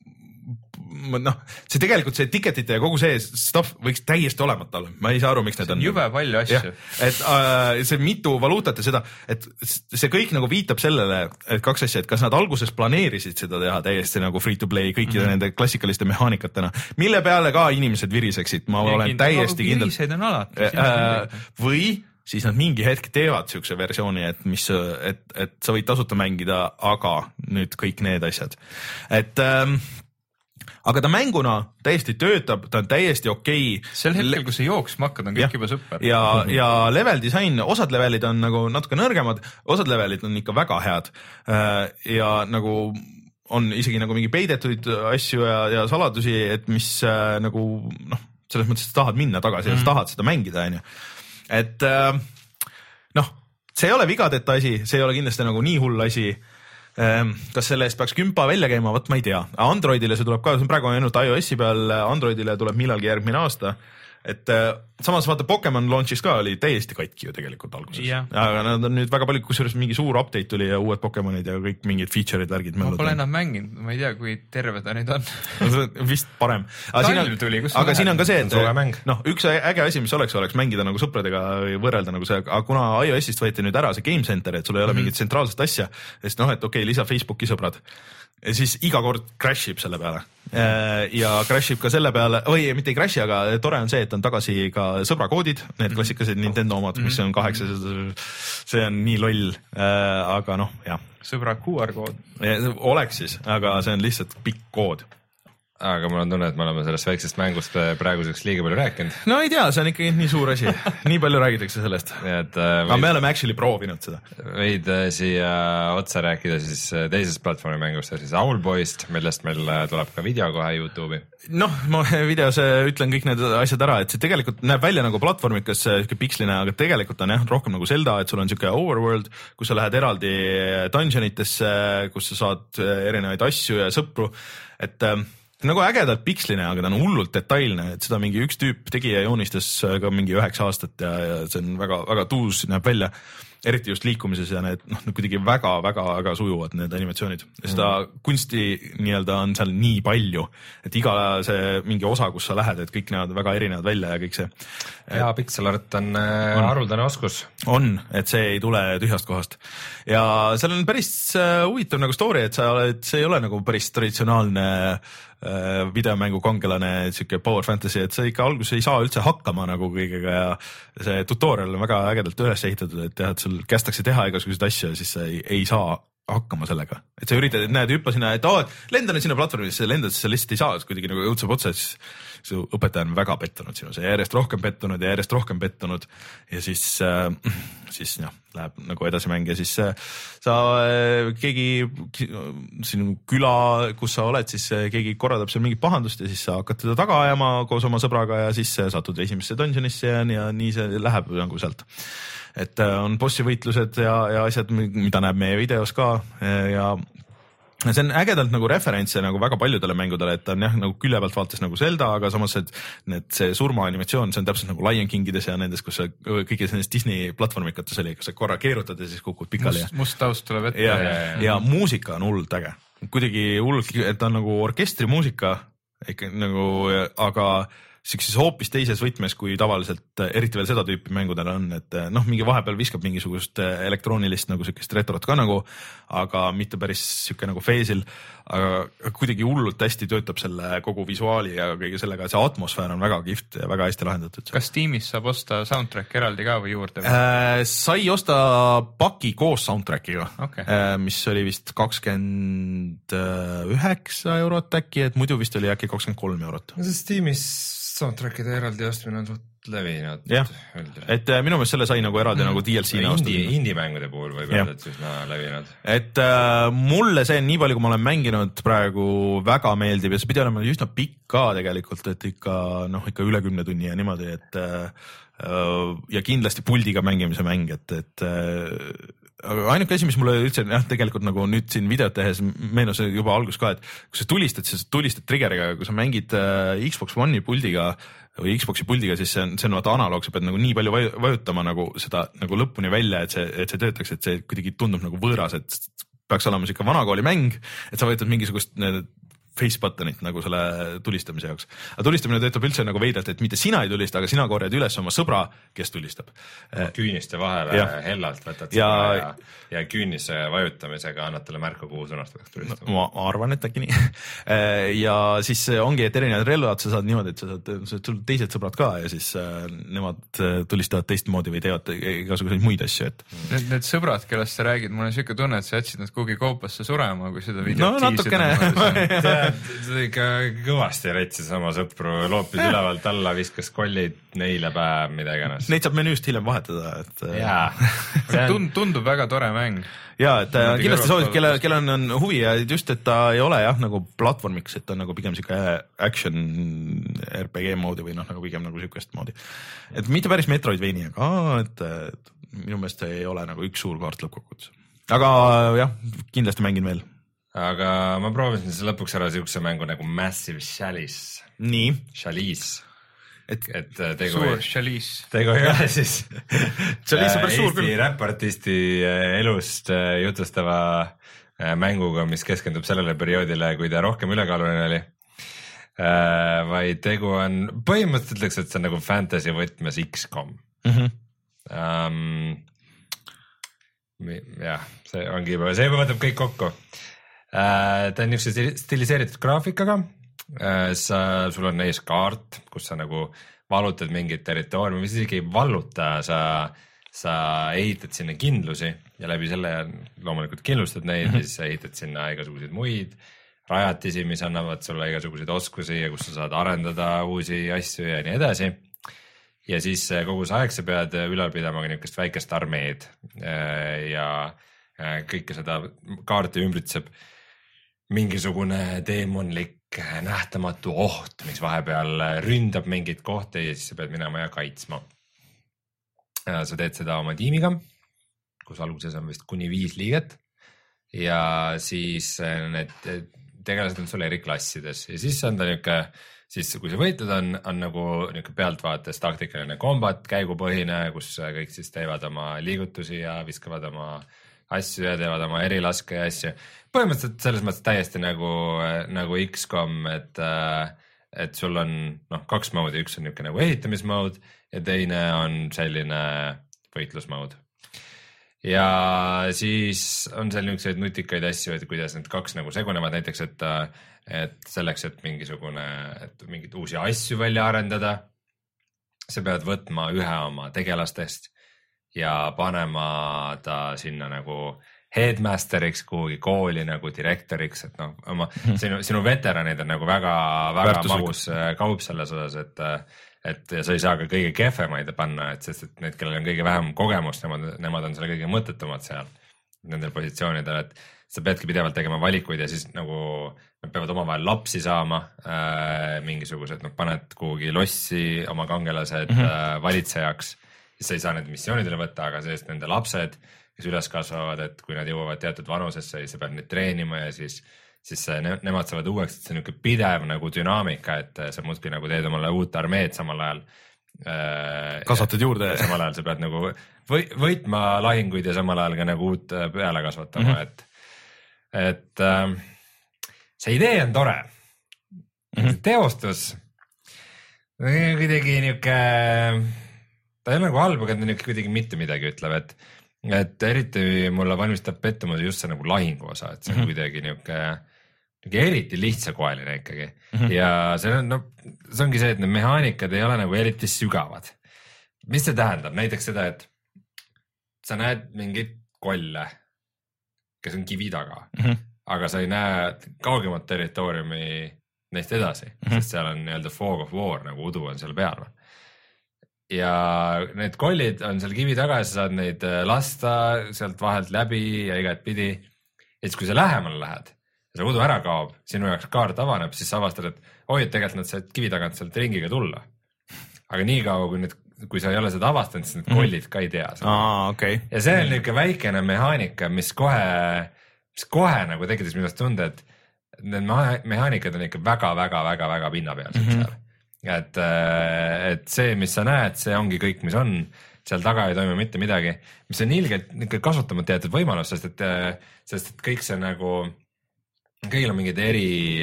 noh, see tegelikult see ticketite ja kogu see stuff võiks täiesti olemata olla. Ma ei saa aru, miks need on. Jube palju asju. Et äh, see mitu valuutat ja seda, et see kõik nagu viitab sellele, et kaks asja, et kas nad alguses planeerisid seda teha täiesti nagu free to play kõikide mm -hmm. nende klassikaliste mehaanikatena, mille peale ka inimesed viriseksid. Ma ja olen kindel, täiesti kindel. Viriseid on alati. Äh, või siis nad mingi hetk teevad siukse versiooni, et mis, et, et sa võid tasuta mängida, aga nüüd kõik need asjad. Et ähm, aga ta mänguna täiesti töötab, ta on täiesti okei okay.. Sel hetkel, kui sa jooksma hakkad, on kõik ja, juba super. Ja, ja level disain, osad levelid on nagu natuke nõrgemad, osad levelid on ikka väga head. Ja nagu on isegi nagu mingi peidetuid asju ja, ja saladusi, et mis nagu noh, selles mõttes, et sa tahad minna tagasi mm-hmm. ja sa tahad seda mängida, onju. Et noh, see ei ole vigadeta asi, see ei ole kindlasti nagu nii hull asi. Kas selle eest peaks kümpa välja käima, võt ma ei tea. Androidile see tuleb ka, see on praegu ainult iOS-i peal, Androidile tuleb millalgi järgmine aasta. Et samas vaata Pokemon launch'is ka oli täiesti katki ju tegelikult alguses. Yeah. Aga nad on nüüd väga palju, kusjuures mingi suur update tuli ja uued Pokemonid ja kõik mingid feature'id, värgid. Ma pole enam mänginud, ma ei tea, kui terve ta nüüd on. Vist parem. Aga, siin on, tuli, aga siin on ka see, et noh, üks äge asi, mis oleks, oleks mängida nagu sõpradega või võrrelda nagu see, aga kuna iOS-ist võeti nüüd ära see Game Center, et sul ei ole mm-hmm. mingit tsentraalset asja, sest noh, et okei okay,, lisa Facebooki sõbrad. Ja siis iga kord crashib selle peale ja crashib ka selle peale, või mitte ei crashi, aga tore on see, et on tagasi ka sõbrakoodid, need klassikalised Nintendo omad, mis on kaheksa, see on nii loll, aga noh, jah. Sõbra Q R kood. Oleks siis, aga see on lihtsalt pikk kood. Aga mul on tunne, et me oleme sellest väiksest mängust praeguseks liiga palju rääkinud. No ei tea, see on ikkagi nii suur asi. Nii palju räägitakse sellest. Et, äh, aga me oleme actually proovinud seda. Võid äh, siia otsa rääkida siis teisest platvormi mängust, siis Owlboyst, millest meil tuleb ka video kohe YouTube'i. Noh, ma videos ütlen kõik need asjad ära, et see tegelikult näeb välja nagu platvormikas siuke piksline, aga tegelikult on jah, rohkem nagu Zelda, et sul on siuke overworld, kus sa lähed eraldi dungeonitesse, kus sa saad erinevaid asju ja sõpru, et nagu ägedalt piksline, aga ta on hullult detailne, et seda mingi üks tüüp tegi ja joonistas ka mingi üheksa aastat ja, ja see on väga, väga tuus näeb välja. Eriti just liikumises ja need noh, kuidagi väga-väga-väga sujuvad need animatsioonid. Ja seda mm. kunsti nii-öelda on seal nii palju, et iga see mingi osa, kus sa lähed, et kõik näevad väga erinevad välja ja kõik see. Ja pixel art on, on haruldane oskus. On, et see ei tule tühjast kohast. Ja seal on päris huvitav nagu story, et sa oled, see ei ole nagu päris traditsionaalne videomängu kangelane, siuke power fantasy, et see ikka alguses ei saa üldse hakkama nagu kõigega ja see tutorial on väga ägedalt üles ehitatud, et jah, et sul kästakse teha igasuguseid asju ja siis sa ei, ei saa hakkama sellega. Et sa üritad, et näed, hüppa sinna, et oh, lendan sinna platvormisse, lendad, siis sa lihtsalt ei saa, kuidagi nagu õudseb otsa, siis su õpetaja on väga pettunud sinu, see järjest rohkem pettunud ja järjest rohkem pettunud ja siis, äh, siis jah, läheb nagu edasi mäng ja siis äh, sa äh, keegi sinu küla, kus sa oled, siis äh, keegi korraldab seal mingit pahandust ja siis sa hakkad teda taga ajama koos oma sõbraga ja siis äh, satud esimesse dungeonisse ja, ja nii see läheb nagu sealt. Et äh, on bossi võitlused ja, ja asjad, mida näeb meie videos ka ja see on ägedalt nagu referentse nagu väga paljudele mängudele, et ta on jah, nagu külje pealt vaates nagu Zelda, aga samas et need, see surma animatsioon, see on täpselt nagu Lion Kingides ja nendes, kus sa kõigis nendes Disney platvormikates oli, kus sa korra keerutad ja siis kukud pikali. Must, must taust tuleb ette. Ja, ja, ja, ja muusika on hullult äge. Kuidagi hullult, et ta on nagu orkestrimuusika, ikka nagu, aga siukses hoopis teises võtmes, kui tavaliselt eriti veel seda tüüpi mängudel on, et noh, mingi vahepeal viskab mingisugust elektroonilist nagu siukest retrot ka nagu, aga mitte päris siuke nagu feesil, aga kuidagi hullult hästi töötab selle kogu visuaali ja kõige sellega, see atmosfäär on väga kihvt ja väga hästi lahendatud. Kas Steamis saab osta soundtrack eraldi ka või juurde? Äh, sai osta paki koos soundtrackiga, okay. äh, mis oli vist kakskümmend üheksa eurot äkki, et muidu vist oli äkki kakskümmend kolm eurot. No see Steamis soundtrackide eraldi ostmine on suht levinud. Jah, et minu meelest selle sai nagu eraldi mm. nagu D L C-na osta. Indie, indie mängude puhul võib öelda, et üsna levinud. Et äh, mulle see nii palju, kui ma olen mänginud praegu väga meeldib ja see pidi olema üsna pikk ka tegelikult, et ikka, noh, ikka üle kümne tunni ja niimoodi, et äh, ja kindlasti puldiga mängimise mäng, et, et äh, aga ainuke asi, mis mulle üldse jah, tegelikult nagu nüüd siin videot tehes meenus juba algus ka, et kui sa tulistad, siis tulistad triggeriga, kui sa mängid äh, Xbox One'i puldiga või Xbox'i puldiga, siis see on, see on vaata analoog, sa pead nagu nii palju vajutama nagu seda nagu lõpuni välja, et see, et see töötaks, et see kuidagi tundub nagu võõras, et peaks olema siuke vanakooli mäng, et sa vajutad mingisugust need face buttonit nagu selle tulistamise jaoks. Aga tulistamine töötab üldse nagu veidralt, et mitte sina ei tulista, aga sina korjad üles oma sõbra, kes tulistab. Küüniste vahele ja. Hellalt võtad ja, ja, ja küünise vajutamisega annad talle märku, kuhu suunast peaks tulistama. Ma arvan, et äkki nii. Ja siis ongi, et erinevad relvad sa saad niimoodi, et sa saad, sul teised sõbrad ka ja siis nemad tulistavad teistmoodi või teevad igasuguseid muid asju. Et... Need, need sõbrad, kellest sa räägid, mul on siuke tunne, et sa jätsid nad kuhugi kaupasse surema, kui seda videot no, natukene. Ta ikka kõvasti retsis oma sõpru, loopis ülevalt alla, viskas kollid neile päev, mida iganes. Neid saab menüüst hiljem vahetada. Et... Jaa. Tund, tundub väga tore mäng. Jaa, et Nad kindlasti soovid, kelle, kelle on, on huvi ja just, et ta ei ole jah, nagu platvormiks, et ta on nagu pigem siuke action R P G moodi või noh, nagu pigem nagu siukest moodi. Et mitte päris Metroidvania, aga et, et minu meelest ei ole nagu üks suur kaart lõppkokkuvõttes. Aga jah, kindlasti mängin veel. Aga ma proovisin siis lõpuks ära siukse mängu nagu Massive Chalice. Nii. Chalice. Et, et tegu suur Chalice. Tegu ei ole siis Chalice on päris suur küll. Eesti räpartisti elust jutustava mänguga, mis keskendub sellele perioodile, kui ta rohkem ülekaaluline oli. Vaid tegu on, põhimõtteliselt ütleks, et see on nagu fantasy võtmes X COM. Mm-hmm. Um, jah, see ongi, see võtab kõik kokku. Ta on niisuguse stiliseeritud graafikaga, sa, sul on ees kaart, kus sa nagu vallutad mingit territooriumi, mis isegi ei valluta, sa, sa ehitad sinna kindlusi ja läbi selle loomulikult kindlustad neid mm-hmm. ja siis sa ehitad sinna igasuguseid muid rajatisi, mis annavad sulle igasuguseid oskusi ja kus sa saad arendada uusi asju ja nii edasi. Ja siis kogu see aeg sa pead ülal pidama ka niisugust väikest armeed ja kõike seda kaarti ümbritseb mingisugune teemonlik nähtamatu oht, mis vahepeal ründab mingit kohta ja siis sa pead minema ja kaitsma. Sa teed seda oma tiimiga, kus alguses on vist kuni viis liiget ja siis need tegelased on sul eri klassides ja siis on ta niuke, siis kui sa võitled, on, on nagu niuke pealtvaates taktikaline kombat, käigupõhine, kus kõik siis teevad oma liigutusi ja viskavad oma asju ja teevad oma erilaske ja asju. Põhimõtteliselt selles mõttes täiesti nagu, nagu X COM, et, et sul on noh, kaks moodi, üks on niuke nagu ehitamismood ja teine on selline võitlusmood. Ja siis on seal niisuguseid nutikaid asju, et kuidas need kaks nagu segunevad, näiteks, et, et selleks, et mingisugune, et mingid uusi asju välja arendada, sa pead võtma ühe oma tegelastest ja panema ta sinna nagu headmasteriks kuhugi kooli nagu direktoriks, et noh, oma sinu, sinu veteranid on nagu väga, väga magus kaup selles osas, et et ja sa ei saa ka kõige kehvemaid panna, et sest et need, kellel on kõige vähem kogemust, nemad, nemad on selle kõige mõttetumad seal nendel positsioonidel, et sa peadki pidevalt tegema valikuid ja siis nagu nad peavad omavahel lapsi saama äh, mingisugused, noh paned kuhugi lossi oma kangelased mm -hmm. äh, valitsejaks, siis sa ei saa need missioonidele võtta, aga sellest nende lapsed, kes üles kasvavad, et kui nad jõuavad teatud vanusesse, siis sa pead neid treenima ja siis siis ne, nemad saavad uueks, et see on niisugune pidev nagu dünaamika, et sa muudki nagu teed omale uut armeed samal ajal. Kasvatad juurde. Samal ajal sa pead nagu või, võitma lahinguid ja samal ajal ka nagu uut peale kasvatama, mm -hmm. et, et äh, see idee on tore. Mm -hmm. Teostus kuidagi niisugune, ta ei ole nagu halb, aga ta niisugune kuidagi mitte midagi ütleb, et et eriti mulle valmistab pettumuse just see nagu lahingu osa, et see on mm -hmm. kuidagi niisugune eriti lihtsakoeline ikkagi mm -hmm. ja see on, no see ongi see, et need mehaanikad ei ole nagu eriti sügavad. Mis see tähendab? Näiteks seda, et sa näed mingeid kolle, kes on kivi taga mm, -hmm. aga sa ei näe kaugemat territooriumi neist edasi mm, -hmm. sest seal on nii-öelda fog of war, nagu udu on seal peal. Ja need kollid on seal kivi taga ja sa saad neid lasta sealt vahelt läbi ja igatpidi. Ja siis kui sa lähemale lähed ja see udu ära kaob, sinu jaoks kaart avaneb, siis sa avastad, et oi, et tegelikult nad said kivi tagant sealt ringiga tulla. Aga nii kaua, kui, need, kui sa ei ole seda avastanud, siis need kollid ka ei tea. Aa, okay. Ja see on niisugune väikene mehaanika, mis kohe, mis kohe nagu tekitas minust tunde, et need mehaanikad on ikka väga-väga-väga-väga pinnapealsed mm -hmm. seal. Et, et see, mis sa näed, see ongi kõik, mis on, seal taga ei toimu mitte midagi, mis on ilgelt kasutamata jäetud võimalus, sest et, sest et kõik see nagu, kõigil on mingid eri,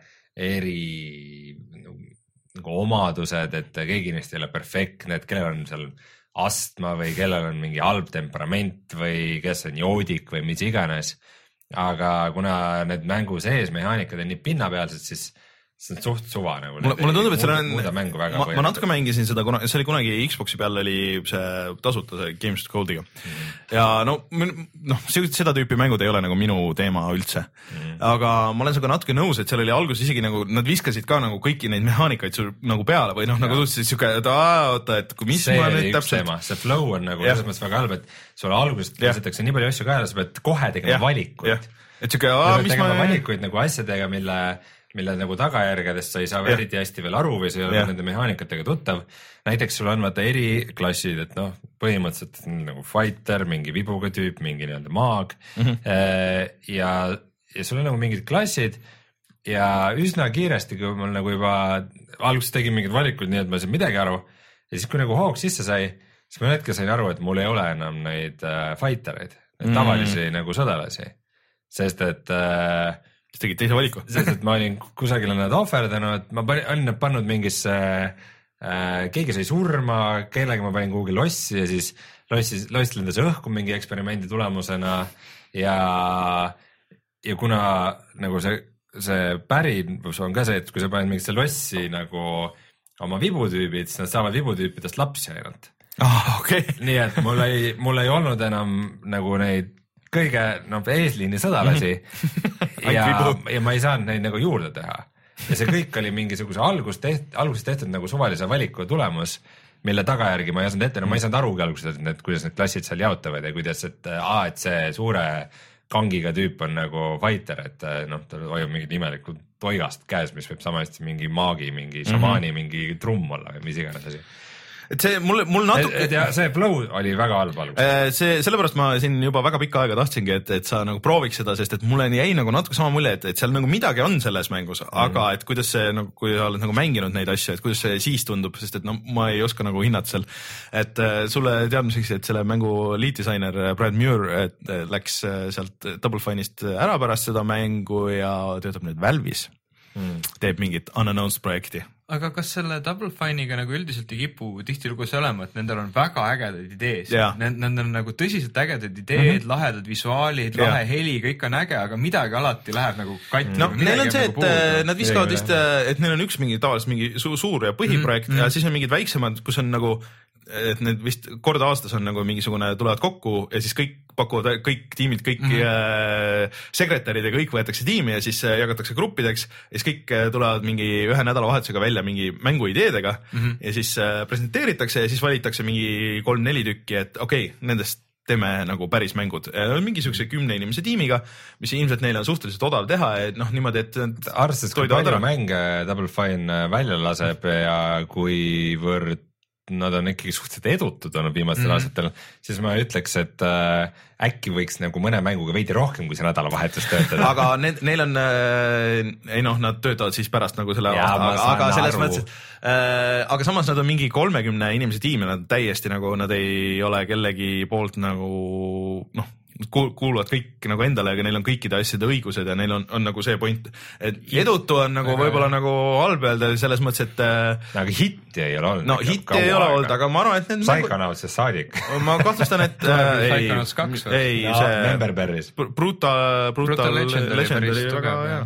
eri nagu omadused, et keegi neist ei ole perfektne, et kellel on seal astma või kellel on mingi halb temperament või kes on joodik või mis iganes. Aga kuna need mängu sees mehaanikad on nii pinnapealsed, siis see on suht suva nagu. Mulle, mulle tundub, et seal on, ma, ma natuke mängisin seda, kuna see oli kunagi Xboxi peal oli see tasuta see Games with Goldiga mm. ja no, noh, seda tüüpi mängud ei ole nagu minu teema üldse mm. aga ma olen sinuga natuke nõus, et seal oli alguses isegi nagu, nad viskasid ka nagu kõiki neid mehaanikaid sul nagu peale või noh, nagu tundsid siuke, et aa, oota, et kui mis see ma nüüd täpselt. Teema. See flow on nagu selles mõttes väga halb, et sulle algusest lasetakse nii palju asju ka ja sa pead kohe tegema ja. valikuid. Et siuke, aa, mis ma. valikuid nagu asjadega, mille mille nagu tagajärgedest sa ei saa eriti hästi veel aru või sa ei ole nende mehaanikatega tuttav. Näiteks sul on vaata eri klassid, et noh, põhimõtteliselt nagu fighter, mingi vibuga tüüp, mingi nii-öelda maag mm -hmm. ja, ja sul on nagu mingid klassid ja üsna kiiresti, kui mul nagu juba alguses tegin mingid valikud, nii et ma ei saa midagi aru ja siis kui nagu hoog sisse sai, siis ma hetkel sain aru, et mul ei ole enam neid äh, fightereid, neid tavalisi mm -hmm. nagu sõdalasi, sest et äh, siis tegid teise valiku. Sest, et ma olin kusagile nad ohverdanud, ma olin pannud mingisse äh,, keegi sai surma, kellega ma panin kuhugi lossi ja siis lossi, loss lendas õhku mingi eksperimendi tulemusena ja, ja kuna nagu see, see pärinvus on ka see, et kui sa paned mingisse lossi nagu oma vibutüübid, siis nad saavad vibutüüpidest lapsi ainult. Ah, okei. Okay. Nii et mul ei, mul ei olnud enam nagu neid kõige no, eesliini sõdalasi ja, ja ma ei saanud neid nagu juurde teha. Ja see kõik oli mingisuguse algus teht, alguses tehtud nagu suvalise valiku tulemus, mille tagajärgi ma ei osanud ette, no ma ei saanud arugi alguses, et need, kuidas need klassid seal jaotavad ja kuidas, et aa, et see suure kangiga tüüp on nagu fighter, et noh, ta hoiab mingit imelikku toigast käes, mis võib sama hästi mingi maagi, mingi šamaani, mm -hmm. mingi trumm olla või mis iganes asi. et see mulle, mul natuke. ja see flow oli väga halb algus. see, sellepärast ma siin juba väga pikka aega tahtsingi, et, et sa nagu prooviks seda, sest et mulle jäi nagu natuke sama mulje, et, et seal nagu midagi on selles mängus, aga mm. et kuidas see nagu, kui sa oled nagu mänginud neid asju, et kuidas see siis tundub, sest et no ma ei oska nagu hinnata seal. Et sulle teadmiseks, et selle mängu lead disainer Brad Muir et, läks sealt Double Fine'ist ära pärast seda mängu ja töötab nüüd Valve'is. Mm. Teeb mingit unannounced projekti. Aga kas selle Double Fine'iga nagu üldiselt ei kipu tihtilugu see olema, et nendel on väga ägedad ideed, yeah. Nendel on nagu tõsiselt ägedad ideed, mm -hmm. lahedad visuaalid, yeah. lahe heli, kõik on äge, aga midagi alati läheb nagu katki. No neil on see, et nagu nad viskavad vist, et neil on üks mingi tavaliselt mingi su suur ja põhiprojekt mm -hmm. ja siis on mingid väiksemad, kus on nagu et need vist korda aastas on nagu mingisugune, tulevad kokku ja siis kõik pakuvad, kõik tiimid, kõik mm -hmm. sekretärid ja kõik võetakse tiimi ja siis jagatakse gruppideks ja siis kõik tulevad mingi ühe nädalavahetusega välja mingi mänguideedega mm -hmm. ja siis presenteeritakse ja siis valitakse mingi kolm-neli tükki, et okei okay,, nendest teeme nagu päris mängud. Mingisuguse kümne inimese tiimiga, mis ilmselt neile on suhteliselt odav teha, et noh, niimoodi, et arvestades, kui palju mänge Double Fine välja laseb ja kuivõrd nad on ikkagi suhteliselt edutud olnud viimastel mm. aastatel, siis ma ütleks, et äh, äkki võiks nagu mõne mänguga veidi rohkem kui see nädalavahetus töötada. aga ne, neil on äh,, ei noh, nad töötavad siis pärast nagu selle ja, aasta, aga, aga selles aru. mõttes, äh, aga samas nad on mingi kolmekümne inimese tiim ja nad täiesti nagu, nad ei ole kellegi poolt nagu noh, kuuluvad kõik nagu endale, aga neil on kõikide asjade õigused ja neil on, on nagu see point, et edutu on nagu võib-olla nagu halb öelda selles mõttes, et aga hitti ei ole olnud. No hitti ei ole olnud, aga ma arvan, et need Psychonautsest saadik. ma kahtlustan, et ei, ei, see Memberberry's Brutal, Brutal Legend oli väga hea.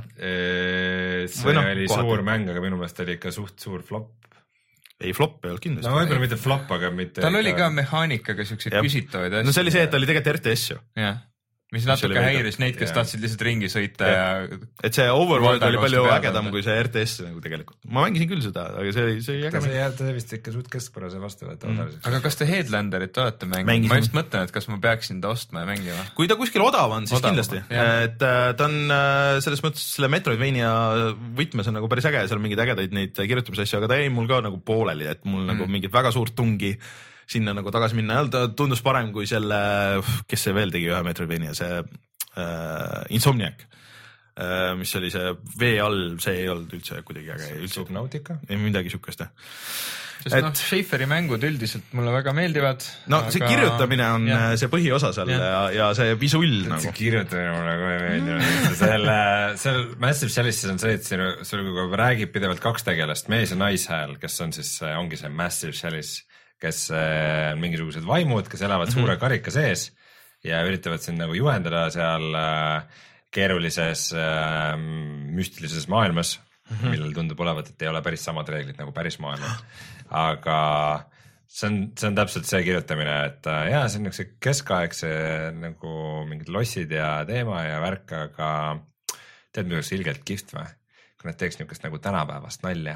See oli suur mäng, aga minu meelest oli ikka suht suur flop. Ei, flop ei olnud kindlasti. No võib-olla mitte flop, aga mitte... Tal oli ka mehaanikaga siukseid küsitavaid asju. No see oli see, et ta oli tegelikult R T S ju. Jah. Mis natuke häiris neid, kes tahtsid lihtsalt ringi sõita ja... ja... Et see Overworld oli palju ägedam kui see R T S nagu tegelikult. Ma mängisin küll seda, aga see oli, see oli äge. Ta see vist ikka suht keskpärase vastu võtta mm.. Aga kas te Headlanderit olete mänginud? Ma just mõtlen, et kas ma peaksin ta ostma ja mängima. Kui ta kuskil odav on, siis odav, kindlasti. Et ta on selles mõttes selle Metroidvania võtmes on nagu päris äge, seal mingid ägedaid neid kirjutamisasju, aga ta jäi mul ka nagu pooleli, et mul mm. nagu mingit väga suurt tungi sinna nagu tagasi minna, ta tundus parem kui selle, kes see veel tegi ühe Metroidvania, see äh, Insomniac, äh, mis oli see vee all, see ei olnud üldse kuidagi äge. Subnautica? Ei midagi sükest. Sest et, noh, Schaeferi mängud üldiselt mulle väga meeldivad. No aga... see kirjutamine on ja. see põhiosa seal ja, ja, ja see visull nagu. See kirjutamine mulle kohe meeldivad. Selle, seal Massive Chalice'is on see, et sul räägib pidevalt kaks tegelast, mees ja naishääl, kes on siis, ongi see Massive Chalice, kes on mingisugused vaimud, kes elavad mm -hmm. suure karika sees ja üritavad sind nagu juhendada seal keerulises müstilises maailmas, mm -hmm. millel tundub olevat, et ei ole päris samad reeglid nagu päris maailmas. Aga see on, see on täpselt see kirjutamine, et jaa, see on üks keskaegse nagu mingid lossid ja teema ja värk, aga tead, mis oleks ilgelt kihvt või? Kui nad teeks niisugust nagu tänapäevast nalja.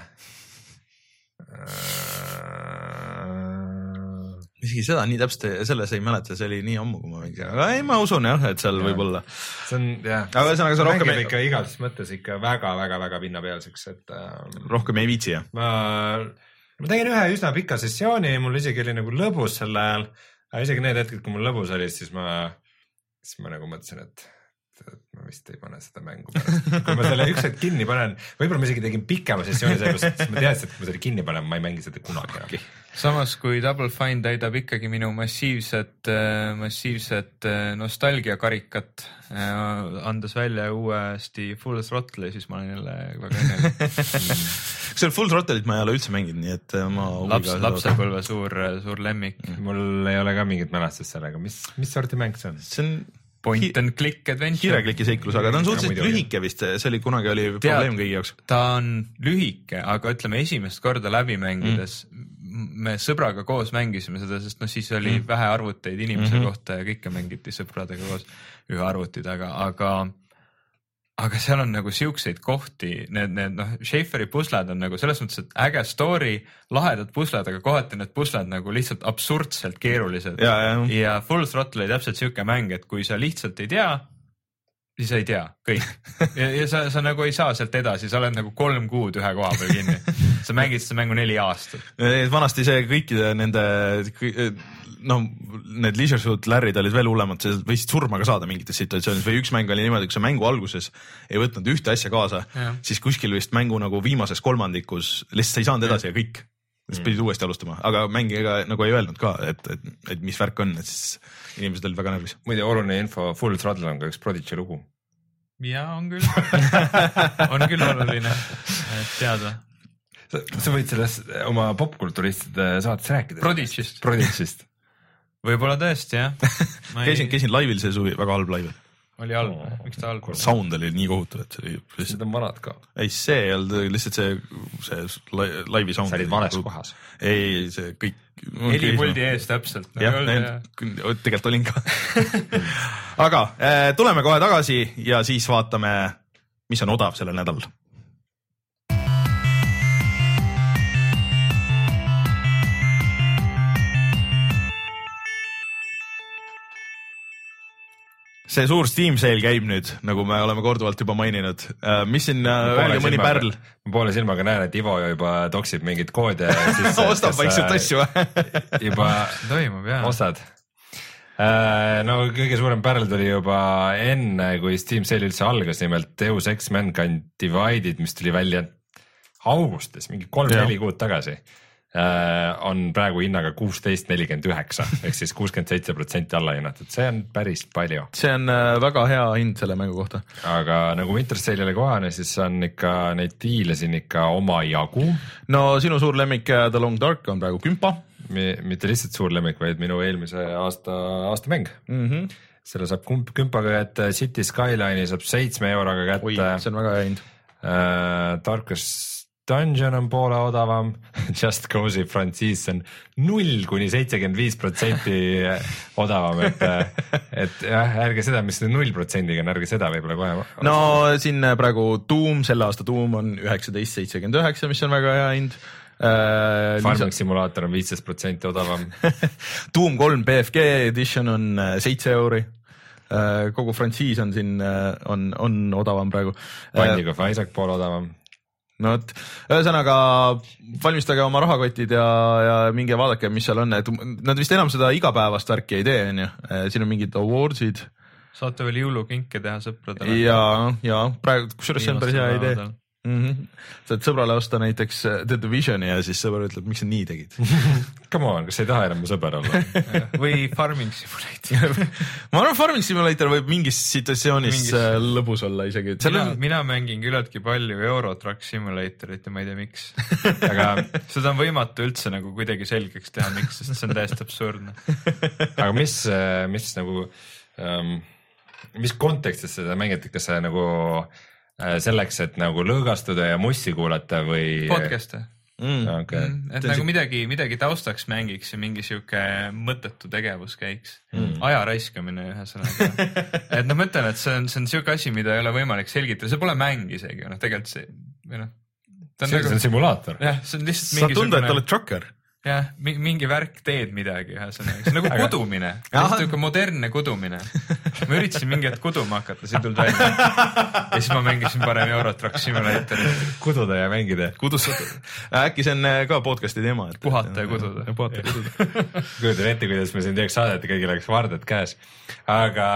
isegi seda nii täpselt selles ei mäleta, see oli nii ammu, kui ma mängisin, aga ei, ma usun jah, et seal ja. võib olla. See on jah, aga ühesõnaga see rohkem ei... ikka igas mõttes ikka väga-väga-väga pinnapealseks, et ähm, rohkem ei viitsi jah? Ma, ma tegin ühe üsna pika sessiooni, mul isegi oli nagu lõbus sel ajal, aga isegi need hetked, kui mul lõbus oli, siis ma, siis ma nagu mõtlesin, et ma vist ei pane seda mängu pärast. Kui ma selle üks hetk kinni panen, võib-olla ma isegi tegin pikema sessiooni sellepärast, siis ma teadsin, et kui ma selle kinni panen, ma ei mängi seda kunagi enam. Samas kui Double Fine täidab ikkagi minu massiivset, massiivset nostalgiakarikat, andes välja uuesti Full Throttle, siis ma olen jälle väga õnnelik. Kas seal Full Throttle'it ma ei ole üldse mänginud, nii et ma Laps, lapsepõlve suur, suur lemmik. Mul ei ole ka mingit mälestust sellega. Mis, mis sorti mäng see on? See on point and click adventure. Kiirekliki seiklus, aga ta on suhteliselt lühike vist, see oli kunagi oli Tead, probleem kõigi jaoks. Ta on lühike, aga ütleme esimest korda läbi mängides mm. me sõbraga koos mängisime seda, sest noh, siis oli mm. vähe arvuteid inimese mm-hmm. kohta ja kõike mängiti sõpradega koos ühe arvuti taga, aga aga seal on nagu siukseid kohti, need, need noh, Schaeferi pusled on nagu selles mõttes, et äge story, lahedad pusled, aga kohati need pusled nagu lihtsalt absurdselt keerulised. Ja, ja. ja Full Throttle oli täpselt siuke mäng, et kui sa lihtsalt ei tea, siis ei tea, kõik. Ja, ja sa, sa nagu ei saa sealt edasi, sa oled nagu kolm kuud ühe koha peal kinni. sa mängid seda mängu neli aastat. Vanasti see kõikide nende, noh, need Leisure Suit Larryd olid veel hullemad, sa võisid surma ka saada mingites situatsioonides või üks mäng oli niimoodi, kui sa mängu alguses ei võtnud ühte asja kaasa, ja. Siis kuskil vist mängu nagu viimases kolmandikus lihtsalt sa ei saanud edasi ja, ja kõik. Siis pidid uuesti alustama, aga mängija nagu ei öelnud ka, et, et, et mis värk on, et siis inimesed olid väga närvis. Muide, oluline info, Full Throttle on ka üks Prodigy lugu. Ja on küll. on küll oluline teada. Sa, sa võid sellest oma popkulturistide saates rääkida. Prodigy'st. Prodigy'st. Võib-olla tõesti, jah. Ei... käisin, käisin laivil see suvi, väga halb laivil. Oli halb, oh, miks ta halb? Sound oli nii kohutav, et see oli... Lihtsalt on vanad ka. Ei, see ei olnud lihtsalt see, see laivi sound. Sa olid vales kohas. Ei, see kõik... Helipuldi ees täpselt. Jah, ja... tegelikult olin ka. Aga tuleme kohe tagasi ja siis vaatame, mis on odav sellel nädalal. See suur Steam sale käib nüüd, nagu me oleme korduvalt juba maininud. Mis siin öelge mõni pärl? Ma poole silmaga näen, et Ivo juba toksib mingit koode. Ostab vaikselt asju. Juba toimub, jah. Ostad. No kõige suurem pärl tuli juba enne, kui Steam sale üldse algas, nimelt Deus Ex Mankind Divided, mis tuli välja augustis, mingi kolm-neli kuud tagasi. On praegu hinnaga kuusteist nelikümmend üheksa ehk siis kuuskümmend seitse protsenti alla hinnatud, see on päris palju. See on väga hea hind selle mängu kohta. Aga nagu Winter Sale'ile kohane, siis on ikka neid diile siin ikka oma jagu. No sinu suur lemmik The Long Dark on praegu kümpa. Mitte lihtsalt suur lemmik, vaid minu eelmise aasta, aasta mäng. Mm-hmm. Selle saab kümpaga kätte, City Skyline'i saab seitsme euroga kätte. Oi, see on väga hea hind. Uh, Darkest Dungeon on poole odavam, Just Cause'i frantsiis on null kuni seitsekümmend viis protsenti odavam, et, et jah, ärge seda, mis null protsendiga on, ärge seda võib-olla kohe. No siin praegu Doom, selle aasta Doom on üheksateist seitsekümmend üheksa, mis on väga hea hind. Uh, Farming lisa... Simulator on viisteist protsenti odavam. Doom kolm B F G edition on seitse euri. Uh, kogu frantsiis on siin, on, on odavam praegu. Binding of Isaac poole odavam. No et ühesõnaga valmistage oma rahakotid ja, ja minge vaadake, mis seal on, et nad vist enam seda igapäevast värki ei tee, on ju, siin on mingid awardsid. Saate veel jõulukinke teha sõpradele. Ja, ja praegu, kusjuures see on päris hea idee. Mm-hmm. Saad sõbrale osta näiteks The Divisioni ja siis sõber ütleb, miks sa nii tegid? Come on, kas ei taha enam mu sõber olla? Või Farming Simulator. Ma arvan, Farming Simulator võib mingis situatsioonis mingis... lõbus olla isegi. Mina, on... mina mängin küllaltki palju Euro Truck Simulatorit ja ma ei tea miks. Aga seda on võimatu üldse nagu kuidagi selgeks teha, miks, sest see on täiesti absurdne. Aga mis, mis nagu, um, mis kontekstis seda mängiti, kas see nagu selleks, et nagu lõõgastuda ja mussi kuulata või podcast'e mm. Okay. Mm, et Tõsi. Nagu midagi, midagi taustaks mängiks ja mingi siuke mõttetu tegevus käiks mm. aja raiskamine ühesõnaga. Et noh, ma ütlen, et see on, see on siuke asi, mida ei ole võimalik selgitada, see pole mäng isegi, noh tegelikult see või noh, see, nagu, see on simulaator. Jah, see on lihtsalt mingi saab tunda, et oled trucker. Jah, mingi värk teed midagi ühesõnaga, see on nagu kudumine, lihtsalt modernne kudumine. Ma üritasin mingi hetk kuduma hakata, siin tuld välja. Ja siis ma mängisin parem Euro Truck Simulatori. Kududa ja mängida. Kudustada. Äkki see on ka podcasti teema. Et, puhata ja kududa. Puhata ja kududa. Kujutan ette, kuidas me siin teeks saadet ja kõigil oleks vardad käes. Aga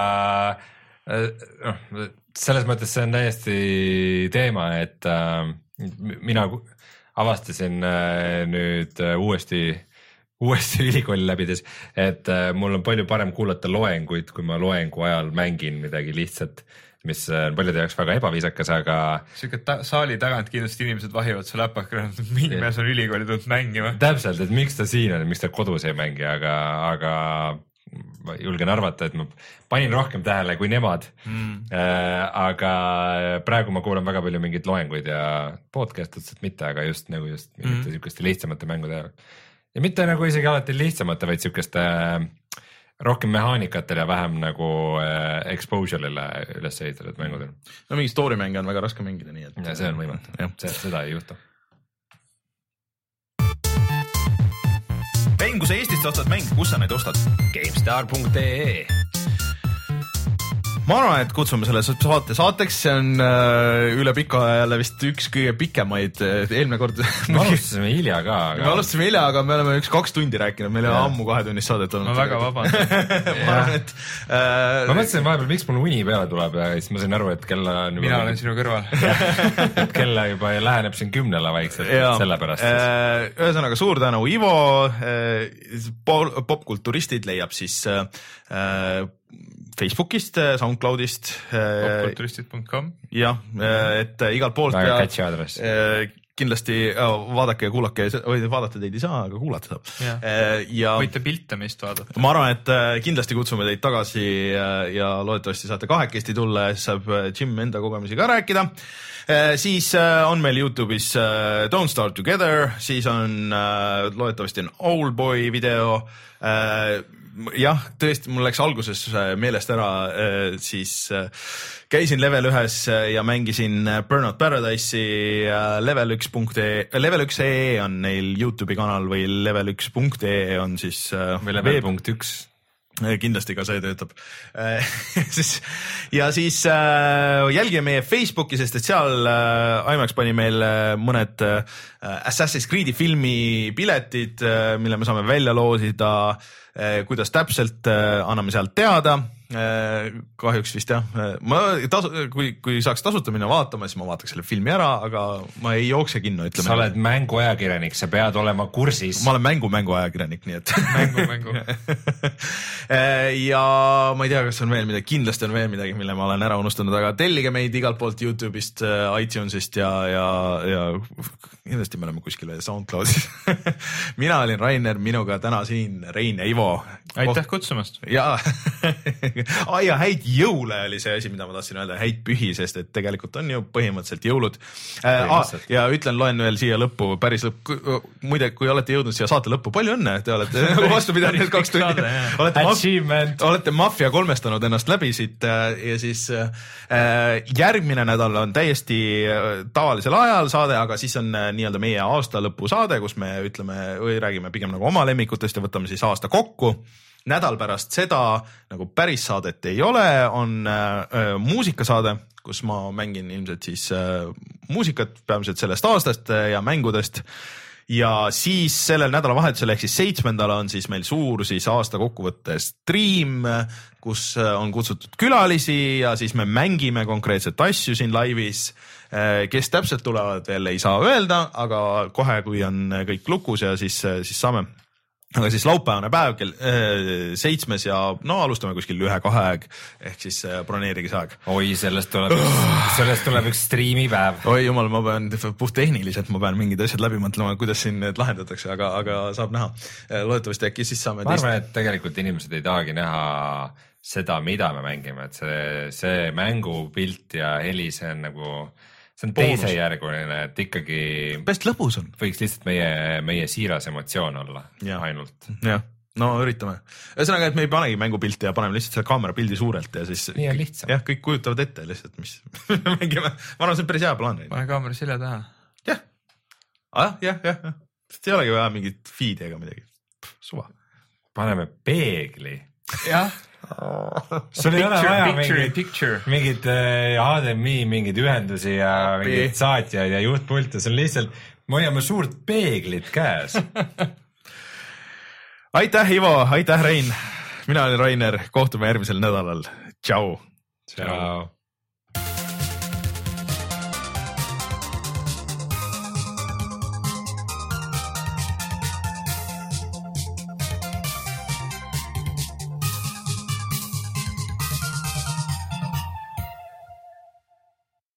no, selles mõttes see on täiesti teema, et äh, mina avastasin äh, nüüd äh, uuesti uuesti ülikooli läbides, et äh, mul on palju parem kuulata loenguid, kui ma loengu ajal mängin midagi lihtsat, mis on paljude jaoks väga ebaviisakas, aga siuke ta saali tagant kindlasti inimesed vahivad su läpaka, mingi mees on ülikooli tulnud mängima. Täpselt, et miks ta siin on, miks ta kodus ei mängi, aga, aga ma julgen arvata, et ma panin rohkem tähele kui nemad mm. äh, aga praegu ma kuulan väga palju mingeid loenguid ja podcast otseselt mitte, aga just nagu just mingite mm. siukeste lihtsamate mängude ajal. Ja mitte nagu isegi alati lihtsamate, vaid siukeste äh, rohkem mehaanikatel ja vähem nagu äh, exposure'ile üles ehitatud mängudel. No mingi story mänge on väga raske mängida, nii et ja see on võimatu, see, seda ei juhtu. Vein, kui sa Eestist ostad mäng, kus sa neid ostad? GameStar punkt ee ma arvan, et kutsume selle saate saateks, see on äh, üle pika jälle vist üks kõige pikemaid, eelmine kord me alustasime hilja ka aga... me alustasime hilja, aga me oleme üks kaks tundi rääkinud, meil ei ole ammu kahetunnist saadet olnud. ma väga vabandan ma arvan, et äh, ma mõtlesin vahepeal, miks mul uni peale tuleb ja siis ma sain aru, et kella on mina olen sinu kõrval et kella juba läheneb siin kümnele vaikselt, sellepärast äh, ühesõnaga suur tänu Ivo, äh, popkulturistid leiab siis äh, Facebookist, SoundCloudist popkulturistid punkt com jah, et igalt poolt väga catchy aadress kindlasti vaadake ja kuulake, või vaadata teid ei saa, aga kuulata saab ja, ja võite pilte meist vaadata. Ma arvan, et kindlasti kutsume teid tagasi ja loodetavasti saate kahekesti tulla ja siis saab Jim enda kogemusi ka rääkida. Siis on meil YouTube'is Don't Start Together, siis on loodetavasti on Oldboy video. Jah, tõesti, mul läks alguses meelest ära, siis käisin level ühes ja mängisin Burnout Paradise'i level üks punkt e, level üks punkt e on neil YouTube'i kanal või level üks punkt e on siis või level punkt üks kindlasti ka see töötab ja siis jälgige meie Facebooki, sest et seal IMAX pani meil mõned Assassin's Creed'i filmi piletid, mille me saame välja loosida, kuidas täpselt anname sealt teada. Kahjuks vist jah, ma tasu, kui, kui saaks tasuta minna vaatama, siis ma vaataks selle filmi ära, aga ma ei jookse kinno, ütleme. Sa oled mänguajakirjanik, sa pead olema kursis. Ma olen mängu mänguajakirjanik, nii et mängu mängu ja ma ei tea, kas on veel midagi, kindlasti on veel midagi, mille ma olen ära unustanud, aga tellige meid igalt poolt YouTube'ist, iTunes'ist ja, ja, ja kindlasti me oleme kuskil SoundCloud'is mina olin Rainer, minuga täna siin Rein ja Ivo. Aitäh kutsumast. Jaa ai ja häid jõule oli see asi, mida ma tahtsin öelda, häid pühi, sest et tegelikult on ju põhimõtteliselt jõulud. Põhimõtteliselt. Ah, ja ütlen, loen veel siia lõppu, päris lõppu, muide, kui olete jõudnud siia saate lõppu, palju õnne, te olete vastu pidanud need kaks tundi. Olete, maf olete Mafia kolmestanud ennast läbi siit ja siis äh, järgmine nädal on täiesti tavalisel ajal saade, aga siis on nii-öelda meie aasta lõpu saade, kus me ütleme või räägime pigem nagu oma lemmikutest ja võtame siis aasta kokku. Nädal pärast seda nagu päris saadet ei ole, on äh, muusikasaade, kus ma mängin ilmselt siis äh, muusikat peamiselt sellest aastast äh, ja mängudest ja siis sellel nädalavahetusel ehk siis seitsmendal on siis meil suur siis aasta kokkuvõtte stream, kus on kutsutud külalisi ja siis me mängime konkreetset asju siin laivis. Kes täpselt tulevad veel ei saa öelda, aga kohe kui on kõik lukus ja siis, siis saame. Aga siis laupäevane päev kell seitsmes ja no alustame kuskil ühe-kahe aeg ehk siis broneerige see aeg. Oi, sellest tuleb, sellest tuleb üks striimipäev. Oi jumal, ma pean puht tehniliselt, ma pean mingid asjad läbi mõtlema, kuidas siin need lahendatakse, aga, aga saab näha. Loodetavasti äkki siis saame... Ma arvan, et tegelikult inimesed ei tahagi näha seda, mida me mängime, et see, see mängupilt ja heli, see on nagu... See on teisejärguline, et ikkagi best lõbus on. Võiks lihtsalt meie, meie siiras emotsioon olla ja. Ainult. Jah, no üritame. Ühesõnaga, et me ei panegi mängupilti ja paneme lihtsalt selle kaamera pildi suurelt ja siis nii on lihtsam. Jah, kõik kujutavad ette lihtsalt, mis mängime. Ma arvan, see on päris hea plaan. Pane kaamera selja taha. Jah, ah, jah, jah. Sest ei olegi vaja mingit feed'i ega midagi. Suva. Paneme peegli. Jah. sul ei ole vaja mingid, mingid H D M I, mingid ühendusi ja mingid saatjaid ja juhtpulte, see on lihtsalt, me hoiame suurt peeglit käes. Aitäh Ivo, aitäh Rein, mina olen Rainer, kohtume järgmisel nädalal, tšau. Tšau.